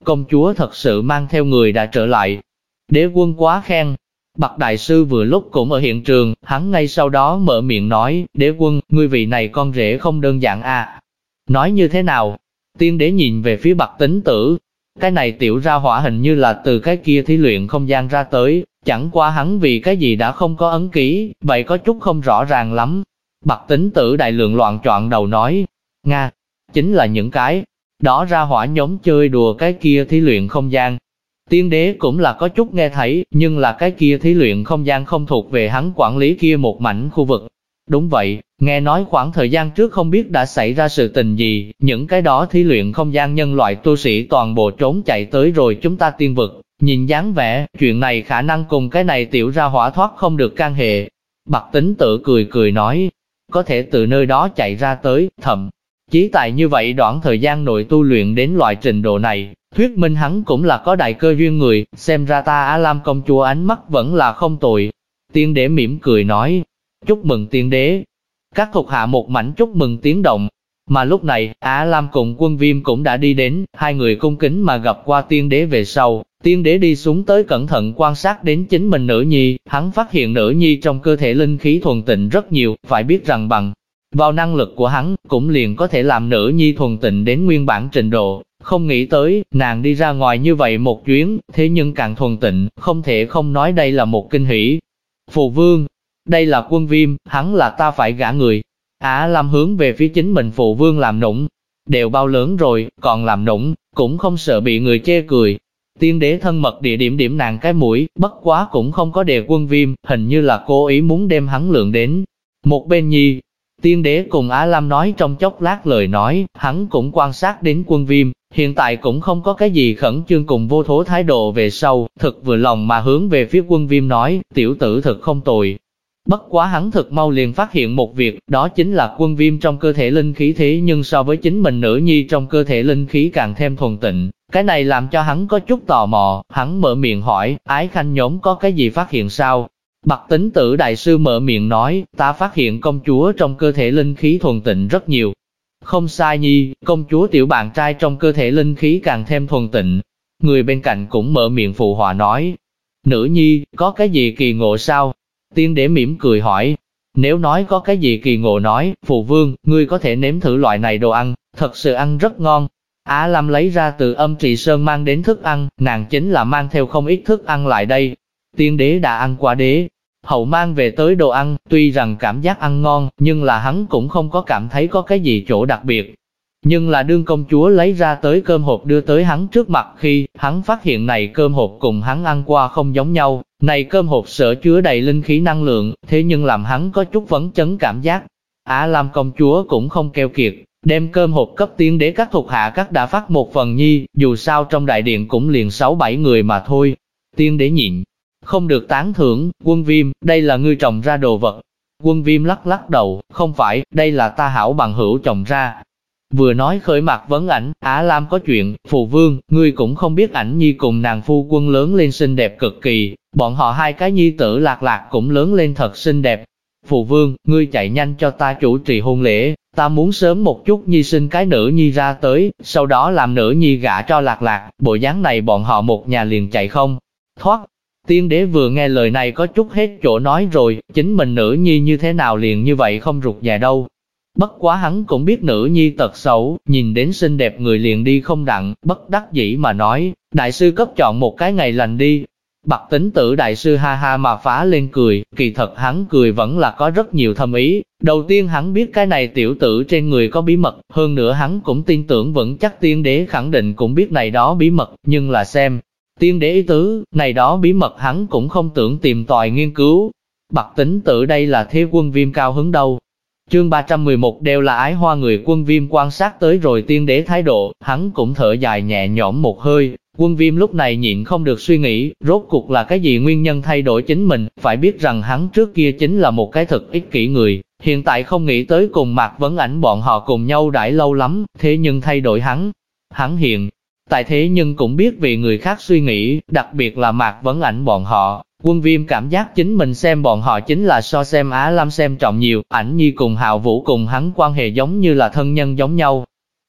công chúa thật sự mang theo người đã trở lại. Đế quân quá khen. Bạc đại sư vừa lúc cũng ở hiện trường, hắn ngay sau đó mở miệng nói, đế quân, ngươi vị này con rể không đơn giản à. Nói như thế nào? Tiên đế nhìn về phía Bạc Tính Tử. Cái này tiểu ra hỏa hình như là từ cái kia thí luyện không gian ra tới, chẳng qua hắn vì cái gì đã không có ấn ký, vậy có chút không rõ ràng lắm. Bạc Tính Tử đại lượng loạn choạng đầu nói, Nga, chính là những cái đó ra hỏa nhóm chơi đùa cái kia thí luyện không gian. Tiên đế cũng là có chút nghe thấy, nhưng là cái kia thí luyện không gian không thuộc về hắn quản lý kia một mảnh khu vực. Đúng vậy, nghe nói khoảng thời gian trước không biết đã xảy ra sự tình gì, những cái đó thí luyện không gian nhân loại tu sĩ toàn bộ trốn chạy tới rồi chúng ta tiên vực. Nhìn dáng vẻ, chuyện này khả năng cùng cái này tiểu ra hỏa thoát không được can hệ. Bạc Tính Tử cười cười nói, có thể từ nơi đó chạy ra tới, thậm chí tại như vậy đoạn thời gian nội tu luyện đến loại trình độ này, thuyết minh hắn cũng là có đại cơ duyên người, xem ra ta Á Lam công chúa ánh mắt vẫn là không tồi. Tiên đế mỉm cười nói, chúc mừng tiên đế. Các thuộc hạ một mảnh chúc mừng tiếng động. Mà lúc này, Á Lam cùng Quân Viêm cũng đã đi đến, hai người cung kính mà gặp qua tiên đế về sau. Tiên đế đi xuống tới cẩn thận quan sát đến chính mình nữ nhi, hắn phát hiện nữ nhi trong cơ thể linh khí thuần tịnh rất nhiều, phải biết rằng bằng vào năng lực của hắn, cũng liền có thể làm nữ nhi thuần tịnh đến nguyên bản trình độ. Không nghĩ tới, nàng đi ra ngoài như vậy một chuyến, thế nhưng càng thuần tịnh, không thể không nói đây là một kinh hỷ. Phù vương, đây là Quân Viêm, hắn là ta phải gả người. Á Lam hướng về phía chính mình phụ vương làm nũng, đều bao lớn rồi, còn làm nũng, cũng không sợ bị người chê cười. Tiên đế thân mật địa điểm điểm nàng cái mũi, bất quá cũng không có đề Quân Viêm, hình như là cố ý muốn đem hắn lượng đến một bên nhi. Tiên đế cùng Á Lam nói trong chốc lát lời nói, hắn cũng quan sát đến Quân Viêm, hiện tại cũng không có cái gì khẩn trương cùng vô thố thái độ về sau, thực vừa lòng mà hướng về phía Quân Viêm nói, tiểu tử thật không tồi. Bất quá hắn thực mau liền phát hiện một việc, đó chính là Quân Viêm trong cơ thể linh khí thế nhưng so với chính mình nữ nhi trong cơ thể linh khí càng thêm thuần tịnh. Cái này làm cho hắn có chút tò mò, hắn mở miệng hỏi, ái khanh nhóm có cái gì phát hiện sao? Bạc Tính Tử đại sư mở miệng nói, ta phát hiện công chúa trong cơ thể linh khí thuần tịnh rất nhiều. Không sai nhi, công chúa tiểu bạn trai trong cơ thể linh khí càng thêm thuần tịnh. Người bên cạnh cũng mở miệng phụ họa nói, nữ nhi, có cái gì kỳ ngộ sao? Tiên đế mỉm cười hỏi, nếu nói có cái gì kỳ ngộ nói, phụ vương, ngươi có thể nếm thử loại này đồ ăn, thật sự ăn rất ngon. Á Lam lấy ra từ Âm Trì Sơn mang đến thức ăn, nàng chính là mang theo không ít thức ăn lại đây. Tiên đế đã ăn qua đế hậu mang về tới đồ ăn, tuy rằng cảm giác ăn ngon, nhưng là hắn cũng không có cảm thấy có cái gì chỗ đặc biệt. Nhưng là đương công chúa lấy ra tới cơm hộp đưa tới hắn trước mặt khi, hắn phát hiện này cơm hộp cùng hắn ăn qua không giống nhau, này cơm hộp sở chứa đầy linh khí năng lượng, thế nhưng làm hắn có chút phấn chấn cảm giác. Á Lam công chúa cũng không keo kiệt, đem cơm hộp cấp tiên đế các thuộc hạ các đã phát một phần nhi, dù sao trong đại điện cũng liền 6-7 người mà thôi. Tiên đế nhịn không được tán thưởng, Quân Viêm, đây là ngươi trồng ra đồ vật. Quân Viêm lắc lắc đầu, không phải, đây là ta hảo bằng hữu trồng ra. Vừa nói khởi mặt vấn ảnh, Á Lam có chuyện, phụ vương, ngươi cũng không biết ảnh nhi cùng nàng phu quân lớn lên xinh đẹp cực kỳ, bọn họ hai cái nhi tử Lạc Lạc cũng lớn lên thật xinh đẹp. Phụ vương, ngươi chạy nhanh cho ta chủ trì hôn lễ, ta muốn sớm một chút nhi sinh cái nữ nhi ra tới, sau đó làm nữ nhi gả cho Lạc Lạc, bộ dáng này bọn họ một nhà liền chạy không thoát. Tiên đế vừa nghe lời này có chút hết chỗ nói rồi, chính mình nữ nhi như thế nào liền như vậy không rụt rè đâu. Bất quá hắn cũng biết nữ nhi tật xấu, nhìn đến xinh đẹp người liền đi không đặng, bất đắc dĩ mà nói, đại sư cấp chọn một cái ngày lành đi. Bạc Tính Tử đại sư ha ha mà phá lên cười, kỳ thật hắn cười vẫn là có rất nhiều thâm ý. Đầu tiên hắn biết cái này tiểu tử trên người có bí mật, hơn nữa hắn cũng tin tưởng vững chắc tiên đế khẳng định cũng biết này đó bí mật, nhưng là xem tiên đế ý tứ, này đó bí mật hắn cũng không tưởng tìm tòi nghiên cứu. Bạc Tính Tử đây là thế Quân Viêm cao hứng đâu. Chương 311 đều là ái hoa người. Quân Viêm quan sát tới rồi tiên đế thái độ, hắn cũng thở dài nhẹ nhõm một hơi. Quân Viêm lúc này nhịn không được suy nghĩ, rốt cuộc là cái gì nguyên nhân thay đổi chính mình, phải biết rằng hắn trước kia chính là một cái thực ích kỷ người, hiện tại không nghĩ tới cùng Mạc Vấn Ảnh bọn họ cùng nhau đãi lâu lắm, thế nhưng thay đổi hắn hiện tại thế nhưng cũng biết vì người khác suy nghĩ, đặc biệt là Mạc Vấn Ảnh bọn họ. Quân Viêm cảm giác chính mình xem bọn họ chính là so xem Á Lam xem trọng nhiều, Ảnh nhi cùng Hạo Vũ cùng hắn quan hệ giống như là thân nhân giống nhau.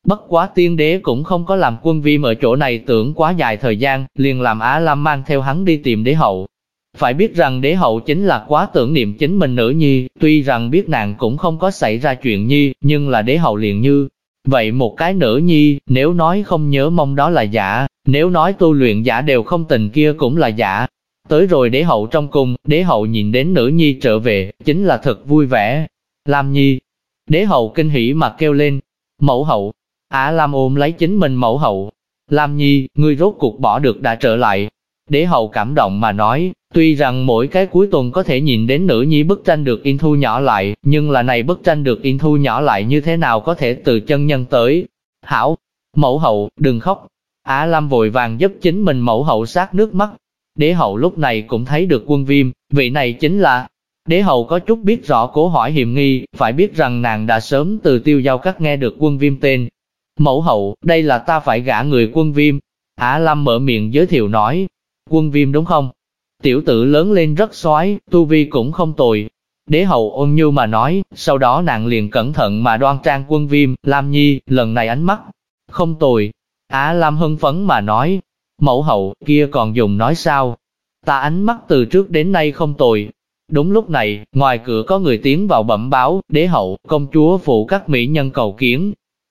Bất quá tiên đế cũng không có làm Quân Viêm ở chỗ này tưởng quá dài thời gian, liền làm Á Lam mang theo hắn đi tìm đế hậu. Phải biết rằng đế hậu chính là quá tưởng niệm chính mình nữ nhi, tuy rằng biết nàng cũng không có xảy ra chuyện nhi, nhưng là đế hậu liền như vậy một cái nữ nhi, nếu nói không nhớ mong đó là giả, nếu nói tu luyện giả đều không tình kia cũng là giả. Tới rồi đế hậu trong cung, đế hậu nhìn đến nữ nhi trở về, chính là thật vui vẻ. Lam nhi, đế hậu kinh hỉ mà kêu lên, mẫu hậu. Á Lam ôm lấy chính mình mẫu hậu. Lam nhi, ngươi rốt cuộc bỏ được đã trở lại. Đế hậu cảm động mà nói, tuy rằng mỗi cái cuối tuần có thể nhìn đến nữ nhi bức tranh được in thu nhỏ lại, nhưng là này bức tranh được in thu nhỏ lại như thế nào có thể từ chân nhân tới. Hảo, mẫu hậu, đừng khóc. Á Lam vội vàng giúp chính mình mẫu hậu sát nước mắt. Đế hậu lúc này cũng thấy được Quân Viêm, vị này chính là... Đế hậu có chút biết rõ Cố Hỏi hiểm nghi, phải biết rằng nàng đã sớm từ Tiêu Giao Các nghe được Quân Viêm tên. Mẫu hậu, đây là ta phải gả người Quân Viêm. Á Lam mở miệng giới thiệu nói. Quân Viêm đúng không? Tiểu tử lớn lên rất soái, tu vi cũng không tồi. Đế hậu ôn nhu mà nói, sau đó nàng liền cẩn thận mà đoan trang Quân Viêm, Lam nhi, lần này ánh mắt không tồi. Á Lam hưng phấn mà nói, mẫu hậu, kia còn dùng nói sao? Ta ánh mắt từ trước đến nay không tồi. Đúng lúc này, ngoài cửa có người tiến vào bẩm báo, đế hậu, công chúa phụ các mỹ nhân cầu kiến.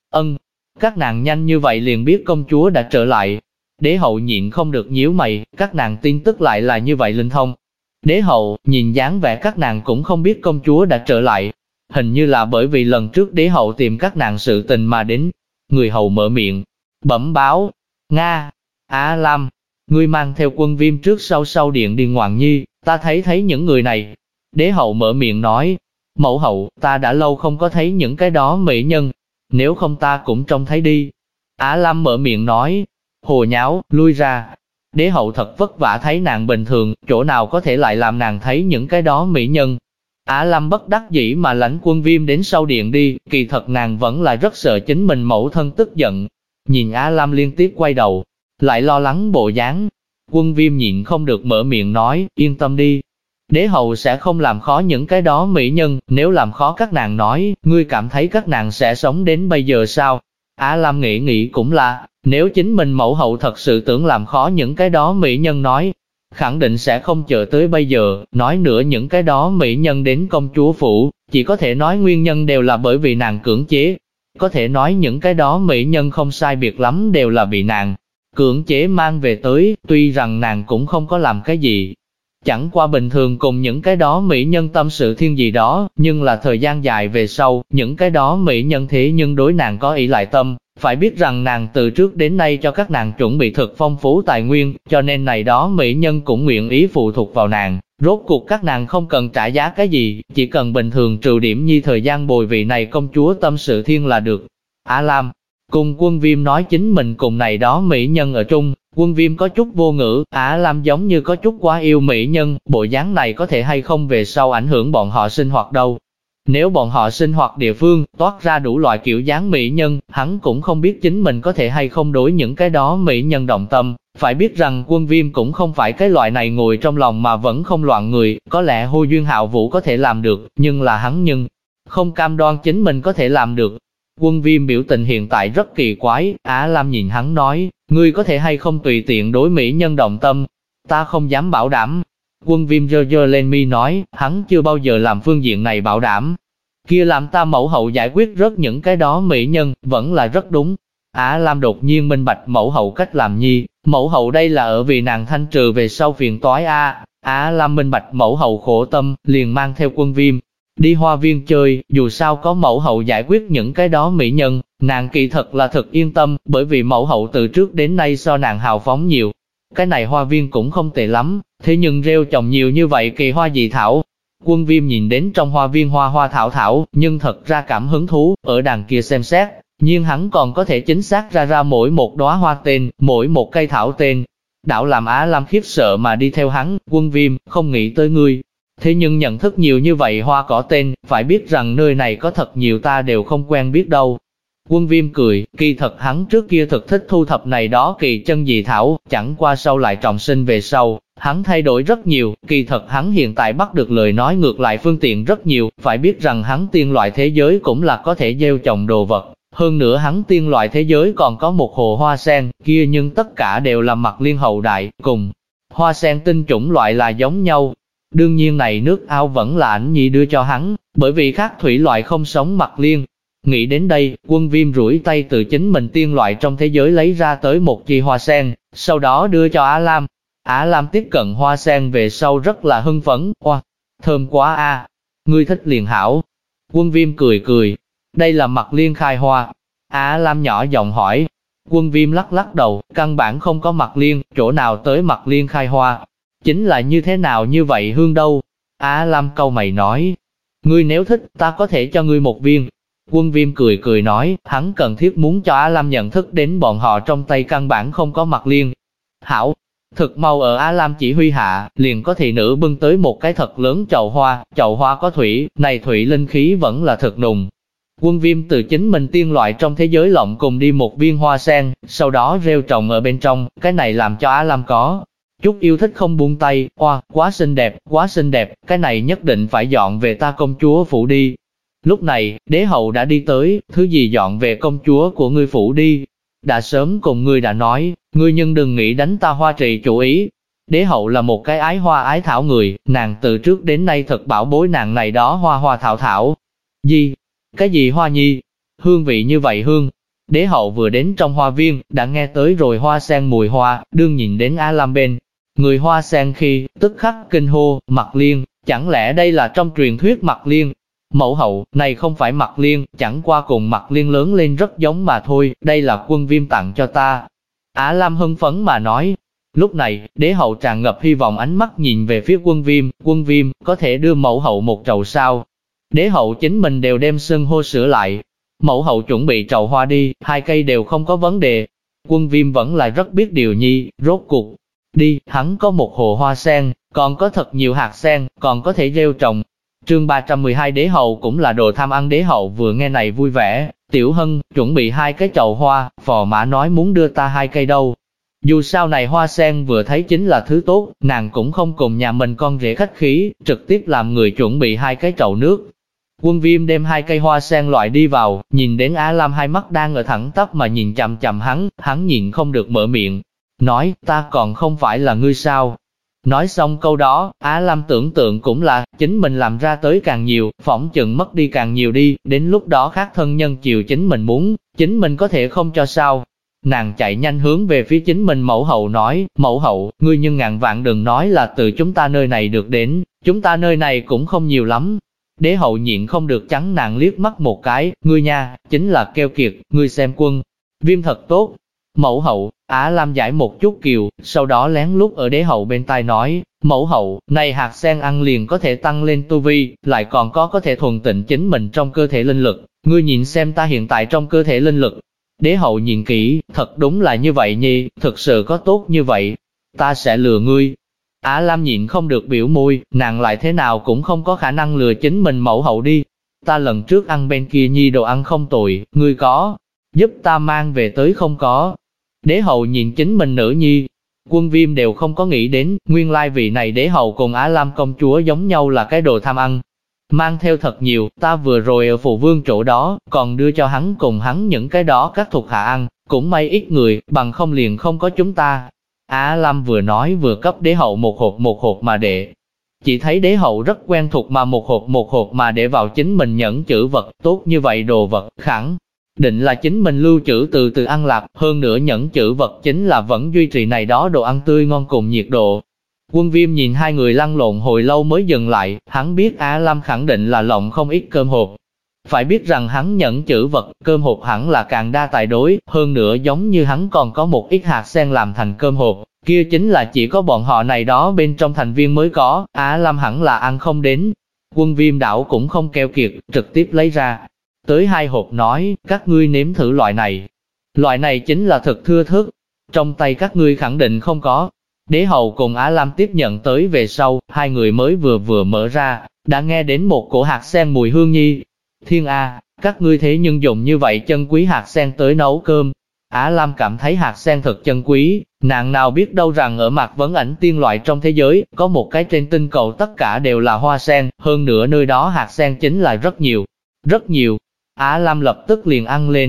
Các nàng nhanh như vậy liền biết công chúa đã trở lại. Đế hậu nhịn không được nhíu mày, các nàng tin tức lại là như vậy linh thông. Đế hậu, nhìn dáng vẻ các nàng cũng không biết công chúa đã trở lại. Hình như là bởi vì lần trước đế hậu tìm các nàng sự tình mà đến. Người hầu mở miệng, bẩm báo, Nga, Á Lam, ngươi mang theo Quân Viêm trước sau điện đi ngoạn nhi, ta thấy những người này. Đế hậu mở miệng nói, mẫu hậu, ta đã lâu không có thấy những cái đó mỹ nhân, nếu không ta cũng trông thấy đi. Á Lam mở miệng nói, hồ nháo, lui ra. Đế hậu thật vất vả thấy nàng bình thường, chỗ nào có thể lại làm nàng thấy những cái đó mỹ nhân. Á Lam bất đắc dĩ mà lãnh Quân Viêm đến sau điện đi, kỳ thật nàng vẫn là rất sợ chính mình mẫu thân tức giận. Nhìn Á Lam liên tiếp quay đầu, lại lo lắng bộ dáng. Quân Viêm nhịn không được mở miệng nói, yên tâm đi. Đế hậu sẽ không làm khó những cái đó mỹ nhân, nếu làm khó các nàng nói, ngươi cảm thấy các nàng sẽ sống đến bây giờ sao? Á Lam nghĩ cũng là, nếu chính mình mẫu hậu thật sự tưởng làm khó những cái đó mỹ nhân nói, khẳng định sẽ không chờ tới bây giờ, nói nữa những cái đó mỹ nhân đến công chúa phủ, chỉ có thể nói nguyên nhân đều là bởi vì nàng cưỡng chế. Có thể nói những cái đó mỹ nhân không sai biệt lắm đều là bị nàng cưỡng chế mang về tới, tuy rằng nàng cũng không có làm cái gì. Chẳng qua bình thường cùng những cái đó mỹ nhân tâm sự thiên gì đó, nhưng là thời gian dài về sau, những cái đó mỹ nhân thế nhưng đối nàng có ỷ lại tâm, phải biết rằng nàng từ trước đến nay cho các nàng chuẩn bị thực phong phú tài nguyên, cho nên này đó mỹ nhân cũng nguyện ý phụ thuộc vào nàng. Rốt cuộc các nàng không cần trả giá cái gì, chỉ cần bình thường trừ điểm nhi thời gian bồi vị này công chúa tâm sự thiên là được. Á Lam cùng Quân Viêm nói chính mình cùng này đó mỹ nhân ở chung, Quân Viêm có chút vô ngữ, Á Lam giống như có chút quá yêu mỹ nhân, bộ dáng này có thể hay không về sau ảnh hưởng bọn họ sinh hoạt đâu. Nếu bọn họ sinh hoạt địa phương, toát ra đủ loại kiểu dáng mỹ nhân, hắn cũng không biết chính mình có thể hay không đối những cái đó mỹ nhân động tâm. Phải biết rằng Quân Viêm cũng không phải cái loại này ngồi trong lòng mà vẫn không loạn người, có lẽ Hô Duyên Hạo Vũ có thể làm được, nhưng là hắn không cam đoan chính mình có thể làm được. Quân Viêm biểu tình hiện tại rất kỳ quái, Á Lam nhìn hắn nói, ngươi có thể hay không tùy tiện đối mỹ nhân động tâm, ta không dám bảo đảm. Quân Viêm giơ lên mi nói, hắn chưa bao giờ làm phương diện này bảo đảm. Kia làm ta mẫu hậu giải quyết rớt những cái đó mỹ nhân, vẫn là rất đúng. Á Lam đột nhiên minh bạch mẫu hậu cách làm nhi, mẫu hậu đây là ở vì nàng thanh trừ về sau phiền toái a. Á Lam minh bạch mẫu hậu khổ tâm, liền mang theo Quân Viêm đi hoa viên chơi, dù sao có mẫu hậu giải quyết những cái đó mỹ nhân, nàng kỳ thật là thật yên tâm, bởi vì mẫu hậu từ trước đến nay so nàng hào phóng nhiều. Cái này hoa viên cũng không tệ lắm, thế nhưng rêu trồng nhiều như vậy kỳ hoa dị thảo. Quân Viêm nhìn đến trong hoa viên hoa hoa thảo thảo, nhưng thật ra cảm hứng thú, ở đằng kia xem xét, nhưng hắn còn có thể chính xác ra mỗi một đóa hoa tên, mỗi một cây thảo tên. Đảo làm Á Lam khiếp sợ mà đi theo hắn, Quân Viêm, không nghĩ tới ngươi. Thế nhưng nhận thức nhiều như vậy hoa cỏ tên, phải biết rằng nơi này có thật nhiều ta đều không quen biết đâu. Quân Viêm cười, kỳ thật hắn trước kia thực thích thu thập này đó kỳ chân dị thảo, chẳng qua sau lại trọng sinh về sau, hắn thay đổi rất nhiều, kỳ thật hắn hiện tại bắt được lời nói ngược lại phương tiện rất nhiều, phải biết rằng hắn tiên loại thế giới cũng là có thể gieo trồng đồ vật, Hơn nữa hắn tiên loại thế giới còn có một hồ hoa sen, kia nhưng tất cả đều là Mạc Liên hậu đại, cùng hoa sen tinh chủng loại là giống nhau. Đương nhiên này nước ao vẫn là ảnh nhi đưa cho hắn, bởi vì khác thủy loại không sống Mạc Liên. Nghĩ đến đây, Quân Viêm duỗi tay từ chính mình tiên loại trong thế giới lấy ra tới một chi hoa sen, sau đó đưa cho Á Lam. Á Lam tiếp cận hoa sen về sau rất là hưng phấn, "Oa, thơm quá a, ngươi thích liền hảo." Quân Viêm cười cười, "Đây là Mạc Liên khai hoa." Á Lam nhỏ giọng hỏi. Quân Viêm lắc lắc đầu, căn bản không có Mạc Liên, chỗ nào tới Mạc Liên khai hoa. Chính là như thế nào như vậy hương đâu? Á Lam cau mày nói, "Ngươi nếu thích, ta có thể cho ngươi một viên." Quân Viêm cười cười nói, hắn cần thiết muốn cho Á Lam nhận thức đến bọn họ trong tay căn bản không có Mạc Liên. Hảo, thực mau ở Á Lam chỉ huy hạ, liền có thị nữ bưng tới một cái thật lớn chậu hoa có thủy, này thủy linh khí vẫn là thật nùng. Quân Viêm từ chính mình tiên loại trong thế giới lộng cùng đi một viên hoa sen, sau đó rêu trồng ở bên trong, cái này làm cho Á Lam có chút yêu thích không buông tay, "Oa, quá xinh đẹp, cái này nhất định phải dọn về ta công chúa phủ đi." Lúc này, đế hậu đã đi tới, "Thứ gì dọn về công chúa của ngươi phủ đi? Đã sớm cùng ngươi đã nói, ngươi nhưng đừng nghĩ đánh ta Hoa Trì chủ ý." Đế hậu là một cái ái hoa ái thảo người, nàng từ trước đến nay thật bảo bối nàng này đó hoa thảo. Gì? Cái gì hoa nhi? Hương vị như vậy hương. Đế hậu vừa đến trong hoa viên, đã nghe tới rồi hoa sen mùi hoa, đương nhìn đến Á Lam bên người hoa sen khi, tức khắc kinh hô, Mạc Liên, chẳng lẽ đây là trong truyền thuyết Mạc Liên? Mẫu hậu, này không phải Mạc Liên, chẳng qua cùng Mạc Liên lớn lên rất giống mà thôi, đây là Quân Viêm tặng cho ta. Á Lam hưng phấn mà nói. Lúc này, đế hậu tràn ngập hy vọng ánh mắt nhìn về phía Quân Viêm, có thể đưa mẫu hậu một chậu sao? Đế hậu chính mình đều đem xưng hô sửa lại. Mẫu hậu chuẩn bị chậu hoa đi, 2 cây đều không có vấn đề. Quân Viêm vẫn là rất biết điều nhi, rốt cuộc. Đi, hắn có một hồ hoa sen, còn có thật nhiều hạt sen, còn có thể gieo trồng. Chương 312 đế hậu cũng là đồ tham ăn. Đế hậu vừa nghe này vui vẻ, "Tiểu Hân, chuẩn bị 2 cái chậu hoa, phò mã nói muốn đưa ta 2 cây đâu." Dù sao này hoa sen vừa thấy chính là thứ tốt, nàng cũng không cùng nhà mình con rể khách khí, trực tiếp làm người chuẩn bị 2 cái chậu nước. Quân Viêm đem 2 cây hoa sen loại đi vào, nhìn đến Á Lam hai mắt đang ở thẳng tắp mà nhìn chằm chằm hắn nhịn không được mở miệng, nói, "Ta còn không phải là ngươi sao?" Nói xong câu đó, Á Lam tưởng tượng cũng là, chính mình làm ra tới càng nhiều, phỏng chừng mất đi càng nhiều đi, đến lúc đó khác thân nhân chiều chính mình muốn, chính mình có thể không cho sao. Nàng chạy nhanh hướng về phía chính mình mẫu hậu nói, "Mẫu hậu, ngươi nhưng ngàn vạn đừng nói là từ chúng ta nơi này được đến, chúng ta nơi này cũng không nhiều lắm." Đế hậu nhịn không được trắng nàng liếc mắt một cái, "Ngươi nha, chính là keo kiệt, ngươi xem Quân Viêm thật tốt." Mẫu hậu, Á Lam giải một chút kiều, sau đó lén lút ở đế hậu bên tai nói, "Mẫu hậu, này hạt sen ăn liền có thể tăng lên tu vi, lại còn có thể thuần tịnh chính mình trong cơ thể linh lực, ngươi nhìn xem ta hiện tại trong cơ thể linh lực." Đế hậu nhìn kỹ, thật đúng là như vậy nhi, thực sự có tốt như vậy, ta sẽ lừa ngươi. Á Lam nhịn không được biểu môi, nàng lại thế nào cũng không có khả năng lừa chính mình mẫu hậu đi. Ta lần trước ăn bên kia nhi đồ ăn không tồi, ngươi có giúp ta mang về tới không có? Đế hậu nhìn chính mình nữ nhi, Quân Viêm đều không có nghĩ đến, nguyên lai vị này đế hậu cùng Á Lam công chúa giống nhau là cái đồ tham ăn. Mang theo thật nhiều, ta vừa rồi ở phụ vương chỗ đó, còn đưa cho hắn cùng hắn những cái đó các thuộc hạ ăn, cũng may ít người, bằng không liền không có chúng ta. Á Lam vừa nói vừa cấp đế hậu một hộp mà để. Chỉ thấy đế hậu rất quen thuộc mà một hộp mà để vào chính mình nhẫn chữ vật, tốt như vậy đồ vật, khẳng định là chính mình lưu trữ từ ăn lạc, hơn nữa nhẫn chữ vật chính là vẫn duy trì này đó đồ ăn tươi ngon cùng nhiệt độ. Quân Viêm nhìn hai người lăn lộn hồi lâu mới dừng lại, hắn biết Á Lam khẳng định là lộng không ít cơm hộp. Phải biết rằng hắn nhẫn chữ vật, cơm hộp hẳn là càng đa tài đối, hơn nữa giống như hắn còn có một ít hạt sen làm thành cơm hộp, kia chính là chỉ có bọn họ này đó bên trong thành viên mới có, Á Lam hẳn là ăn không đến. Quân Viêm đảo cũng không keo kiệt, trực tiếp lấy ra tới 2 hộp nói, các ngươi nếm thử loại này chính là thực thưa thớt, trong tay các ngươi khẳng định không có. Đế hậu cùng Á Lam tiếp nhận tới về sau, hai người mới vừa mở ra, đã nghe đến một cổ hạt sen mùi hương nhi. Thiên A, các ngươi thế nhưng dùng như vậy chân quý hạt sen tới nấu cơm. Á Lam cảm thấy hạt sen thật chân quý, nàng nào biết đâu rằng ở Mạc Vấn Ảnh tiên loại trong thế giới, có một cái trên tinh cầu tất cả đều là hoa sen, hơn nữa nơi đó hạt sen chính là rất nhiều. Á Lam lập tức liền ăn lên,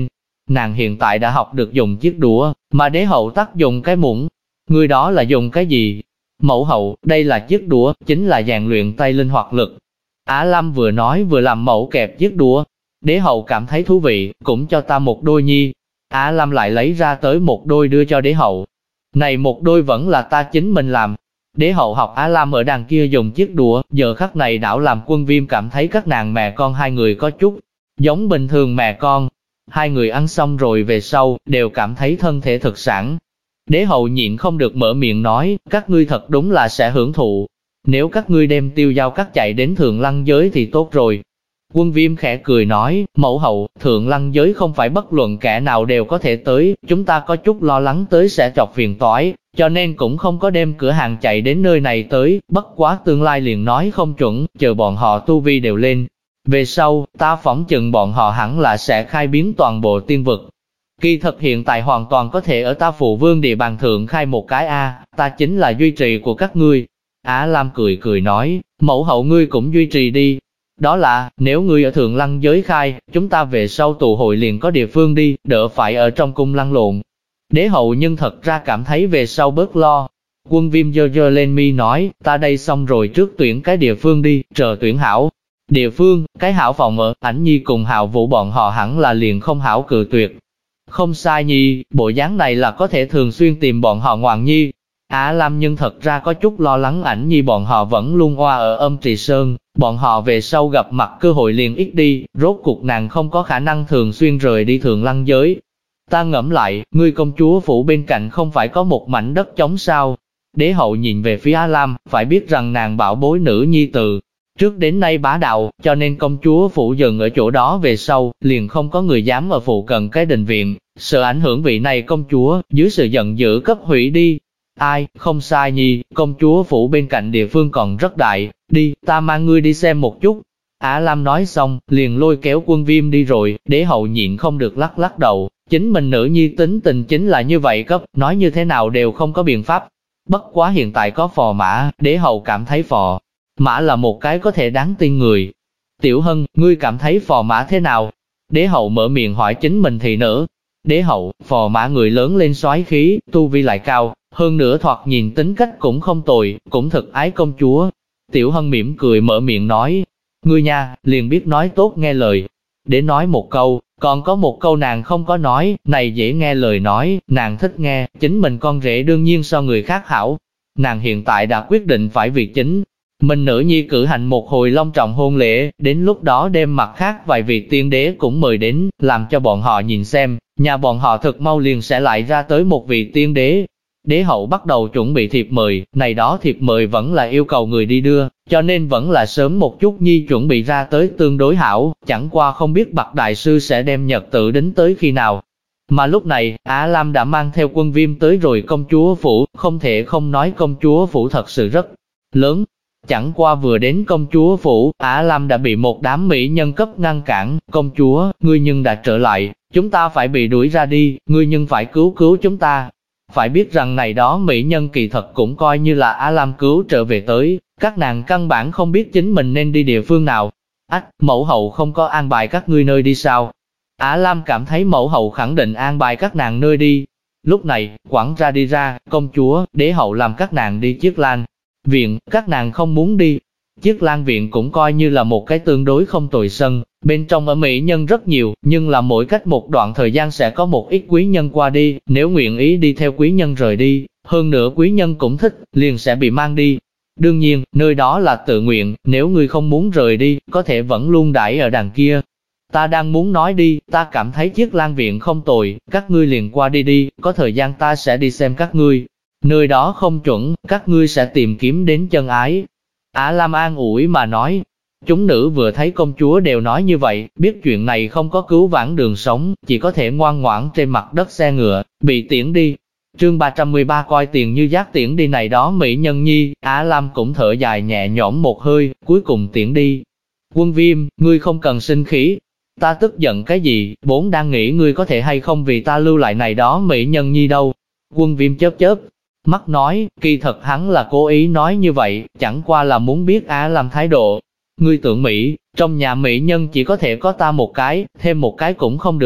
Nàng hiện tại đã học được dùng chiếc đũa, mà đế hậu tắc dùng cái muỗng. Ngươi đó là dùng cái gì? Mẫu hậu, đây là chiếc đũa, chính là rèn luyện tay linh hoạt lực. Á Lam vừa nói vừa làm mẫu kẹp chiếc đũa. Đế hậu cảm thấy thú vị, cũng cho ta một đôi nhi. Á Lam lại lấy ra tới một đôi đưa cho đế hậu. Này một đôi vẫn là ta chính mình làm. Đế hậu học Á Lam ở đằng kia dùng chiếc đũa, giờ khắc này đảo làm Quân Viêm cảm thấy các nàng mẹ con hai người có chút giống bình thường mẹ con. Hai người ăn xong rồi về sau, đều cảm thấy thân thể thực sản. Đế hậu nhịn không được mở miệng nói, các ngươi thật đúng là sẽ hưởng thụ. Nếu các ngươi đem Tiêu Giao Các chạy đến Thượng Lăng Giới thì tốt rồi. Quân Viêm khẽ cười nói, mẫu hậu, Thượng Lăng Giới không phải bất luận kẻ nào đều có thể tới, chúng ta có chút lo lắng tới sẽ chọc phiền toái, cho nên cũng không có đem cửa hàng chạy đến nơi này tới, bất quá tương lai liền nói không chuẩn, chờ bọn họ tu vi đều lên. Về sau, ta phỏng chừng bọn họ hẳn là sẽ khai biến toàn bộ tiên vực. Kỳ thật hiện tại hoàn toàn có thể ở ta phụ vương địa bàn thượng khai một cái ta chính là duy trì của các ngươi. Á Lam cười cười nói, mẫu hậu ngươi cũng duy trì đi. Đó là, nếu ngươi ở Thượng Lăng Giới khai, chúng ta về sau tụ hội liền có địa phương đi, đỡ phải ở trong cung lăn lộn. Đế hậu nhưng thật ra cảm thấy về sau bớt lo. Quân Viêm giơ giơ lên mi nói, ta đây xong rồi trước tuyển cái địa phương đi, chờ tuyển hảo. Địa phương, cái hảo phòng ở, Ảnh Nhi cùng Hạo Vũ bọn họ hẳn là liền không hảo cự tuyệt. Không sai nhi, bộ dáng này là có thể thường xuyên tìm bọn họ ngoạn nhi. Á Lam nhưng thật ra có chút lo lắng Ảnh Nhi bọn họ vẫn luôn oa ở Âm Trì Sơn, bọn họ về sau gặp mặt cơ hội liền ít đi, rốt cuộc nàng không có khả năng thường xuyên rời đi Thượng Lăng Giới. Ta ngẫm lại, ngươi công chúa phủ bên cạnh không phải có một mảnh đất trống sao? Đế hậu nhìn về phía Á Lam, phải biết rằng nàng bảo bối nữ nhi từ trước đến nay bá đạo, cho nên công chúa phủ dừng ở chỗ đó về sau, liền không có người dám ở phụ cận cái đình viện, sợ ảnh hưởng vị này công chúa, dưới sự giận dữ cấp hủy đi. Ai, không sai nhi, công chúa phủ bên cạnh địa phương còn rất đại, đi, ta mang ngươi đi xem một chút. Á Lam nói xong, liền lôi kéo Quân Viêm đi rồi, đế hậu nhịn không được lắc lắc đầu, chính mình nữ nhi tính tình chính là như vậy cấp, nói như thế nào đều không có biện pháp. Bất quá hiện tại có Phò Mã, đế hậu cảm thấy Phò Mã là một cái có thể đáng tin người. Tiểu Hân, ngươi cảm thấy Phò Mã thế nào? Đế hậu mở miệng hỏi chính mình thị nữ. Đế hậu, Phò Mã người lớn lên soái khí, tu vi lại cao, hơn nữa thoạt nhìn tính cách cũng không tồi, cũng thật ái công chúa. Tiểu Hân mỉm cười mở miệng nói, ngươi nha, liền biết nói tốt nghe lời. Để nói một câu, còn có một câu nàng không có nói, này dễ nghe lời nói, nàng thích nghe, chính mình con rể đương nhiên so người khác hảo. Nàng hiện tại đã quyết định phải việc chính. Mình nữ nhi cử hành một hồi long trọng hôn lễ, đến lúc đó đem mặt khác vài vị tiên đế cũng mời đến, làm cho bọn họ nhìn xem, nhà bọn họ thực mau liền sẽ lại ra tới một vị tiên đế. Đế hậu bắt đầu chuẩn bị thiệp mời, này đó thiệp mời vẫn là yêu cầu người đi đưa, cho nên vẫn là sớm một chút nhi chuẩn bị ra tới tương đối hảo, chẳng qua không biết Bạc Đại Sư sẽ đem nhật tự đến tới khi nào. Mà lúc này, Á Lam đã mang theo Quân Viêm tới rồi công chúa phủ, không thể không nói công chúa phủ thật sự rất lớn. Chẳng qua vừa đến công chúa phủ, Á Lam đã bị một đám mỹ nhân cấp ngăn cản, công chúa, ngươi nhưng đã trở lại, chúng ta phải bị đuổi ra đi, ngươi nhưng phải cứu cứu chúng ta. Phải biết rằng này đó mỹ nhân kỳ thật cũng coi như là Á Lam cứu trở về tới, các nàng căn bản không biết chính mình nên đi địa phương nào. Mẫu hậu không có an bài các ngươi nơi đi sao? Á Lam cảm thấy mẫu hậu khẳng định an bài các nàng nơi đi. Lúc này, quản gia đi ra, công chúa, đế hậu làm các nàng đi Chiết Lan viện, các nàng không muốn đi. Chiết Lan viện cũng coi như là một cái tương đối không tồi sân, bên trong ở mỹ nhân rất nhiều, nhưng là mỗi cách một đoạn thời gian sẽ có một ít quý nhân qua đi, nếu nguyện ý đi theo quý nhân rời đi, hơn nữa quý nhân cũng thích, liền sẽ bị mang đi. Đương nhiên, nơi đó là tự nguyện, nếu ngươi không muốn rời đi, có thể vẫn luôn đãi ở đằng kia. Ta đang muốn nói đi, ta cảm thấy Chiết Lan viện không tồi, các ngươi liền qua đi đi, có thời gian ta sẽ đi xem các ngươi. Nơi đó không chuẩn, các ngươi sẽ tìm kiếm đến chân ái. Á Lam an ủi mà nói. Chúng nữ vừa thấy công chúa đều nói như vậy, biết chuyện này không có cứu vãn đường sống, chỉ có thể ngoan ngoãn trên mặt đất xe ngựa, bị tiễn đi. Chương 313 coi tiền như giác tiễn đi này đó mỹ nhân nhi, Á Lam cũng thở dài nhẹ nhõm một hơi, cuối cùng tiễn đi. Quân Viêm, ngươi không cần sinh khí. Ta tức giận cái gì, vốn đang nghĩ ngươi có thể hay không vì ta lưu lại này đó mỹ nhân nhi đâu. Quân Viêm chớp chớp mắt nói, kỳ thật hắn là cố ý nói như vậy, chẳng qua là muốn biết Á Lam thái độ. Ngươi tưởng Mỹ, trong nhà mỹ nhân chỉ có thể có ta một cái, thêm một cái cũng không được.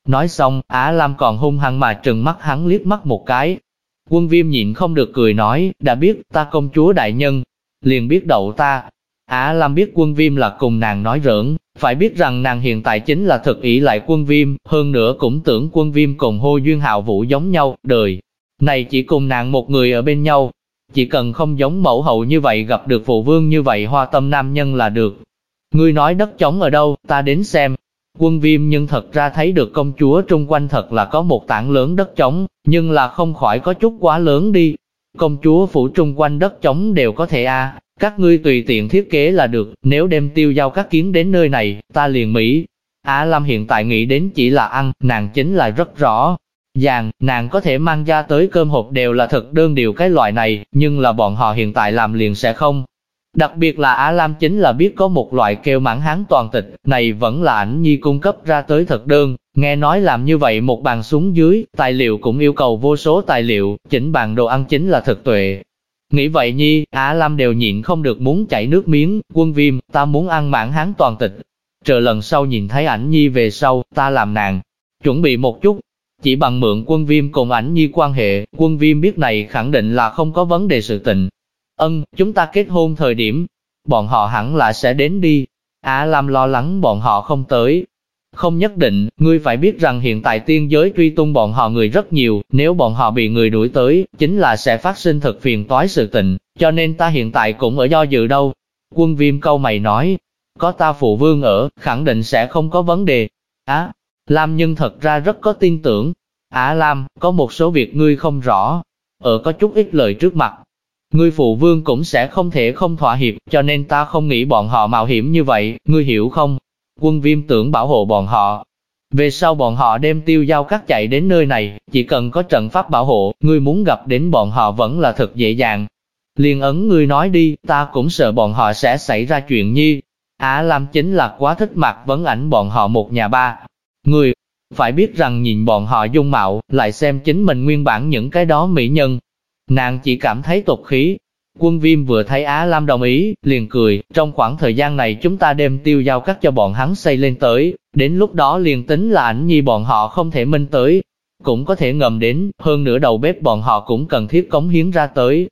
Nói xong, Á Lam còn hung hăng mà trừng mắt hắn liếc mắt một cái. Quân Viêm nhịn không được cười nói, đã biết ta công chúa đại nhân, liền biết đậu ta. Á Lam biết Quân Viêm là cùng nàng nói giỡn, phải biết rằng nàng hiện tại chính là thực ỷ lại Quân Viêm, hơn nữa cũng tưởng Quân Viêm cùng Hô Duyên Hạo Vũ giống nhau, đời này chỉ cùng nàng một người ở bên nhau. Chỉ cần không giống mẫu hậu như vậy gặp được phụ vương như vậy hoa tâm nam nhân là được. Ngươi nói đất trống ở đâu, ta đến xem. Quân Viêm nhưng thật ra thấy được công chúa trung quanh thật là có một tảng lớn đất trống, nhưng là không khỏi có chút quá lớn đi. Công chúa phủ trung quanh đất trống đều có thể các ngươi tùy tiện thiết kế là được, nếu đem Tiêu Giao Các kiến đến nơi này, ta liền Mỹ. Á Lam hiện tại nghĩ đến chỉ là ăn, nàng chính là rất rõ ràng, nàng có thể mang ra tới cơm hộp đều là thực đơn điều cái loại này, nhưng là bọn họ hiện tại làm liền sẽ không. Đặc biệt là Á Lam chính là biết có một loại kêu mãn hán toàn tịch, này vẫn là ảnh nhi cung cấp ra tới thực đơn, nghe nói làm như vậy một bàn xuống dưới, tài liệu cũng yêu cầu vô số tài liệu, chỉnh bàn đồ ăn chính là thực tuệ. Nghĩ vậy nhi, Á Lam đều nhịn không được muốn chảy nước miếng, Quân Viêm, ta muốn ăn mãn hán toàn tịch. Chờ lần sau nhìn thấy ảnh nhi về sau, ta làm nàng chuẩn bị một chút. Chỉ bằng mượn Quân Viêm cùng ảnh nhi quan hệ, Quân Viêm biết này khẳng định là không có vấn đề sự tình. Chúng ta kết hôn thời điểm, bọn họ hẳn là sẽ đến đi. Á Lam lo lắng bọn họ không tới. Không nhất định, ngươi phải biết rằng hiện tại tiên giới truy tung bọn họ người rất nhiều, nếu bọn họ bị người đuổi tới, chính là sẽ phát sinh thật phiền toái sự tình, cho nên ta hiện tại cũng ở do dự đâu. Quân Viêm câu mày nói, có ta phụ vương ở, khẳng định sẽ không có vấn đề. Á Lam nhưng thật ra rất có tin tưởng. Á Lam, có một số việc ngươi không rõ, có chút ít lời trước mặt. Ngươi phụ vương cũng sẽ không thể không thỏa hiệp, cho nên ta không nghĩ bọn họ mạo hiểm như vậy, ngươi hiểu không? Quân Viêm tưởng bảo hộ bọn họ. Về sau bọn họ đem Tiêu Giao Các chạy đến nơi này, chỉ cần có trận pháp bảo hộ, ngươi muốn gặp đến bọn họ vẫn là thật dễ dàng. Liên ấn ngươi nói đi, ta cũng sợ bọn họ sẽ xảy ra chuyện nhi. Á Lam chính là quá thích Mạc Vấn Ảnh bọn họ một nhà ba người. Phải biết rằng nhìn bọn họ dung mạo, lại xem chính mình nguyên bản những cái đó mỹ nhân. Nàng chỉ cảm thấy tục khí. Quân Viêm vừa thấy Á Lam đồng ý, liền cười, trong khoảng thời gian này chúng ta đem Tiêu Giao Các cho bọn hắn xây lên tới, đến lúc đó liền tính là ảnh nhi bọn họ không thể minh tới, cũng có thể ngầm đến, hơn nữa đầu bếp bọn họ cũng cần thiết cống hiến ra tới.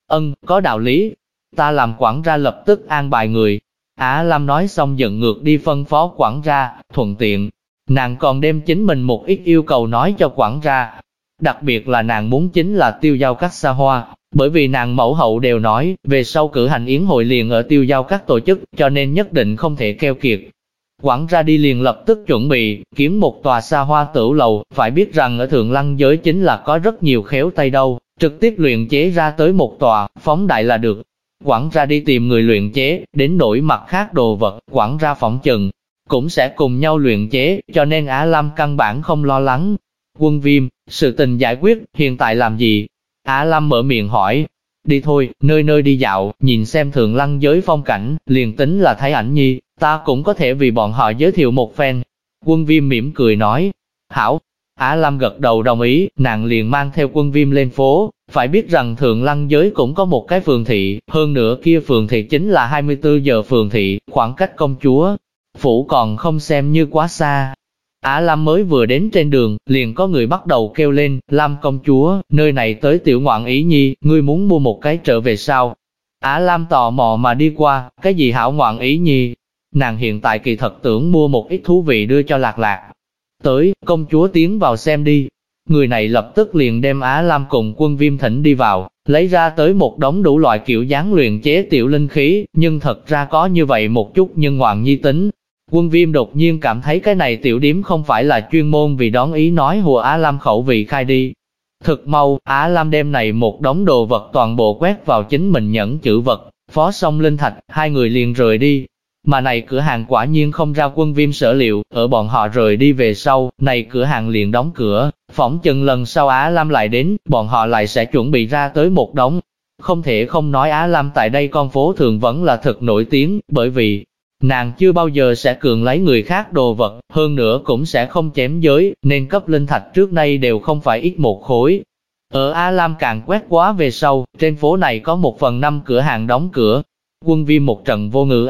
Có đạo lý, ta làm quản gia lập tức an bài người. Á Lam nói xong giận ngược đi phân phó quản gia, thuận tiện, nàng còn đem chính mình một ít yêu cầu nói cho quản gia. Đặc biệt là nàng muốn chính là Tiêu Giao Các xa hoa, bởi vì nàng mẫu hậu đều nói, về sau cử hành yến hội liền ở Tiêu Giao Các tổ chức, cho nên nhất định không thể keo kiệt. Quản gia đi liền lập tức chuẩn bị, kiếm một tòa xa hoa tửu lầu, phải biết rằng ở Thượng Lăng giới chính là có rất nhiều khéo tay đâu, trực tiếp luyện chế ra tới một tòa, phóng đại là được. Quản gia đi tìm người luyện chế, đến nỗi mặt khác đồ vật, quản gia phỏng chừng cũng sẽ cùng nhau luyện chế, cho nên Á Lam căn bản không lo lắng. Quân Viêm, sự tình giải quyết, hiện tại làm gì? Á Lam mở miệng hỏi. Đi thôi, nơi nơi đi dạo, nhìn xem Thượng Lăng giới phong cảnh, liền tính là thấy ảnh nhi, ta cũng có thể vì bọn họ giới thiệu một phen. Quân Viêm mỉm cười nói. Hảo. Á Lam gật đầu đồng ý, nàng liền mang theo Quân Viêm lên phố. Phải biết rằng Thượng Lăng giới cũng có một cái phường thị, hơn nữa kia phường thị chính là 24 giờ phường thị, khoảng cách công chúa phủ còn không xem như quá xa. Á Lam mới vừa đến trên đường, liền có người bắt đầu kêu lên, Lam công chúa, nơi này tới tiểu ngoạn ý nhi, ngươi muốn mua một cái trở về sao? Á Lam tò mò mà đi qua, cái gì hảo ngoạn ý nhi? Nàng hiện tại kỳ thật tưởng mua một ít thú vị đưa cho Lạc Lạc. Tới, công chúa tiến vào xem đi. Người này lập tức liền đem Á Lam cùng Quân Viêm thỉnh đi vào, lấy ra tới một đống đủ loại kiểu dáng luyện chế tiểu linh khí, nhưng thật ra có như vậy một chút nhưng ngoạn nhi tính. Quân Viêm đột nhiên cảm thấy cái này tiểu điếm không phải là chuyên môn vì đón ý nói hùa Á Lam khẩu vị khai đi. Thực mau, Á Lam đem này một đống đồ vật toàn bộ quét vào chính mình nhẫn chữ vật, phó xong linh thạch, hai người liền rời đi. Mà này cửa hàng quả nhiên không ra Quân Viêm sở liệu, ở bọn họ rời đi về sau, này cửa hàng liền đóng cửa, phỏng chừng lần sau Á Lam lại đến, bọn họ lại sẽ chuẩn bị ra tới một đống. Không thể không nói Á Lam tại đây con phố thường vẫn là thật nổi tiếng, bởi vì nàng chưa bao giờ sẽ cường lấy người khác đồ vật, hơn nữa cũng sẽ không chém giới, nên cấp linh thạch trước nay đều không phải ít một khối. Ở Á Lam càng quét quá về sau, trên phố này có 1/5 cửa hàng đóng cửa. Quân Viêm một trận vô ngữ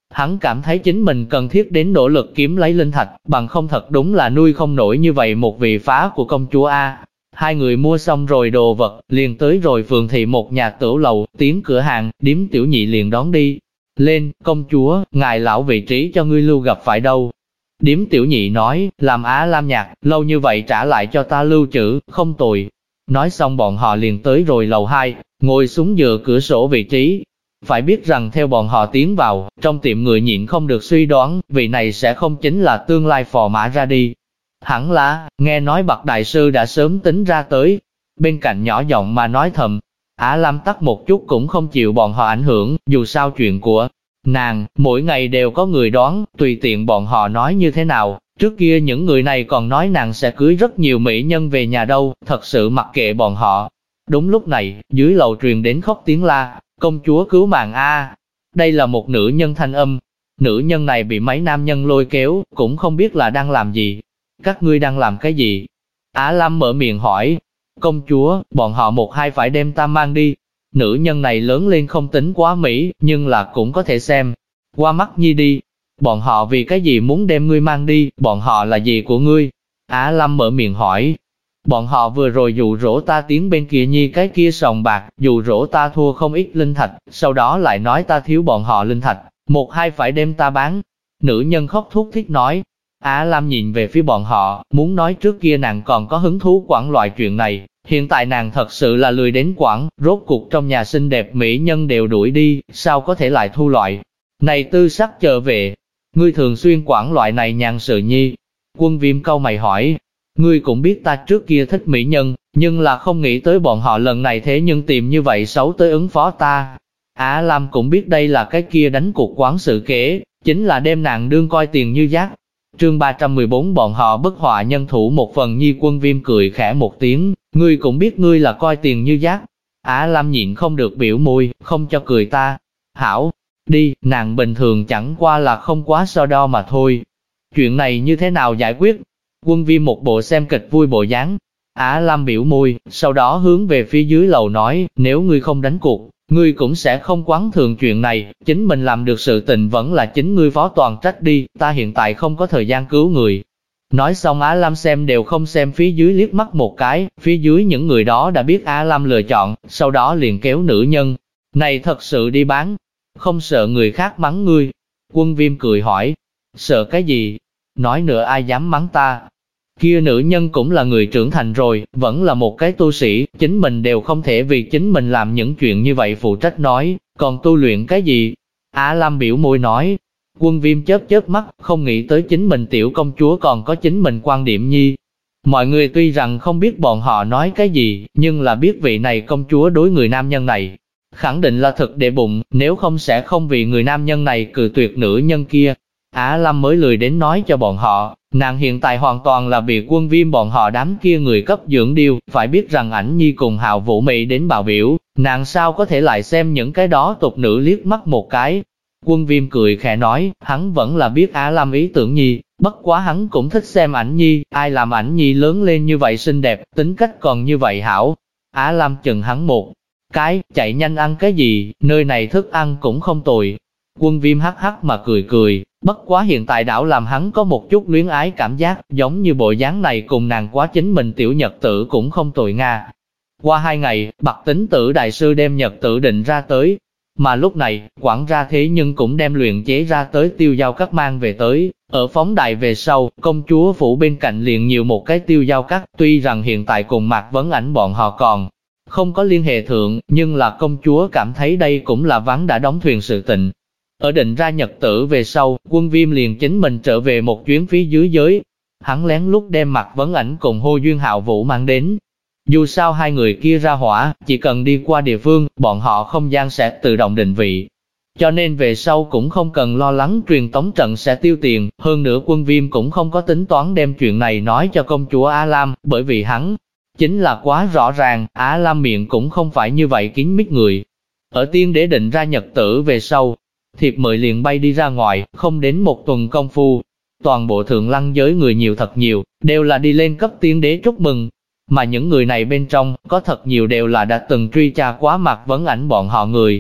Hắn cảm thấy chính mình cần thiết đến nỗ lực kiếm lấy linh thạch, bằng không thật đúng là nuôi không nổi như vậy một vị phá của công chúa A. Hai người mua xong rồi đồ vật, liền tới rồi phường thị một nhà tửu lầu, tiến cửa hàng, điếm tiểu nhị liền đón đi. Lên, công chúa, ngài lão vị trí cho ngươi lưu gặp phải đâu. Điếm tiểu nhị nói, làm Á Lam nhạc, lâu như vậy trả lại cho ta lưu trữ, không tồi. Nói xong bọn họ liền tới rồi lầu 2, ngồi xuống dựa cửa sổ vị trí. Phải biết rằng theo bọn họ tiến vào, trong tiệm người nhịn không được suy đoán, vị này sẽ không chính là tương lai phò mã ra đi. Hẳn là, nghe nói bậc đại sư đã sớm tính ra tới. Bên cạnh nhỏ giọng mà nói thầm, Á Lam tắc một chút cũng không chịu bọn họ ảnh hưởng, dù sao chuyện của nàng, mỗi ngày đều có người đoán, tùy tiện bọn họ nói như thế nào. Trước kia những người này còn nói nàng sẽ cưới rất nhiều mỹ nhân về nhà đâu, thật sự mặc kệ bọn họ. Đúng lúc này, dưới lầu truyền đến khóc tiếng la, công chúa cứu mạng A. Đây là một nữ nhân thanh âm. Nữ nhân này bị mấy nam nhân lôi kéo, cũng không biết là đang làm gì. Các ngươi đang làm cái gì? Á Lam mở miệng hỏi. Công chúa, bọn họ một hai phải đem ta mang đi. Nữ nhân này lớn lên không tính quá mỹ, nhưng là cũng có thể xem qua mắt nhi đi. Bọn họ vì cái gì muốn đem ngươi mang đi, bọn họ là gì của ngươi? Á Lam mở miệng hỏi. Bọn họ vừa rồi dụ dỗ ta tiến bên kia nhi cái kia sòng bạc, dụ dỗ ta thua không ít linh thạch, sau đó lại nói ta thiếu bọn họ linh thạch, một hai phải đem ta bán. Nữ nhân khóc thút thít nói. Á Lam nhìn về phía bọn họ, muốn nói trước kia nàng còn có hứng thú quản loại chuyện này, hiện tại nàng thật sự là lười đến quản, rốt cuộc trong nhà xinh đẹp mỹ nhân đều đuổi đi, sao có thể lại thu loại này tư sắc trở về. Ngươi thường xuyên quản loại này nhàn sự nhi. Quân Viêm cau mày hỏi, ngươi cũng biết ta trước kia thích mỹ nhân, nhưng là không nghĩ tới bọn họ lần này thế nhưng tìm như vậy xấu tới ứng phó ta. Á Lam cũng biết đây là cái kia đánh cuộc quán sự kế, chính là đem nàng đương coi tiền như rác. Chương 314 bọn họ bất hòa nhân thủ một phần nhi. Quân Viêm cười khẽ một tiếng, ngươi cũng biết ngươi là coi tiền như rác. Á Lam nhịn không được biểu môi, không cho cười ta. Hảo, đi, nàng bình thường chẳng qua là không quá so đo mà thôi. Chuyện này như thế nào giải quyết? Quân Viêm một bộ xem kịch vui bộ dáng. Á Lam biểu môi, sau đó hướng về phía dưới lầu nói, nếu ngươi không đánh cuộc, ngươi cũng sẽ không quán thường chuyện này, chính mình làm được sự tình vẫn là chính ngươi phó toàn trách đi, ta hiện tại không có thời gian cứu người. Nói xong Á Lam xem đều không xem phía dưới liếc mắt một cái, phía dưới những người đó đã biết Á Lam lựa chọn, sau đó liền kéo nữ nhân này thật sự đi bán. Không sợ người khác mắng ngươi? Quân Viêm cười hỏi. Sợ cái gì? Nói nữa ai dám mắng ta? Kia nữ nhân cũng là người trưởng thành rồi, vẫn là một cái tu sĩ, chính mình đều không thể vì chính mình làm những chuyện như vậy phụ trách nói, còn tu luyện cái gì? Á Lam biểu môi nói. Quân Viêm chớp chớp mắt, không nghĩ tới chính mình tiểu công chúa còn có chính mình quan điểm nhi. Mọi người tuy rằng không biết bọn họ nói cái gì, nhưng là biết vị này công chúa đối người nam nhân này khẳng định là thật để bụng, nếu không sẽ không vì người nam nhân này cự tuyệt nữ nhân kia. Á Lam mới lười đến nói cho bọn họ, nàng hiện tại hoàn toàn là bị Quân Viêm bọn họ đám kia người cấp dưỡng điêu, phải biết rằng ảnh nhi cùng Hạo Vũ Mị đến bào biểu, nàng sao có thể lại xem những cái đó tục nữ liếc mắt một cái. Quân Viêm cười khẽ nói, hắn vẫn là biết Á Lam ý tưởng nhi, bất quá hắn cũng thích xem ảnh nhi, ai làm ảnh nhi lớn lên như vậy xinh đẹp, tính cách còn như vậy hảo. Á Lam chừng hắn một cái, chạy nhanh ăn cái gì, nơi này thức ăn cũng không tồi. Quân Viêm hắc hắc mà cười cười, bất quá hiện tại đảo làm hắn có một chút luyến ái cảm giác, giống như bộ dáng này cùng nàng quá chính mình tiểu nhật tử cũng không tồi nga. Qua 2 ngày, Bạc Tính Tử đại sư đem nhật tử định ra tới, mà lúc này, quản gia thế nhưng cũng đem luyện chế ra tới tiêu dao cắt mang về tới. Ở phóng đài về sau, công chúa phủ bên cạnh liền nhiều một cái tiêu dao cắt, tuy rằng hiện tại cùng Mạc Vấn Ảnh bọn họ còn không có liên hệ thượng, nhưng là công chúa cảm thấy đây cũng là ván đã đóng thuyền sự tình. Ở định ra nhật tử về sau, Quân Viêm liền chính mình trở về một chuyến phía dưới giới. Hắn lén lút đem Mạc Vấn Ảnh cùng Hồ Duyên Hạo Vũ mang đến. Dù sao hai người kia ra hỏa, chỉ cần đi qua địa phương, bọn họ không gian sẽ tự động định vị. Cho nên về sau cũng không cần lo lắng truyền tống trận sẽ tiêu tiền, hơn nữa Quân Viêm cũng không có tính toán đem chuyện này nói cho công chúa Á Lam, bởi vì hắn chính là quá rõ ràng, Á Lam miệng cũng không phải như vậy kín mít người. Ở tiên đế định ra nhật tử về sau, thiệp mời liền bay đi ra ngoài, không đến một tuần công phu. Toàn bộ Thượng Lăng giới người nhiều thật nhiều, đều là đi lên cấp tiên đế chúc mừng. Mà những người này bên trong, có thật nhiều đều là đã từng truy tra quá Mạc Vấn Ảnh bọn họ người.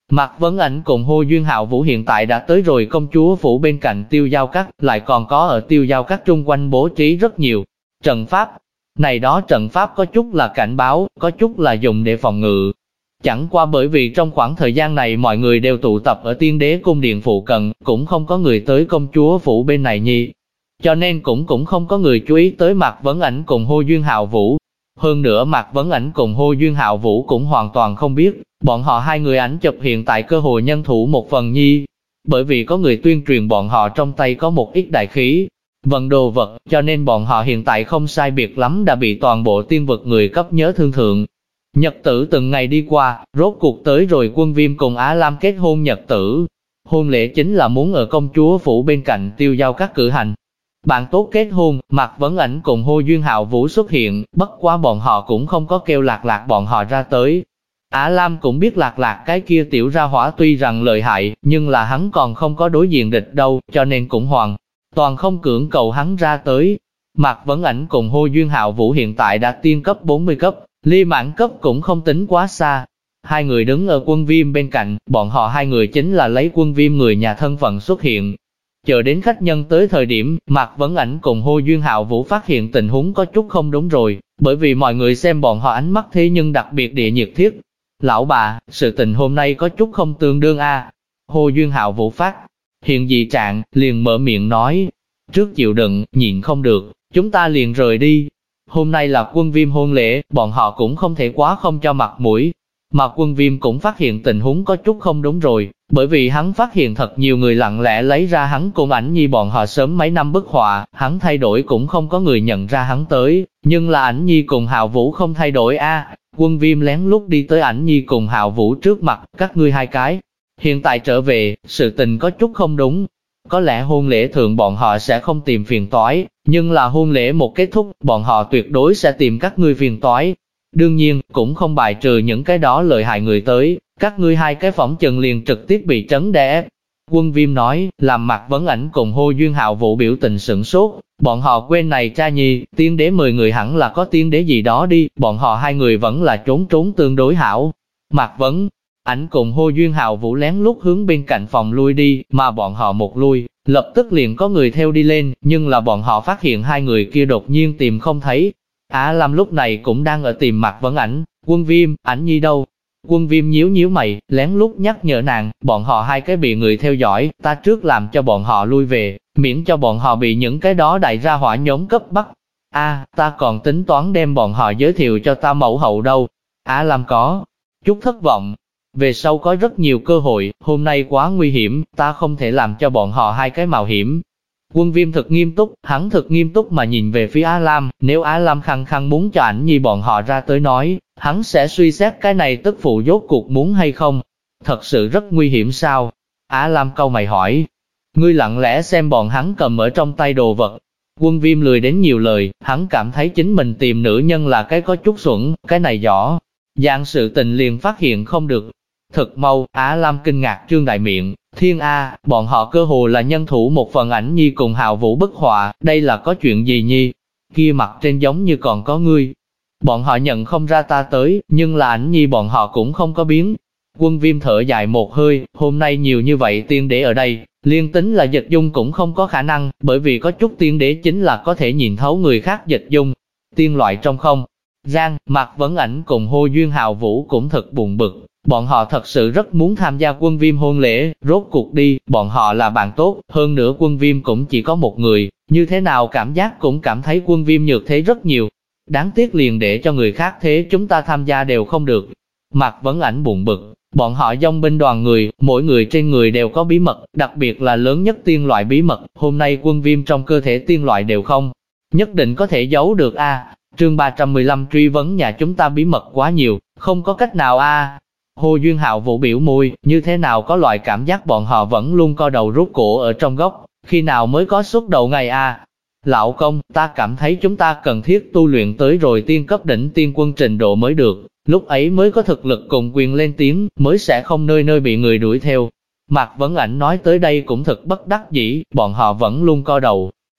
Mạc Vấn Ảnh cùng Hồ Duyên Hạo Vũ hiện tại đã tới rồi công chúa phủ bên cạnh Tiêu Giao Các, lại còn có ở Tiêu Giao Các trung quanh bố trí rất nhiều trận pháp. Này đó trận pháp có chút là cảnh báo, có chút là dùng để phòng ngự. Chẳng qua bởi vì trong khoảng thời gian này mọi người đều tụ tập ở Tiên Đế cung điện phụ cận, cũng không có người tới công chúa phủ bên này nhi. Cho nên cũng không có người chú ý tới Mạc Vấn Ảnh cùng Hồ Duyên Hạo Vũ. Hơn nữa Mạc Vấn Ảnh cùng Hồ Duyên Hạo Vũ cũng hoàn toàn không biết, bọn họ hai người ảnh chụp hiện tại cơ hội nhân thủ một phần nhi. Bởi vì có người tuyên truyền bọn họ trong tay có một ít đại khí, vận đồ vật, cho nên bọn họ hiện tại không sai biệt lắm đã bị toàn bộ tiên vực người cấp nhớ thương thượng. Nhật tử từng ngày đi qua, rốt cuộc tới rồi Quân Viêm cùng Á Lam kết hôn nhật tử. Hôn lễ chính là muốn ở công chúa phủ bên cạnh Tiêu Giao Các cử hành. Bạn tốt kết hôn, Mạc Vấn Ảnh cùng Hồ Duyên Hạo Vũ xuất hiện, bất quá bọn họ cũng không có kêu Lạc Lạc bọn họ ra tới. Á Lam cũng biết Lạc Lạc cái kia tiểu ra hỏa tuy rằng lợi hại, nhưng là hắn còn không có đối diện địch đâu, cho nên cũng hoàn toàn không cưỡng cầu hắn ra tới. Mạc Vấn Ảnh cùng Hồ Duyên Hạo Vũ hiện tại đã tiên cấp 40 cấp, ly mãn cấp cũng không tính quá xa. Hai người đứng ở Quân Viêm bên cạnh, bọn họ hai người chính là lấy Quân Viêm người nhà thân phận xuất hiện. Chờ đến khách nhân tới thời điểm, Mạc Vấn Ảnh cùng Hồ Duyên Hạo Vũ phát hiện tình huống có chút không đúng rồi, bởi vì mọi người xem bọn họ ánh mắt thế nhưng đặc biệt địa nhiệt thiết. Lão bà, sự tình hôm nay có chút không tương đương a. Hồ Duyên Hạo Vũ phát hiện dị trạng, liền mở miệng nói, trước chịu đựng, nhịn không được, chúng ta liền rời đi. Hôm nay là Quân Viêm hôn lễ, bọn họ cũng không thể quá không cho mặt mũi. Mà Quân Viêm cũng phát hiện tình huống có chút không đúng rồi, bởi vì hắn phát hiện thật nhiều người lặng lẽ lấy ra hắn cùng Ảnh Nhi bọn họ sớm mấy năm bức họa, hắn thay đổi cũng không có người nhận ra hắn tới, nhưng là Ảnh Nhi cùng Hạo Vũ không thay đổi a. Quân Viêm lén lút đi tới Ảnh Nhi cùng Hạo Vũ trước mặt, các ngươi hai cái. Hiện tại trở về, sự tình có chút không đúng. Có lẽ hôn lễ thượng bọn họ sẽ không tìm phiền toái, nhưng là hôn lễ một kết thúc, bọn họ tuyệt đối sẽ tìm các ngươi phiền toái. Đương nhiên, cũng không bài trừ những cái đó lợi hại người tới, các ngươi hai cái phỏng chừng liền trực tiếp bị trấn đè ép. Quân Viêm nói, làm Mạc Vấn Ảnh cùng Hồ Duyên Hạo Vũ biểu tình sửng sốt, bọn họ quên này cha nhi, tiên đế 10 người hẳn là có tiên đế gì đó đi, bọn họ hai người vẫn là trốn tương đối hảo. Mạc Vấn Ảnh cùng Hồ Duyên Hạo Vũ lén lút hướng bên cạnh phòng lui đi, mà bọn họ một lui, lập tức liền có người theo đi lên, nhưng là bọn họ phát hiện hai người kia đột nhiên tìm không thấy. Á Lam lúc này cũng đang ở tìm Mạc Vấn Ảnh, Quân Viêm, Ảnh Nhi đâu? Quân Viêm nhíu mày, lén lút nhắc nhở nàng, bọn họ hai cái bị người theo dõi, ta trước làm cho bọn họ lui về, miễn cho bọn họ bị những cái đó đại ra hỏa nhóm cấp bắt. Ta còn tính toán đem bọn họ giới thiệu cho ta mẫu hậu đâu. Á Lam có chút thất vọng. Về sau có rất nhiều cơ hội, hôm nay quá nguy hiểm, ta không thể làm cho bọn họ hai cái mạo hiểm. Quân Viêm thật nghiêm túc, hắn thật nghiêm túc mà nhìn về phía Á Lam, nếu Á Lam khăng khăng muốn cho Ảnh Nhi bọn họ ra tới nói, hắn sẽ suy xét cái này tức phụ rốt cuộc muốn hay không. Thật sự rất nguy hiểm sao? Á Lam cau mày hỏi. Ngươi lặng lẽ xem bọn hắn cầm ở trong tay đồ vật. Quân Viêm lười đến nhiều lời, hắn cảm thấy chính mình tìm nữ nhân là cái có chút xuẩn, cái này rõ. Dạng sự tình liền phát hiện không được. Thật mau, Á Lam kinh ngạc trương đại miệng, thiên A, bọn họ cơ hồ là nhân thủ một phần Ảnh Nhi cùng Hạo Vũ bức họa, đây là có chuyện gì nhi? Kia mặt trên giống như còn có ngươi. Bọn họ nhận không ra ta tới, nhưng là Ảnh Nhi bọn họ cũng không có biến. Quân Viêm thở dài một hơi, hôm nay nhiều như vậy tiên đế ở đây, liên tính là dịch dung cũng không có khả năng, bởi vì có chút tiên đế chính là có thể nhìn thấu người khác dịch dung. Tiên loại trong không gian, Mạc Vấn Ảnh cùng Hồ Duyên Hạo Vũ cũng thật buồn bực. Bọn họ thật sự rất muốn tham gia Quân Viêm hôn lễ, rốt cuộc đi, bọn họ là bạn tốt, hơn nữa Quân Viêm cũng chỉ có một người, như thế nào cảm giác cũng cảm thấy Quân Viêm nhược thế rất nhiều. Đáng tiếc liền để cho người khác thế chúng ta tham gia đều không được. Mạc Vấn Ảnh buồn bực, bọn họ dòng binh đoàn người, mỗi người trên người đều có bí mật, đặc biệt là lớn nhất tiên loại bí mật, hôm nay Quân Viêm trong cơ thể tiên loại đều không, nhất định có thể giấu được Chương 315 truy vấn nhà chúng ta bí mật quá nhiều, không có cách nào Hồ Duyên Hạo Vũ biểu môi, như thế nào có loại cảm giác bọn họ vẫn luôn co đầu rút cổ ở trong góc, khi nào mới có xuất đầu ngày Lão công, ta cảm thấy chúng ta cần thiết tu luyện tới rồi tiên cấp đỉnh tiên quân trình độ mới được, lúc ấy mới có thực lực cùng quyền lên tiếng, mới sẽ không nơi nơi bị người đuổi theo. Mạc Vấn Ảnh nói tới đây cũng thật bất đắc dĩ, bọn họ vẫn luôn co đầu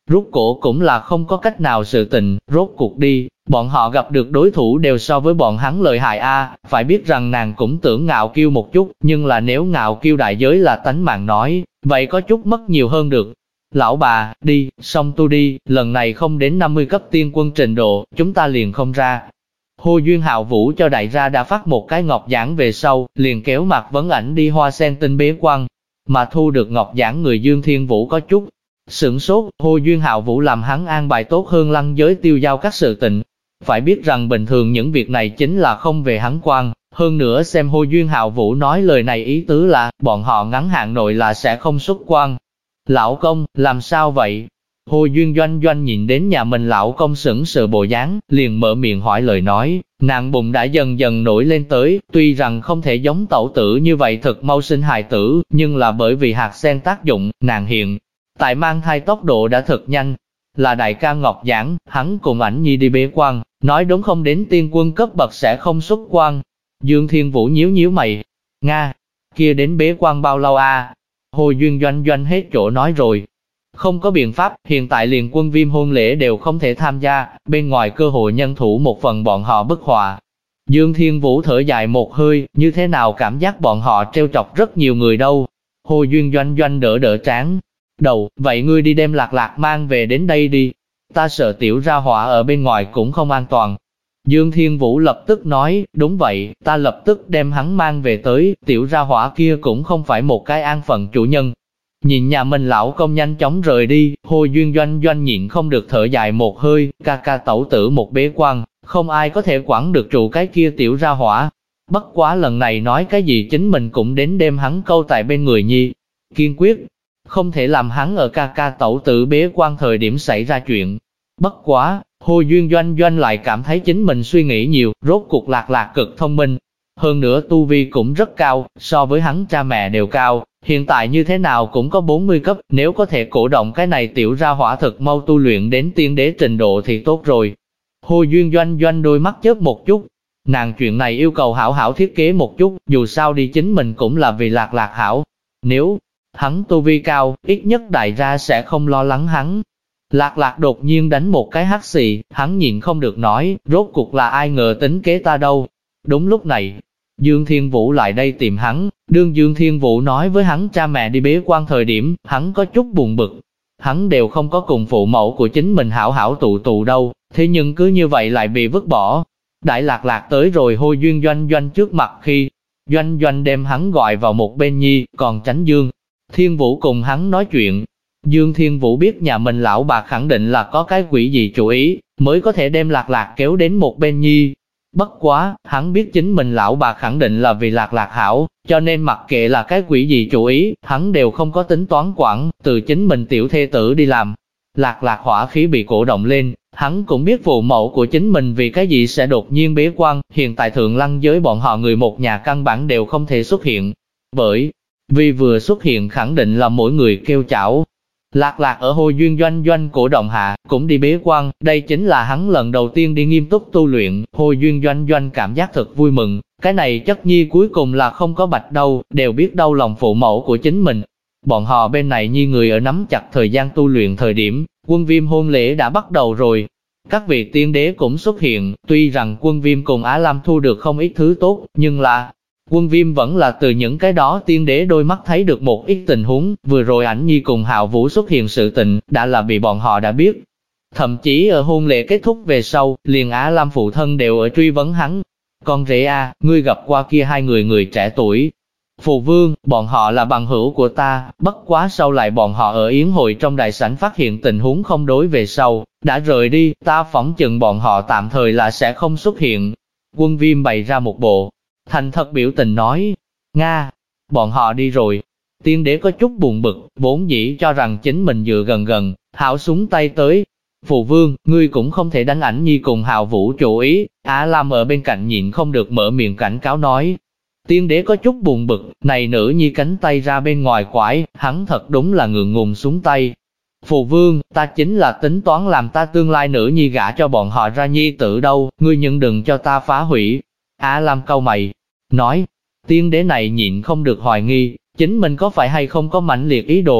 Rút cổ cũng là không có cách nào sự tình, rốt cuộc đi, bọn họ gặp được đối thủ đều so với bọn hắn lợi hại phải biết rằng nàng cũng tưởng ngạo kiêu một chút, nhưng là nếu ngạo kiêu đại giới là tánh mạng nói, vậy có chút mất nhiều hơn được. Lão bà, đi, xong tu đi, lần này không đến 50 cấp tiên quân trình độ, chúng ta liền không ra. Hồ Duyên Hạo Vũ cho đại gia đã phát một cái ngọc giảng về sau, liền kéo Mạc Vấn Ảnh đi Hoa Sen Tinh bế quan, mà thu được ngọc giảng người Dương Thiên Vũ có chút sửng sốt. Hồ Duyên Hạo Vũ làm hắn an bài tốt hơn lăng giới tiêu giao các sự tình. Phải biết rằng bình thường những việc này chính là không về hắn quan, hơn nữa xem Hồ Duyên Hạo Vũ nói lời này ý tứ là, bọn họ ngắn hạn nội là sẽ không xuất quan. Lão công, làm sao vậy? Hồ Duyên Doanh Doanh nhìn đến nhà mình lão công sững sờ bộ dáng, liền mở miệng hỏi lời nói, nàng bụng đã dần dần nổi lên tới, tuy rằng không thể giống tẩu tử như vậy thật mau sinh hài tử, nhưng là bởi vì hạt sen tác dụng, nàng hiện tại mang thai tốc độ đã thật nhanh. Là đại ca Ngọc Giảng, hắn cùng Ảnh Nhi đi bế quan, nói đúng không đến tiên quân cấp bậc sẽ không xuất quan. Dương Thiên Vũ nhíu nhíu mày, Nga, kia đến bế quan bao lâu Hồ Duyên Doanh Doanh hết chỗ nói rồi. Không có biện pháp, hiện tại liền quân viêm hôn lễ đều không thể tham gia, bên ngoài cơ hội nhân thủ một phần bọn họ bất hòa. Dương Thiên Vũ thở dài một hơi, như thế nào cảm giác bọn họ trêu chọc rất nhiều người đâu. Hồ Duyên Doanh Doanh đỡ trán đầu, vậy ngươi đi đem Lạc Lạc mang về đến đây đi. Ta sợ tiểu ra hỏa ở bên ngoài cũng không an toàn. Dương Thiên Vũ lập tức nói, đúng vậy, ta lập tức đem hắn mang về tới, tiểu ra hỏa kia cũng không phải một cái an phận chủ nhân. Nhìn nhà mình lão công nhanh chóng rời đi, Hồ Duyên Doanh Doanh nhịn không được thở dài một hơi, ca ca tẩu tử một bế quan, không ai có thể quản được trụ cái kia tiểu ra hỏa. Bất quá lần này nói cái gì chính mình cũng đến đem hắn câu tại bên người nhi. Kiên quyết, không thể làm hắn ở ca ca tẩu tử bế quan thời điểm xảy ra chuyện. Bất quá, Hồ Duyên Doanh Doanh lại cảm thấy chính mình suy nghĩ nhiều, rốt cuộc Lạc Lạc cực thông minh. Hơn nữa tu vi cũng rất cao, so với hắn cha mẹ đều cao, hiện tại như thế nào cũng có 40 cấp, nếu có thể cổ động cái này tiểu ra hỏa thực mau tu luyện đến tiên đế trình độ thì tốt rồi. Hồ Duyên Doanh Doanh đôi mắt chớp một chút, nàng chuyện này yêu cầu hảo hảo thiết kế một chút, dù sao đi chính mình cũng là vì Lạc Lạc hảo. Nếu hắn tu vi cao, ít nhất đại gia sẽ không lo lắng hắn. Lạc Lạc đột nhiên đánh một cái hắt xì, hắn nhịn không được nói, rốt cuộc là ai ngờ tính kế ta đâu. Đúng lúc này, Dương Thiên Vũ lại đây tìm hắn, đương Dương Thiên Vũ nói với hắn cha mẹ đi bế quan thời điểm, hắn có chút buồn bực. Hắn đều không có cùng phụ mẫu của chính mình hảo hảo tụ đâu, thế nhưng cứ như vậy lại bị vứt bỏ. Đại Lạc Lạc tới rồi Hồ Duyên Doanh Doanh trước mặt khi, Doanh Doanh đem hắn gọi vào một bên nhi, còn tránh Dương Thiên Vũ cùng hắn nói chuyện. Dương Thiên Vũ biết nhà mình lão bà khẳng định là có cái quỷ gì chủ ý, mới có thể đem Lạc Lạc kéo đến một bên nhi. Bất quá, hắn biết chính mình lão bà khẳng định là vì Lạc Lạc hảo, cho nên mặc kệ là cái quỷ gì chủ ý, hắn đều không có tính toán quản, từ chính mình tiểu thê tử đi làm. Lạc Lạc hỏa khí bị cổ động lên, hắn cũng biết phụ mẫu của chính mình vì cái gì sẽ đột nhiên bế quan, hiện tại thượng lăng giới bọn họ người một nhà căn bản đều không thể xuất hiện. Bởi vì vừa xuất hiện khẳng định là mỗi người kêu chảo. Lạc Lạc ở Hồ Duyên Doanh Doanh cổ động hạ, cũng đi bế quan, đây chính là hắn lần đầu tiên đi nghiêm túc tu luyện, Hồ Duyên Doanh Doanh cảm giác thật vui mừng, cái này chất nhi cuối cùng là không có bạch đâu, đều biết đau lòng phụ mẫu của chính mình. Bọn họ bên này nhi người ở nắm chặt thời gian tu luyện thời điểm, quân viêm hôn lễ đã bắt đầu rồi. Các vị tiên đế cũng xuất hiện, tuy rằng quân viêm cùng Á Lam thu được không ít thứ tốt, nhưng là quân viêm vẫn là từ những cái đó tiên đế đôi mắt thấy được một ít tình huống, vừa rồi Ảnh Nhi cùng Hạo Vũ xuất hiện sự tình, đã là bị bọn họ đã biết. Thậm chí ở hôn lễ kết thúc về sau, liền Á Lam phụ thân đều ở truy vấn hắn. Con rể ngươi gặp qua kia hai người trẻ tuổi. Phụ vương, bọn họ là bằng hữu của ta, bất quá sau lại bọn họ ở yến hội trong đại sảnh phát hiện tình huống không đối về sau, đã rời đi, ta phỏng chừng bọn họ tạm thời là sẽ không xuất hiện. Quân viêm bày ra một bộ thành thật biểu tình nói, Nga, bọn họ đi rồi. Tiên đế có chút buồn bực, vốn dĩ cho rằng chính mình dựa gần, hảo súng tay tới. Phụ vương, ngươi cũng không thể đánh Ảnh Nhi cùng Hạo Vũ chủ ý. Á Lam ở bên cạnh nhịn không được mở miệng cảnh cáo nói. Tiên đế có chút buồn bực, này nữ nhi cánh tay ra bên ngoài quải, hắn thật đúng là ngượng ngùng xuống tay. Phụ vương, ta chính là tính toán làm ta tương lai nữ nhi gả cho bọn họ ra nhi tử đâu, ngươi nhưng đừng cho ta phá hủy. Á Lam cau mày, nói, tiên đế này nhịn không được hoài nghi, chính mình có phải hay không có mãnh liệt ý đồ.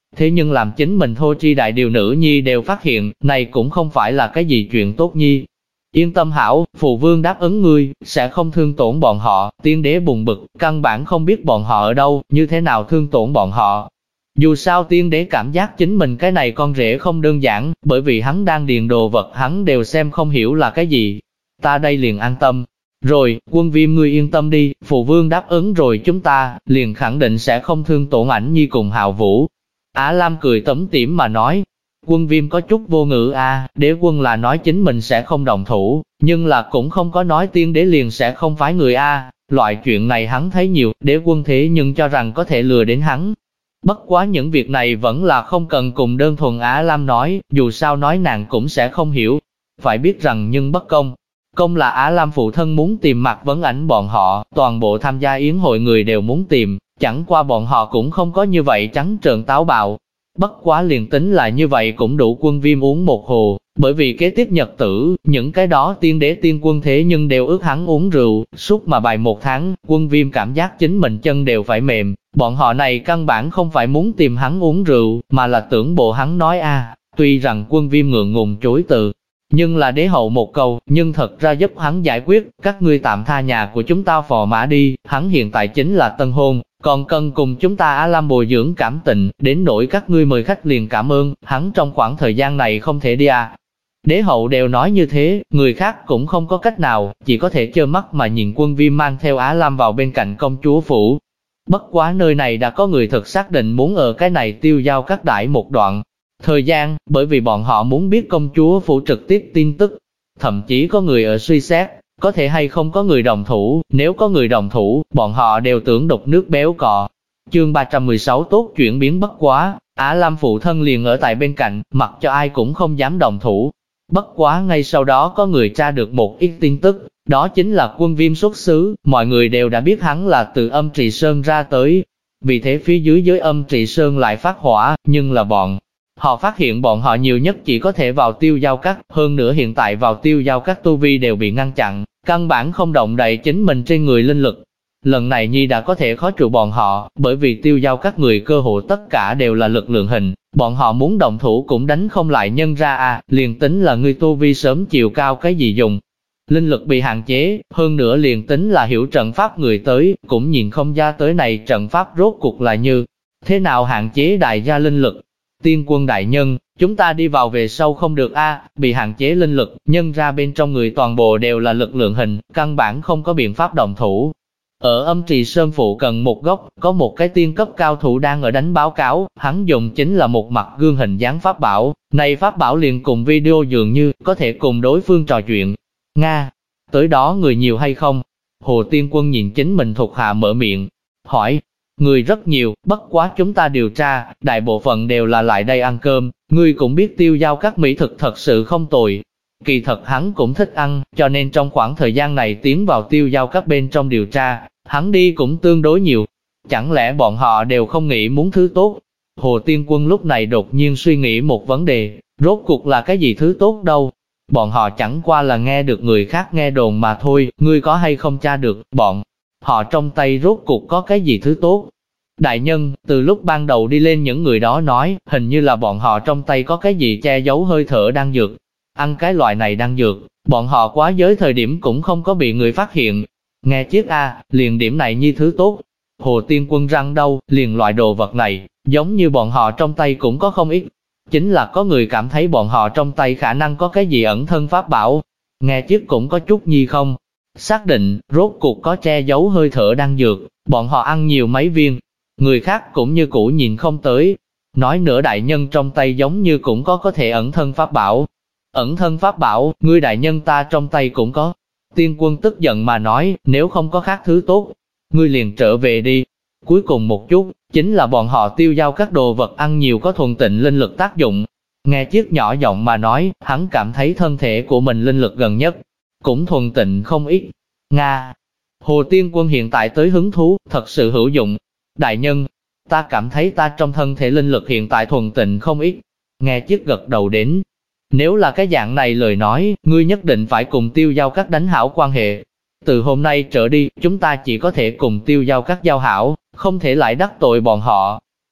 Thế nhưng làm chính mình thô tri đại điều nữ nhi đều phát hiện, này cũng không phải là cái gì chuyện tốt nhi. Yên tâm hảo, phụ vương đáp ứng ngươi, sẽ không thương tổn bọn họ, tiên đế buồn bực, căn bản không biết bọn họ ở đâu, như thế nào thương tổn bọn họ. Dù sao tiên đế cảm giác chính mình cái này con rể không đơn giản, bởi vì hắn đang điền đồ vật hắn đều xem không hiểu là cái gì. Ta đây liền an tâm. Rồi, Quân Viêm ngươi yên tâm đi, phụ vương đáp ứng rồi chúng ta, liền khẳng định sẽ không thương tổn ảnh nhi cùng Hạo Vũ. Á Lam cười tủm tỉm mà nói. Quân Viêm có chút vô ngữ đế quân là nói chính mình sẽ không động thủ, nhưng là cũng không có nói tiên đế liền sẽ không phái người loại chuyện này hắn thấy nhiều, đế quân thế nhưng cho rằng có thể lừa đến hắn. Bất quá những việc này vẫn là không cần cùng đơn thuần Á Lam nói, dù sao nói nàng cũng sẽ không hiểu. Phải biết rằng nhưng bất công. Công là Á Lam phụ thân muốn tìm Mạc Vấn Ảnh bọn họ, toàn bộ tham gia yến hội người đều muốn tìm, chẳng qua bọn họ cũng không có như vậy trắng trợn táo bạo. Bất quá liền tính là như vậy cũng đủ Quân Viêm uống một hồ, bởi vì kế tiếp nhật tử, những cái đó tiên đế tiên quân thế nhưng đều ước hắn uống rượu, suốt mà bài 1 tháng, Quân Viêm cảm giác chính mình chân đều phải mềm, bọn họ này căn bản không phải muốn tìm hắn uống rượu, mà là tưởng bộ hắn nói tuy rằng Quân Viêm ngượng ngùng chối từ, nhưng là đế hậu một câu, nhưng thật ra giúp hắn giải quyết, các ngươi tạm tha nhà của chúng ta phò mã đi, hắn hiện tại chính là tân hôn, còn cần cùng chúng ta Á Lam bồi dưỡng cảm tình, đến nỗi các ngươi mời khách liền cảm ơn, hắn trong khoảng thời gian này không thể đi Đế hậu đều nói như thế, người khác cũng không có cách nào, chỉ có thể trơ mắt mà nhìn Quân Viêm mang theo Á Lam vào bên cạnh công chúa phủ. Bất quá nơi này đã có người thật xác định muốn ở cái này tiêu giao các đãi một đoạn thời gian, bởi vì bọn họ muốn biết công chúa phủ trực tiếp tin tức. Thậm chí có người ở suy xét, có thể hay không có người đồng thủ, nếu có người đồng thủ, bọn họ đều tưởng đục nước béo cò. Chương 316 tốt chuyển biến bất quá, Á Lam phụ thân liền ở tại bên cạnh, mặc cho ai cũng không dám đồng thủ. Bất quá ngay sau đó có người tra được một ít tin tức, đó chính là Quân Viêm xuất xứ, mọi người đều đã biết hắn là từ Âm Trì Sơn ra tới. Vì thế phía dưới giới Âm Trì Sơn lại phát hỏa, nhưng là họ phát hiện bọn họ nhiều nhất chỉ có thể vào tiêu giao các, hơn nữa hiện tại vào tiêu giao các tu vi đều bị ngăn chặn, căn bản không động đậy chính mình trên người linh lực. Lần này Nhi đã có thể khó trụ bọn họ, bởi vì tiêu giao các người cơ hội tất cả đều là lực lượng hình, bọn họ muốn động thủ cũng đánh không lại nhân ra liền tính là người tu vi sớm chiều cao cái gì dùng. Linh lực bị hạn chế, hơn nữa liền tính là hiểu trận pháp người tới, cũng nhìn không ra tới này trận pháp rốt cuộc là như thế nào hạn chế đại gia linh lực. Tiên quân đại nhân, chúng ta đi vào về sau không được bị hạn chế linh lực, nhân ra bên trong người toàn bộ đều là lực lượng hình, căn bản không có biện pháp động thủ. Ở Âm Trì Sơn phụ cận một góc, có một cái tiên cấp cao thủ đang ở đánh báo cáo, hắn dùng chính là một mặt gương hình dáng pháp bảo, này pháp bảo liền cùng video dường như, có thể cùng đối phương trò chuyện. Nga, tới đó người nhiều hay không? Hồ Tiên Quân nhìn chính mình thuộc hạ mở miệng, hỏi. Người rất nhiều, bất quá chúng ta điều tra, đại bộ phận đều là lại đây ăn cơm, ngươi cũng biết tiêu giao các mỹ thực thật sự không tồi. Kỳ thật hắn cũng thích ăn, cho nên trong khoảng thời gian này tiến vào tiêu giao các bên trong điều tra, hắn đi cũng tương đối nhiều. Chẳng lẽ bọn họ đều không nghĩ muốn thứ tốt? Hồ Tiên Quân lúc này đột nhiên suy nghĩ một vấn đề, rốt cuộc là cái gì thứ tốt đâu? Bọn họ chẳng qua là nghe được người khác nghe đồn mà thôi, ngươi có hay không tra được, bọn họ trong tay rốt cuộc có cái gì thứ tốt. Đại nhân, từ lúc ban đầu đi lên những người đó nói, hình như là bọn họ trong tay có cái gì che giấu hơi thở đan dược. Ăn cái loại này đan dược, bọn họ quá giới thời điểm cũng không có bị người phát hiện. Nghe chiếc liền điểm này như thứ tốt. Hồ Tiên Quân răng đâu, liền loại đồ vật này, giống như bọn họ trong tay cũng có không ít. Chính là có người cảm thấy bọn họ trong tay khả năng có cái gì ẩn thân pháp bảo. Nghe chiếc cũng có chút nhi không. Xác định, rốt cuộc có che giấu hơi thở đan dược, bọn họ ăn nhiều mấy viên. Người khác cũng như cũ nhìn không tới. Nói nữa đại nhân trong tay giống như cũng có thể ẩn thân pháp bảo. Ẩn thân pháp bảo, ngươi đại nhân ta trong tay cũng có. Tiên Quân tức giận mà nói, nếu không có khác thứ tốt, ngươi liền trở về đi. Cuối cùng một chút, chính là bọn họ tiêu giao các đồ vật ăn nhiều có thuần tịnh linh lực tác dụng. Nghe chiếc nhỏ giọng mà nói, hắn cảm thấy thân thể của mình linh lực gần nhất, cũng thuần tịnh không ít. Nga, Hồ Tiên Quân hiện tại tới hứng thú, thật sự hữu dụng. Đại nhân, ta cảm thấy ta trong thân thể linh lực hiện tại thuần tịnh không ít. Nghe chiếc gật đầu đến. Nếu là cái dạng này lời nói, ngươi nhất định phải cùng tiêu giao các đánh hảo quan hệ. Từ hôm nay trở đi, chúng ta chỉ có thể cùng tiêu giao các giao hảo, không thể lại đắc tội bọn họ.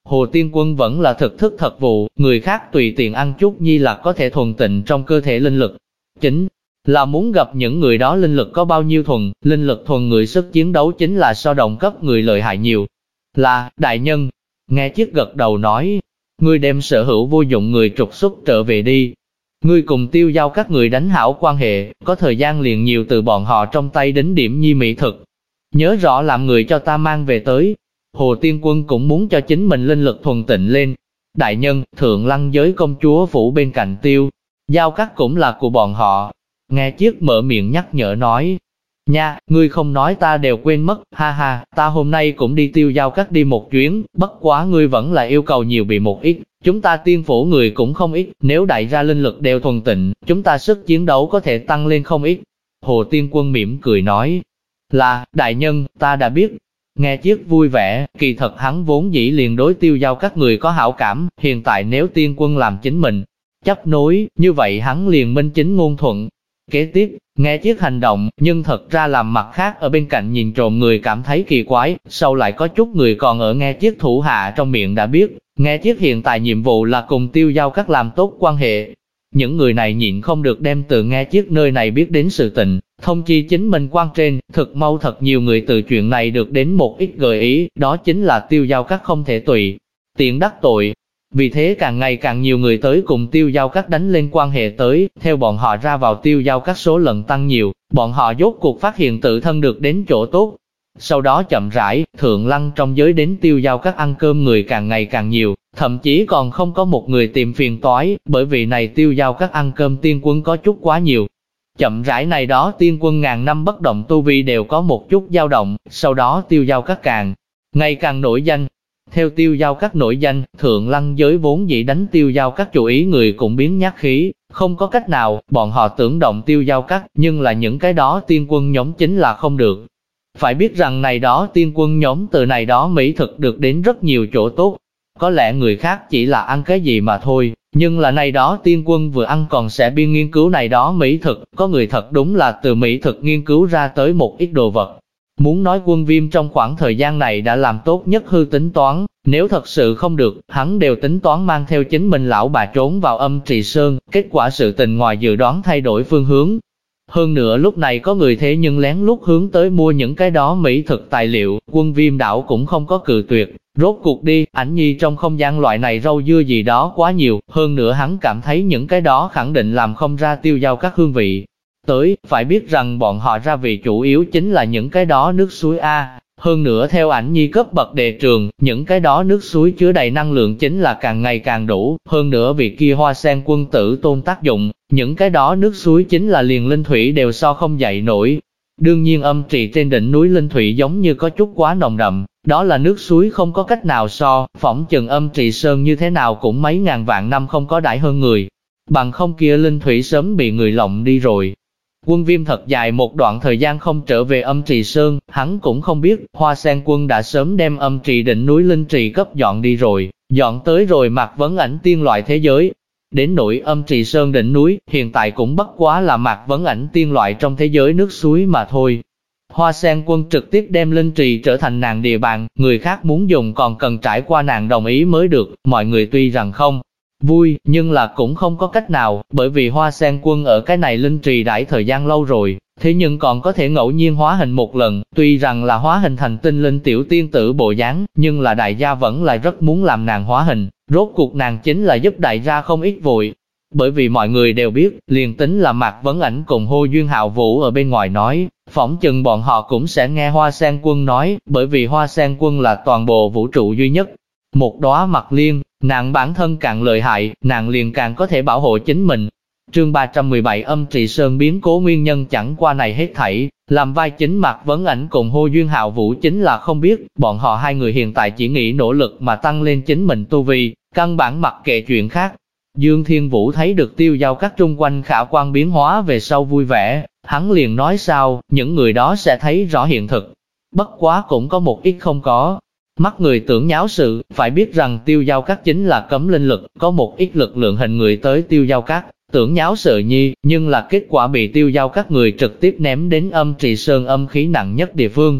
Hồ Tiên Quân vẫn là thực thức thật vụ, người khác tùy tiện ăn chút nhi là có thể thuần tịnh trong cơ thể linh lực. Chính là muốn gặp những người đó linh lực có bao nhiêu thuần, linh lực thuần người sức chiến đấu chính là so đồng cấp người lợi hại nhiều. Là, đại nhân, nghe chiếc gật đầu nói, ngươi đem sở hữu vô dụng người trục xuất trở về đi. Ngươi cùng Tiêu Giao các người đánh hảo quan hệ, có thời gian liền nhiều từ bọn họ trong tay đến điểm nhi mỹ thực. Nhớ rõ làm người cho ta mang về tới. Hồ Tiên Quân cũng muốn cho chính mình linh lực thuần tịnh lên. Đại nhân, Thượng Lăng Giới công chúa phủ bên cạnh Tiêu Giao các cũng là của bọn họ. Nghe chiếc mở miệng nhắc nhở nói. Nha, ngươi không nói ta đều quên mất, ha ha, ta hôm nay cũng đi Tiêu Giao các đi một chuyến, bất quá ngươi vẫn là yêu cầu nhiều bị một ít, chúng ta tiên phủ người cũng không ít, nếu đại ra linh lực đều thuần tịnh, chúng ta sức chiến đấu có thể tăng lên không ít. Hồ Tiên Quân mỉm cười nói, là, đại nhân, ta đã biết. Nghe chiếc vui vẻ, kỳ thật hắn vốn dĩ liền đối Tiêu Giao các người có hảo cảm, hiện tại nếu Tiên Quân làm chính mình chấp nối, như vậy hắn liền minh chính ngôn thuận. Kế tiếp, nghe chiếc hành động, nhưng thật ra làm mặt khác ở bên cạnh nhìn trộm người cảm thấy kỳ quái, sau lại có chút người còn ở nghe chiếc thủ hạ trong miệng đã biết, nghe chiếc hiện tại nhiệm vụ là cùng Tiêu Giao các làm tốt quan hệ. Những người này nhịn không được đem từ nghe chiếc nơi này biết đến sự tình, thông chi chính mình quan trên, thực mau thật nhiều người từ chuyện này được đến một ít gợi ý, đó chính là Tiêu Giao các không thể tùy tiện đắc tội. Vì thế càng ngày càng nhiều người tới cùng Tiêu Giao các đánh lên quan hệ tới, theo bọn họ ra vào Tiêu Giao các số lần tăng nhiều, bọn họ rốt cuộc phát hiện tự thân được đến chỗ tốt. Sau đó chậm rãi, Thượng Lăng trong giới đến Tiêu Giao các ăn cơm người càng ngày càng nhiều, thậm chí còn không có một người tìm phiền toái, bởi vì này Tiêu Giao các ăn cơm tiên quân có chút quá nhiều. Chậm rãi này đó tiên quân ngàn năm bất động tu vi đều có một chút dao động, sau đó Tiêu Giao các càng ngày càng nổi danh. Theo Tiêu Giao các nổi danh, Thượng Lăng giới vốn dĩ đánh Tiêu Giao các chủ ý người cũng biến nhát khí, không có cách nào, bọn họ tưởng động Tiêu Giao các, nhưng là những cái đó tiên quân nhóm chính là không được. Phải biết rằng này đó tiên quân nhóm từ này đó mỹ thực được đến rất nhiều chỗ tốt. Có lẽ người khác chỉ là ăn cái gì mà thôi, nhưng là này đó tiên quân vừa ăn còn sẽ biên nghiên cứu này đó mỹ thực, có người thật đúng là từ mỹ thực nghiên cứu ra tới một ít đồ vật. Muốn nói Quân Viêm trong khoảng thời gian này đã làm tốt nhất hư tính toán, nếu thật sự không được, hắn đều tính toán mang theo chính mình lão bà trốn vào Âm Trì Sơn, kết quả sự tình ngoài dự đoán thay đổi phương hướng. Hơn nữa lúc này có người thế nhưng lén lút hướng tới mua những cái đó mỹ thực tài liệu, Quân Viêm đảo cũng không có cự tuyệt. Rốt cuộc đi, ảnh nhi trong không gian loại này rau dưa gì đó quá nhiều, hơn nữa hắn cảm thấy những cái đó khẳng định làm không ra Tiêu Giao các hương vị. Tới, phải biết rằng bọn họ ra vị chủ yếu chính là những cái đó nước suối A. Hơn nữa theo ảnh nhi cấp bậc đề trường, những cái đó nước suối chứa đầy năng lượng chính là càng ngày càng đủ. Hơn nữa vì kia Hoa Sen quân tử tôn tác dụng, những cái đó nước suối chính là liền linh thủy đều so không dậy nổi. Đương nhiên Âm Trì trên đỉnh núi linh thủy giống như có chút quá nồng đậm, đó là nước suối không có cách nào so, phỏng chừng Âm Trì Sơn như thế nào cũng mấy ngàn vạn năm không có đãi hơn người. Bằng không kia linh thủy sớm bị người lộng đi rồi. Quân Viêm thật dài một đoạn thời gian không trở về Âm Trì Sơn, hắn cũng không biết, Hoa Sen quân đã sớm đem Âm Trì đỉnh núi linh trì cấp dọn đi rồi, dọn tới rồi Mạc Vấn Ảnh tiên loại thế giới. Đến nỗi Âm Trì Sơn đỉnh núi, hiện tại cũng bất quá là Mạc Vấn Ảnh tiên loại trong thế giới nước suối mà thôi. Hoa Sen quân trực tiếp đem linh trì trở thành nàng địa bàn, người khác muốn dùng còn cần trải qua nàng đồng ý mới được, mọi người tuy rằng không vui, nhưng là cũng không có cách nào, bởi vì Hoa Sen quân ở cái này linh trì đãi thời gian lâu rồi, thế nhưng còn có thể ngẫu nhiên hóa hình một lần, tuy rằng là hóa hình thành tinh linh tiểu tiên tử bộ dáng, nhưng là đại gia vẫn là rất muốn làm nàng hóa hình, rốt cuộc nàng chính là giúp đại gia không ít vội. Bởi vì mọi người đều biết, liền tính là Mạc Vấn Ảnh cùng Hô Duyên Hạo Vũ ở bên ngoài nói, phỏng chừng bọn họ cũng sẽ nghe Hoa Sen quân nói, bởi vì Hoa Sen quân là toàn bộ vũ trụ duy nhất. Một đóa mặt liên, nàng bản thân càng lợi hại, nàng liền càng có thể bảo hộ chính mình. Chương 317 Âm Trì Sơn biến cố nguyên nhân chẳng qua này hết thảy, làm vai chính Mạc Vấn Ảnh cùng Hô Duyên Hạo Vũ chính là không biết, bọn họ hai người hiện tại chỉ nghĩ nỗ lực mà tăng lên chính mình tu vi, căn bản mặc kệ chuyện khác. Dương Thiên Vũ thấy được Tiêu Giao các trung quanh khả quan biến hóa về sau vui vẻ, hắn liền nói sao, những người đó sẽ thấy rõ hiện thực. Bất quá cũng có một ít không có. Mắt người tưởng nháo sự, phải biết rằng Tiêu Giao các chính là cấm linh lực, có một ít lực lượng hình người tới Tiêu Giao các, tưởng nháo sự nhi, nhưng là kết quả bị Tiêu Giao các người trực tiếp ném đến Âm Trì Sơn âm khí nặng nhất địa phương.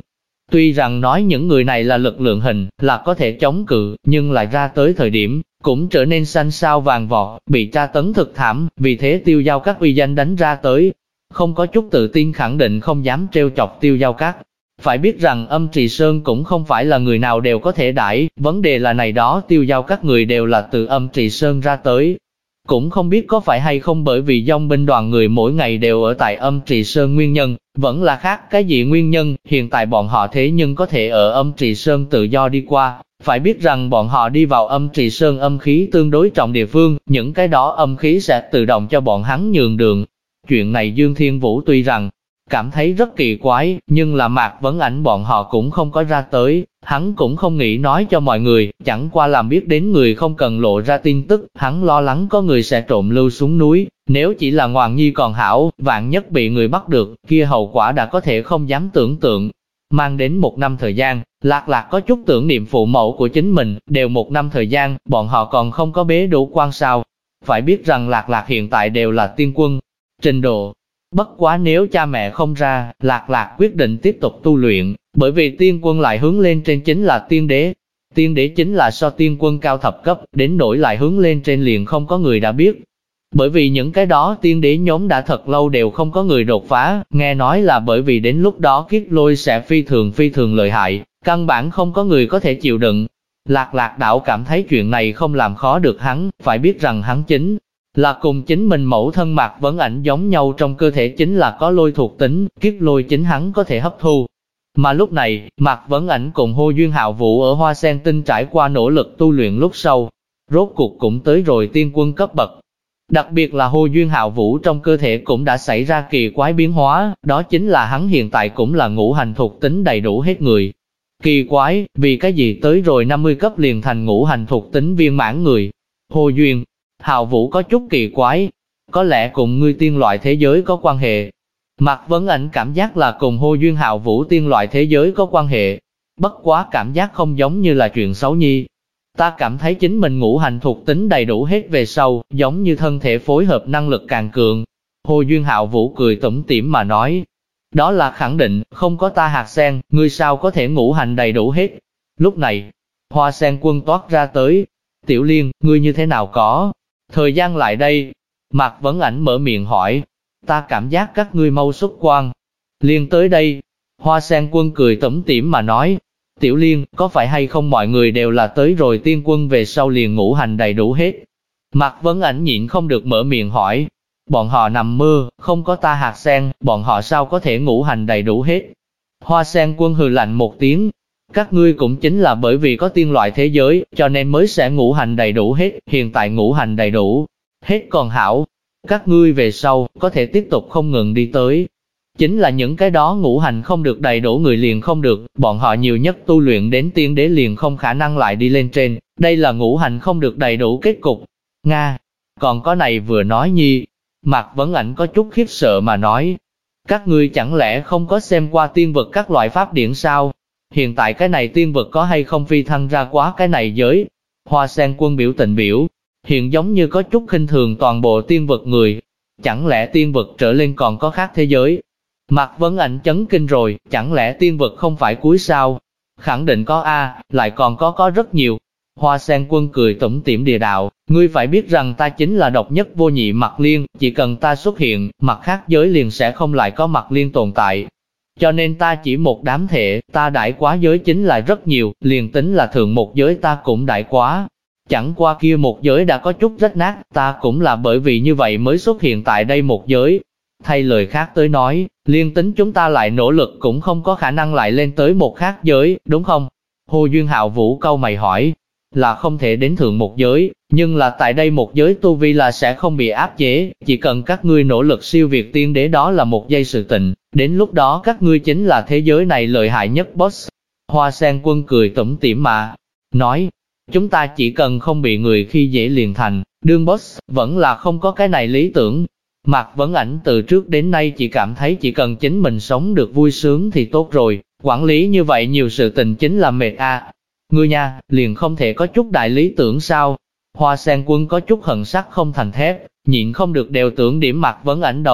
Tuy rằng nói những người này là lực lượng hình, là có thể chống cự, nhưng lại ra tới thời điểm, cũng trở nên xanh xao vàng vọt, bị tra tấn thực thảm, vì thế Tiêu Giao Các uy danh đánh ra tới. Không có chút tự tin khẳng định không dám trêu chọc Tiêu Giao Các. Phải biết rằng Âm Trì Sơn cũng không phải là người nào đều có thể đãi, vấn đề là này đó Tiêu Giao Các người đều là từ Âm Trì Sơn ra tới. Cũng không biết có phải hay không bởi vì dòng binh đoàn người mỗi ngày đều ở tại Âm Trì Sơn nguyên nhân, vẫn là khác cái gì nguyên nhân, hiện tại bọn họ thế nhưng có thể ở Âm Trì Sơn tự do đi qua. Phải biết rằng bọn họ đi vào Âm Trì Sơn âm khí tương đối trọng địa phương, những cái đó âm khí sẽ tự động cho bọn hắn nhường đường. Chuyện này Dương Thiên Vũ tuy rằng cảm thấy rất kỳ quái, nhưng là Mạc Vấn Ảnh bọn họ cũng không có ra tới, hắn cũng không nghĩ nói cho mọi người, chẳng qua làm biết đến người không cần lộ ra tin tức, hắn lo lắng có người sẽ trộm lưu xuống núi, nếu chỉ là Ngoạn Nhi còn hảo, vạn nhất bị người bắt được, kia hậu quả đã có thể không dám tưởng tượng. Mang đến 1 năm thời gian, Lạc Lạc có chút tưởng niệm phụ mẫu của chính mình, đều 1 năm thời gian, bọn họ còn không có bế đủ quan sao. Phải biết rằng Lạc Lạc hiện tại đều là tiên quân, trình độ. Bất quá nếu cha mẹ không ra, Lạc Lạc quyết định tiếp tục tu luyện, bởi vì tiên quân lại hướng lên trên chính là tiên đế. Tiên đế chính là so tiên quân cao thập cấp, đến nỗi lại hướng lên trên liền không có người đã biết. Bởi vì những cái đó tiên đế nhóm đã thật lâu đều không có người đột phá, nghe nói là bởi vì đến lúc đó kiếp lôi sẽ phi thường lợi hại, căn bản không có người có thể chịu đựng. Lạc Lạc đảo cảm thấy chuyện này không làm khó được hắn, phải biết rằng hắn chính là cùng chính mình mẫu thân Mạc Vấn Ảnh giống nhau, trong cơ thể chính là có lôi thuộc tính, kiếp lôi chính hắn có thể hấp thu. Mà lúc này, Mạc Vấn Ảnh cùng Hồ Duyên Hạo Vũ ở Hoa Sen Tinh trải qua nỗ lực tu luyện lúc sau, rốt cuộc cũng tới rồi tiên quân cấp bậc. Đặc biệt là Hồ Duyên Hạo Vũ trong cơ thể cũng đã xảy ra kỳ quái biến hóa, đó chính là hắn hiện tại cũng là ngũ hành thuộc tính đầy đủ hết người. Kỳ quái, vì cái gì tới rồi 50 cấp liền thành ngũ hành thuộc tính viên mãn người? Hồ Duyên Hạo Vũ có chút kỳ quái, có lẽ cùng ngươi tiên loại thế giới có quan hệ. Mạc Vấn Ảnh cảm giác là cùng Hồ Duyên Hạo Vũ tiên loại thế giới có quan hệ, bất quá cảm giác không giống như là chuyện xấu nhi. Ta cảm thấy chính mình ngũ hành thuộc tính đầy đủ hết về sau, giống như thân thể phối hợp năng lực càng cường. Hồ Duyên Hạo Vũ cười tủm tỉm mà nói, đó là khẳng định, không có ta hạt sen, ngươi sao có thể ngũ hành đầy đủ hết. Lúc này, Hoa Sen Quân toát ra tới, Tiểu Liên, ngươi như thế nào có thời gian lại đây? Mạc Vấn Ảnh mở miệng hỏi, ta cảm giác các ngươi mau xuất quan, liền tới đây. Hoa Sen Quân cười tủm tỉm mà nói, Tiểu Liên, có phải hay không mọi người đều là tới rồi tiên quân về sau liền ngũ hành đầy đủ hết? Mạc Vấn Ảnh nhịn không được mở miệng hỏi, bọn họ nằm mơ, không có ta hạt sen, bọn họ sao có thể ngũ hành đầy đủ hết? Hoa Sen Quân hừ lạnh một tiếng, các ngươi cũng chính là bởi vì có tiên loại thế giới, cho nên mới sẽ ngũ hành đầy đủ hết, hiện tại ngũ hành đầy đủ hết còn hảo. Các ngươi về sau, có thể tiếp tục không ngừng đi tới. Chính là những cái đó ngũ hành không được đầy đủ người liền không được, bọn họ nhiều nhất tu luyện đến tiên đế liền không khả năng lại đi lên trên, đây là ngũ hành không được đầy đủ kết cục. Nga, còn có này vừa nói nhi, Mạc Vấn Ảnh có chút khiếp sợ mà nói, các ngươi chẳng lẽ không có xem qua tiên vực các loại pháp điển sao? Hiện tại cái này tiên vực có hay không phi thăng ra quá cái này giới? Hoa Sen Quân biểu tình biểu hiện giống như có chút khinh thường toàn bộ tiên vực người. Chẳng lẽ tiên vực trở lên còn có khác thế giới? Mạc Vấn Ảnh chấn kinh rồi, chẳng lẽ tiên vực không phải cuối sao? Khẳng định có a, lại còn có rất nhiều. Hoa Sen Quân cười tủm tỉm địa đạo, ngươi phải biết rằng ta chính là độc nhất vô nhị Mạc Liên, chỉ cần ta xuất hiện, mặt khác giới liền sẽ không lại có Mạc Liên tồn tại. Cho nên ta chỉ một đám thể, ta đãi quá giới chính là rất nhiều, liền tính là thượng một giới ta cũng đãi quá. Chẳng qua kia một giới đã có chút rách nát, ta cũng là bởi vì như vậy mới xuất hiện tại đây một giới. Thay lời khác tới nói, liên tính chúng ta lại nỗ lực cũng không có khả năng lại lên tới một khác giới, đúng không? Hồ Duyên Hạo Vũ câu mày hỏi, là không thể đến thượng một giới, nhưng là tại đây một giới tu vi là sẽ không bị áp chế, chỉ cần các ngươi nỗ lực siêu việt tiên đế đó là một giây sự tình, đến lúc đó các ngươi chính là thế giới này lợi hại nhất boss. Hoa Sen Quân cười tủm tỉm mà nói, chúng ta chỉ cần không bị người khi dễ liền thành, đương boss, vẫn là không có cái này lý tưởng. Mạc Vấn Ảnh từ trước đến nay chỉ cảm thấy chỉ cần chính mình sống được vui sướng thì tốt rồi, quản lý như vậy nhiều sự tình chính là mệt a. Ngươi nha, liền không thể có chút đại lý tưởng sao? Hoa Sen Quân có chút hận sắc không thành thép, nhịn không được đều tưởng điểm Mạc Vấn Ảnh đầu.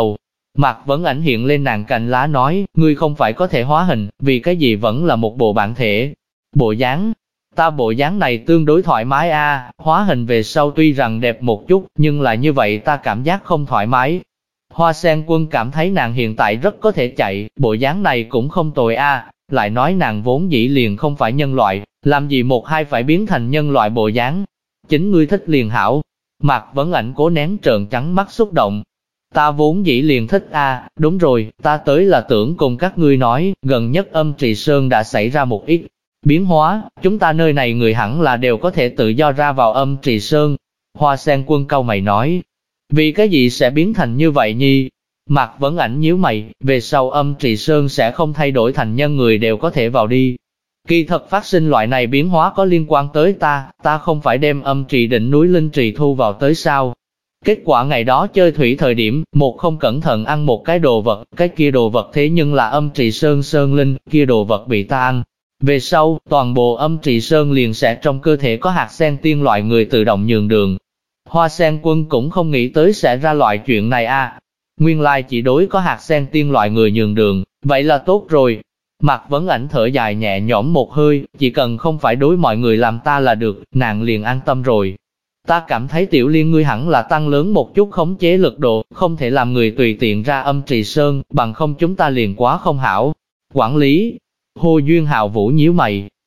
Mạc Vấn Ảnh hiện lên nàng cành lá nói, ngươi không phải có thể hóa hình, vì cái gì vẫn là một bộ bản thể. Bộ dáng, ta bộ dáng này tương đối thoải mái a, hóa hình về sau tuy rằng đẹp một chút, nhưng là như vậy ta cảm giác không thoải mái. Hoa Sen Quân cảm thấy nàng hiện tại rất có thể chạy, bộ dáng này cũng không tồi a, lại nói nàng vốn dĩ liền không phải nhân loại, làm gì một hai phải biến thành nhân loại bộ dáng. Chính ngươi thích liền hảo. Mạc Vấn Ảnh cố nén trợn trắng mắt xúc động. Ta vốn dĩ liền thích a, đúng rồi, ta tới là tưởng cùng các ngươi nói, gần nhất Âm Trì Sơn đã xảy ra một ít biến hóa, chúng ta nơi này người hẳn là đều có thể tự do ra vào Âm Trì Sơn. Hoa Sen Quân cau mày nói, vì cái gì sẽ biến thành như vậy nhi? Mạc Vấn Ảnh nhíu mày, về sau Âm Trì Sơn sẽ không thay đổi thành nhân người đều có thể vào đi. Kỳ thật phát sinh loại này biến hóa có liên quan tới ta không phải đem Âm Trì đỉnh núi Linh Trì thu vào tới sao? Kết quả ngày đó chơi thủy thời điểm, một không cẩn thận ăn một cái đồ vật, cái kia đồ vật thế nhưng là Âm Trì Sơn Sơn Linh, kia đồ vật bị ta ăn. Về sau, toàn bộ Âm Trì Sơn liền sẽ trong cơ thể có hạt sen tiên loại người tự động nhường đường. Hoa Sen Quân cũng không nghĩ tới sẽ ra loại chuyện này a. Nguyên lai chỉ đối có hạt sen tiên loại người nhường đường, vậy là tốt rồi. Mạc Vấn Ảnh thở dài nhẹ nhõm một hơi, chỉ cần không phải đối mọi người làm ta là được, nàng liền an tâm rồi. Ta cảm thấy Tiểu Liên ngươi hẳn là tăng lớn một chút khống chế lực độ, không thể làm người tùy tiện ra Âm Trì Sơn, bằng không chúng ta liền quá không hảo. Quản lý, Hồ Duyên Hào Vũ nhíu mày,